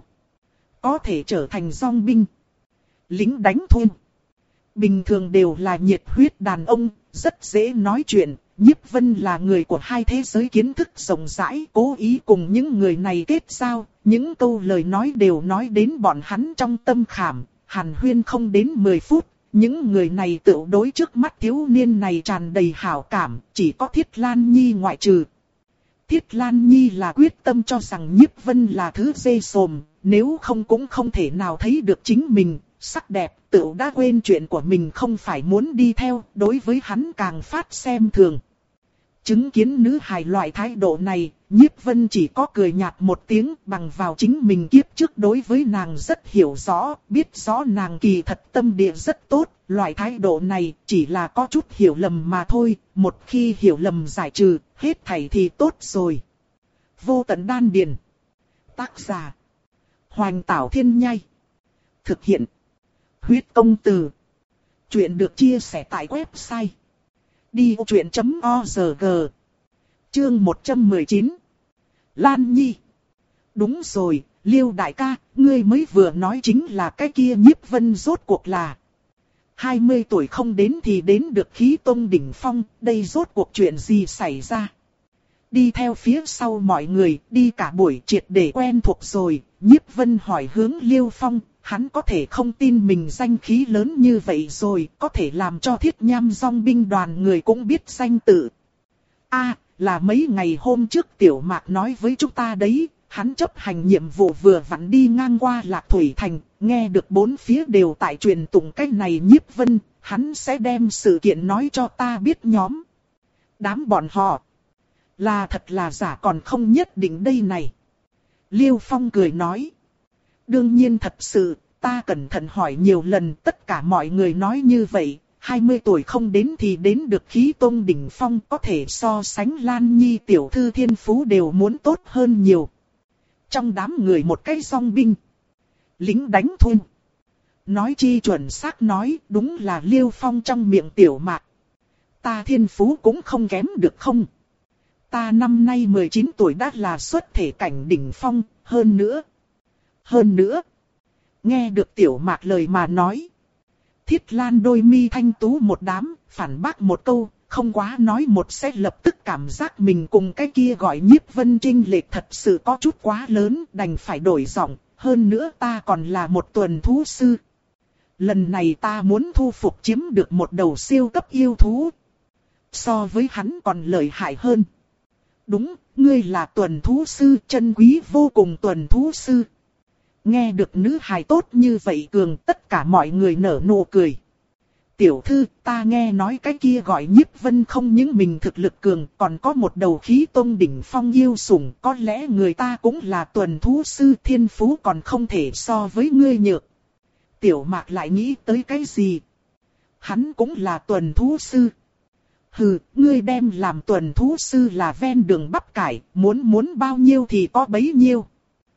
Có thể trở thành dòng binh, lính đánh thuê. Bình thường đều là nhiệt huyết đàn ông, rất dễ nói chuyện. Nhiếp Vân là người của hai thế giới kiến thức rộng rãi, cố ý cùng những người này kết giao, những câu lời nói đều nói đến bọn hắn trong tâm khảm. Hàn huyên không đến mười phút, những người này tự đối trước mắt thiếu niên này tràn đầy hảo cảm, chỉ có Thiết Lan Nhi ngoại trừ. Thiết Lan Nhi là quyết tâm cho rằng Nhiếp Vân là thứ dê sồm, nếu không cũng không thể nào thấy được chính mình. Sắc đẹp, tự đã quên chuyện của mình không phải muốn đi theo, đối với hắn càng phát xem thường. Chứng kiến nữ hài loại thái độ này, Nhiếp Vân chỉ có cười nhạt một tiếng, bằng vào chính mình kiếp trước đối với nàng rất hiểu rõ, biết rõ nàng kỳ thật tâm địa rất tốt, loại thái độ này chỉ là có chút hiểu lầm mà thôi, một khi hiểu lầm giải trừ, hết thảy thì tốt rồi. Vô tận đan điền. Tác giả Hoành Tảo Thiên Nhai. Thực hiện Huyết Công Từ. Chuyện được chia sẻ tại website đi vô chuyện chấm org. Chương một trăm mười chín. Lan Nhi. Đúng rồi, Liêu đại ca, ngươi mới vừa nói chính là cái kia Nhiếp Vân rốt cuộc là hai mươi tuổi không đến thì đến được khí tông đỉnh phong, đây rốt cuộc chuyện gì xảy ra? Đi theo phía sau mọi người, đi cả buổi triệt để quen thuộc rồi, Nhiếp Vân hỏi hướng Liêu Phong. Hắn có thể không tin mình danh khí lớn như vậy rồi, có thể làm cho Thiết Nham dòng binh đoàn người cũng biết danh tự. A, à, là mấy ngày hôm trước Tiểu Mạc nói với chúng ta đấy, hắn chấp hành nhiệm vụ vừa vặn đi ngang qua Lạc Thủy Thành, nghe được bốn phía đều tại truyền tụng cách này Nhiếp Vân, hắn sẽ đem sự kiện nói cho ta biết nhóm. Đám bọn họ, là thật là giả còn không nhất định đây này. Liêu Phong cười nói. Đương nhiên thật sự, ta cẩn thận hỏi nhiều lần, tất cả mọi người nói như vậy, hai mươi tuổi không đến thì đến được khí tôn đỉnh phong, có thể so sánh Lan Nhi tiểu thư thiên phú đều muốn tốt hơn nhiều. Trong đám người một cái dòng binh, lính đánh thuê. Nói chi chuẩn xác nói, đúng là Liêu Phong trong miệng Tiểu Mạc. Ta thiên phú cũng không kém được không? Ta năm nay mười chín tuổi đã là xuất thể cảnh đỉnh phong, hơn nữa. Hơn nữa, nghe được Tiểu Mạc lời mà nói. Thiết Lan đôi mi thanh tú một đám, phản bác một câu, không quá nói một sẽ lập tức cảm giác mình cùng cái kia gọi Nhiếp Vân chênh lệch thật sự có chút quá lớn, đành phải đổi giọng. Hơn nữa ta còn là một tuần thú sư. Lần này ta muốn thu phục chiếm được một đầu siêu cấp yêu thú. So với hắn còn lợi hại hơn. Đúng, ngươi là tuần thú sư, chân quý vô cùng tuần thú sư. Nghe được nữ hài tốt như vậy cường, tất cả mọi người nở nụ cười. Tiểu thư, ta nghe nói cái kia gọi Nhiếp Vân không những mình thực lực cường, còn có một đầu khí tôn đỉnh phong yêu sủng, có lẽ người ta cũng là tuần thú sư, thiên phú còn không thể so với ngươi nhược. Tiểu Mạc lại nghĩ tới cái gì? Hắn cũng là tuần thú sư. Hừ, ngươi đem làm tuần thú sư là ven đường bắp cải, muốn muốn bao nhiêu thì có bấy nhiêu.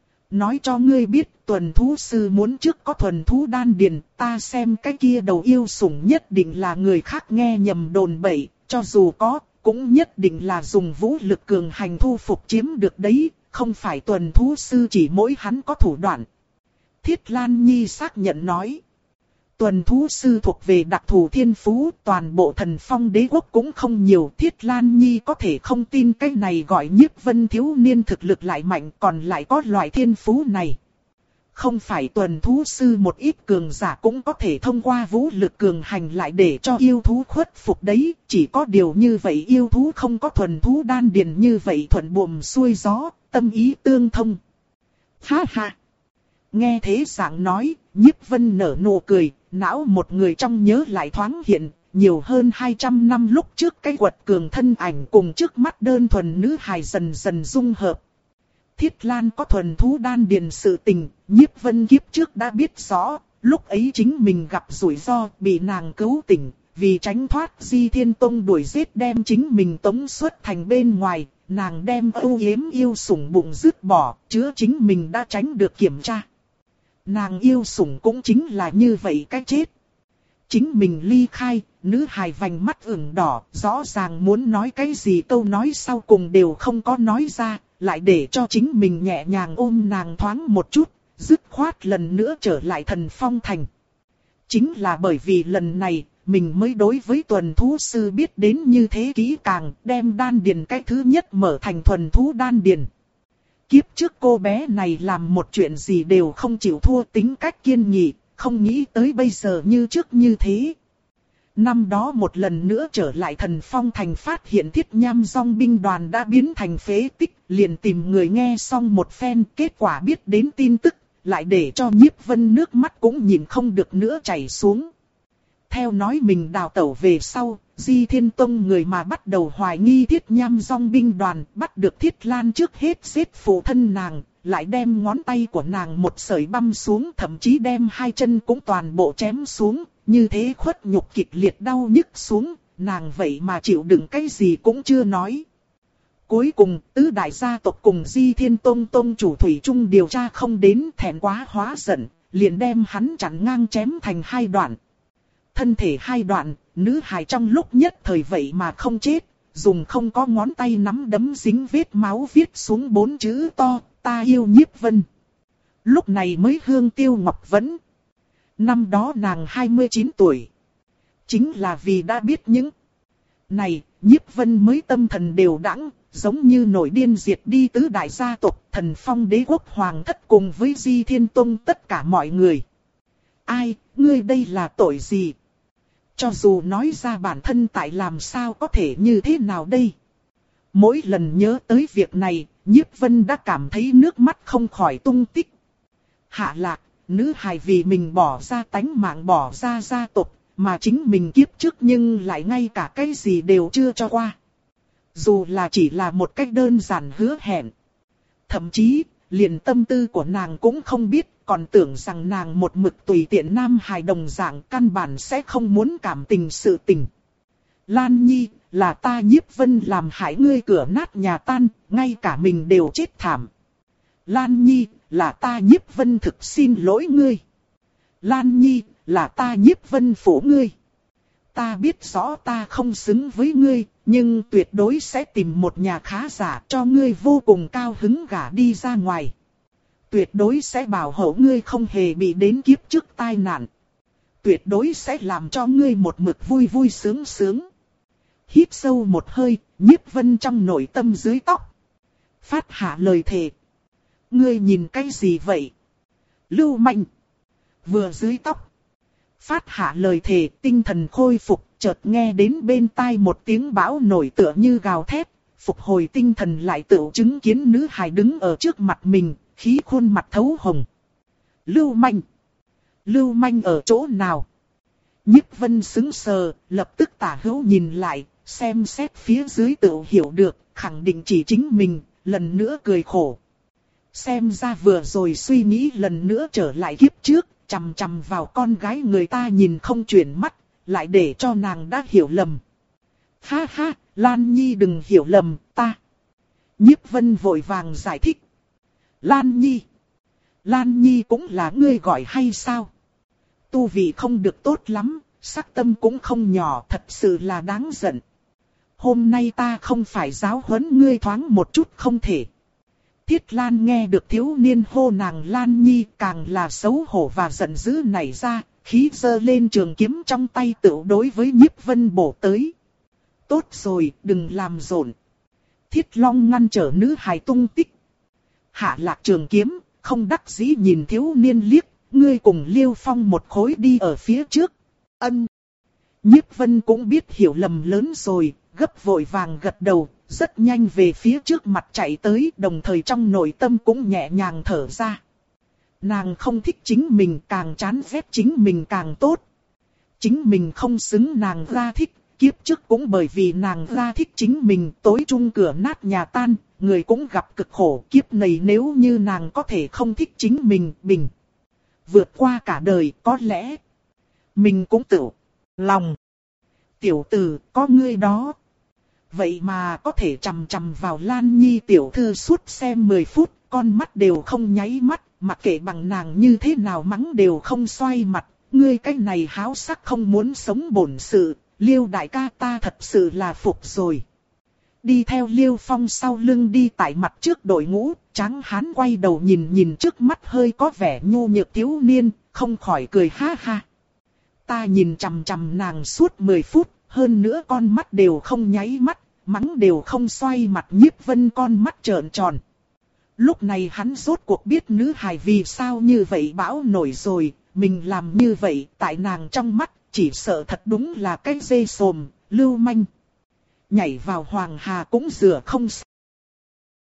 Nói cho ngươi biết, tuần thú sư muốn trước có thuần thú đan điền, ta xem cái kia đầu yêu sủng nhất định là người khác nghe nhầm đồn bậy, cho dù có, cũng nhất định là dùng vũ lực cường hành thu phục chiếm được đấy, không phải tuần thú sư chỉ mỗi hắn có thủ đoạn. Thiết Lan Nhi xác nhận nói. Tuần thú sư thuộc về đặc thù thiên phú, toàn bộ Thần Phong đế quốc cũng không nhiều. Thiết Lan Nhi có thể không tin cái này gọi Nhiếp Vân thiếu niên thực lực lại mạnh, còn lại có loại thiên phú này. Không phải tuần thú sư một ít cường giả cũng có thể thông qua vũ lực cường hành lại để cho yêu thú khuất phục đấy, chỉ có điều như vậy yêu thú không có thuần thú đan điền như vậy thuận buồm xuôi gió, tâm ý tương thông. Ha ha! Nghe thế dạng nói, Nhiếp Vân nở nụ cười, não một người trong nhớ lại thoáng hiện, nhiều hơn hai trăm năm lúc trước cái quật cường thân ảnh cùng trước mắt đơn thuần nữ hài dần dần dung hợp. Thiết Lan có thuần thú đan điền sự tình, Nhiếp Vân kiếp trước đã biết rõ, lúc ấy chính mình gặp rủi ro bị nàng cứu tỉnh, vì tránh thoát Di Thiên Tông đuổi giết đem chính mình tống xuất thành bên ngoài, nàng đem âu yếm yêu sủng bụng dứt bỏ, chứa chính mình đã tránh được kiểm tra. Nàng yêu sủng cũng chính là như vậy cái chết. Chính mình ly khai, nữ hài vành mắt ửng đỏ, rõ ràng muốn nói cái gì câu nói sau cùng đều không có nói ra, lại để cho chính mình nhẹ nhàng ôm nàng thoáng một chút, dứt khoát lần nữa trở lại Thần Phong thành. Chính là bởi vì lần này, mình mới đối với tuần thú sư biết đến như thế kỹ càng, đem đan điền cái thứ nhất mở thành thuần thú đan điền. Kiếp trước cô bé này làm một chuyện gì đều không chịu thua, tính cách kiên nghị, không nghĩ tới bây giờ như trước như thế. Năm đó một lần nữa trở lại Thần Phong thành phát hiện Thiết Nham Dong binh đoàn đã biến thành phế tích, liền tìm người nghe xong một phen, kết quả biết đến tin tức, lại để cho Nhiếp Vân nước mắt cũng nhìn không được nữa chảy xuống. Theo nói mình đào tẩu về sau, Di Thiên Tông người mà bắt đầu hoài nghi Thiết Nham Dong binh đoàn, bắt được Thiết Lan trước hết giết phụ thân nàng, lại đem ngón tay của nàng một sợi băm xuống, thậm chí đem hai chân cũng toàn bộ chém xuống, như thế khuất nhục kịch liệt đau nhức xuống, nàng vậy mà chịu đựng cái gì cũng chưa nói. Cuối cùng, tứ đại gia tộc cùng Di Thiên Tông Tông chủ Thủy Trung điều tra không đến, thẹn quá hóa giận, liền đem hắn chặn ngang chém thành hai đoạn. Thân thể hai đoạn, nữ hài trong lúc nhất thời vậy mà không chết, dùng không có ngón tay nắm đấm dính vết máu viết xuống bốn chữ to, ta yêu Nhiếp Vân. Lúc này mới hương tiêu ngọc vẫn. Năm đó nàng hai mươi chín tuổi. Chính là vì đã biết những này, Nhiếp Vân mới tâm thần đều đãng, giống như nổi điên diệt đi tứ đại gia tộc, Thần Phong đế quốc hoàng thất cùng với Di Thiên Tông tất cả mọi người. Ai, ngươi đây là tội gì? Cho dù nói ra bản thân tại làm sao có thể như thế nào đây? Mỗi lần nhớ tới việc này, Nhiếp Vân đã cảm thấy nước mắt không khỏi tung tích. Hạ lạc, nữ hài vì mình bỏ ra tánh mạng bỏ ra gia tộc, mà chính mình kiếp trước nhưng lại ngay cả cái gì đều chưa cho qua. Dù là chỉ là một cách đơn giản hứa hẹn. Thậm chí, liền tâm tư của nàng cũng không biết, còn tưởng rằng nàng một mực tùy tiện nam hài đồng dạng căn bản sẽ không muốn cảm tình sự tình. Lan Nhi, là ta Nhiếp Vân làm hại ngươi cửa nát nhà tan, ngay cả mình đều chết thảm. Lan Nhi, là ta Nhiếp Vân thực xin lỗi ngươi. Lan Nhi, là ta Nhiếp Vân phủ ngươi. Ta biết rõ ta không xứng với ngươi, nhưng tuyệt đối sẽ tìm một nhà khá giả cho ngươi vô cùng cao hứng gả đi ra ngoài. Tuyệt đối sẽ bảo hộ ngươi không hề bị đến kiếp trước tai nạn. Tuyệt đối sẽ làm cho ngươi một mực vui vui sướng sướng. Hít sâu một hơi, Nhiếp Vân trong nội tâm dưới tóc. Phát hạ lời thề. Ngươi nhìn cái gì vậy? Lưu manh. Vừa dưới tóc. Phát hạ lời thề, tinh thần khôi phục, chợt nghe đến bên tai một tiếng bão nổi tựa như gào thét. Phục hồi tinh thần lại tự chứng kiến nữ hài đứng ở trước mặt mình, khí khuôn mặt thấu hồng. Lưu manh. Lưu manh ở chỗ nào? Nhiếp Vân sững sờ, lập tức tả hữu nhìn lại, xem xét phía dưới tự hiểu được, khẳng định chỉ chính mình, lần nữa cười khổ. Xem ra vừa rồi suy nghĩ lần nữa trở lại kiếp trước, chằm chằm vào con gái người ta nhìn không chuyển mắt, lại để cho nàng đã hiểu lầm. Ha ha, Lan Nhi đừng hiểu lầm, ta. Nhiếp Vân vội vàng giải thích. Lan Nhi. Lan Nhi cũng là ngươi gọi hay sao? Tu vị không được tốt lắm, sắc tâm cũng không nhỏ, thật sự là đáng giận. Hôm nay ta không phải giáo huấn ngươi thoáng một chút không thể. Thiết Lan nghe được thiếu niên hô nàng Lan Nhi càng là xấu hổ và giận dữ nảy ra, khí giơ lên trường kiếm trong tay tự đối với Nhiếp Vân bổ tới. Tốt rồi, đừng làm rộn. Thiết Long ngăn trở nữ hài tung tích. Hạ Lạc trường kiếm, không đắc dĩ nhìn thiếu niên liếc, ngươi cùng Liêu Phong một khối đi ở phía trước. Ân. Nhiếp Vân cũng biết hiểu lầm lớn rồi, gấp vội vàng gật đầu, rất nhanh về phía trước mặt chạy tới, đồng thời trong nội tâm cũng nhẹ nhàng thở ra. Nàng không thích chính mình, càng chán ghét chính mình càng tốt. Chính mình không xứng nàng ra thích, kiếp trước cũng bởi vì nàng ra thích chính mình, tối chung cửa nát nhà tan, người cũng gặp cực khổ. Kiếp này nếu như nàng có thể không thích chính mình, bình vượt qua cả đời, có lẽ mình cũng tự lòng. Tiểu tử, có ngươi đó. Vậy mà có thể chằm chằm vào Lan Nhi tiểu thư suốt xem mười phút, con mắt đều không nháy mắt, mặc kệ bằng nàng như thế nào mắng đều không xoay mặt. Ngươi cái này háo sắc không muốn sống bổn sự, Liêu đại ca ta thật sự là phục rồi. Đi theo Liêu Phong sau lưng đi tại mặt trước đội ngũ, Tráng Hán quay đầu nhìn nhìn trước mắt hơi có vẻ nhu nhược thiếu niên, không khỏi cười ha ha. Ta nhìn chằm chằm nàng suốt mười phút, hơn nữa con mắt đều không nháy mắt, mắng đều không xoay mặt. Nhiếp Vân con mắt trợn tròn. Lúc này hắn rốt cuộc biết nữ hài vì sao như vậy bão nổi rồi, mình làm như vậy tại nàng trong mắt, chỉ sợ thật đúng là cái dê sồm, lưu manh. Nhảy vào Hoàng Hà cũng rửa không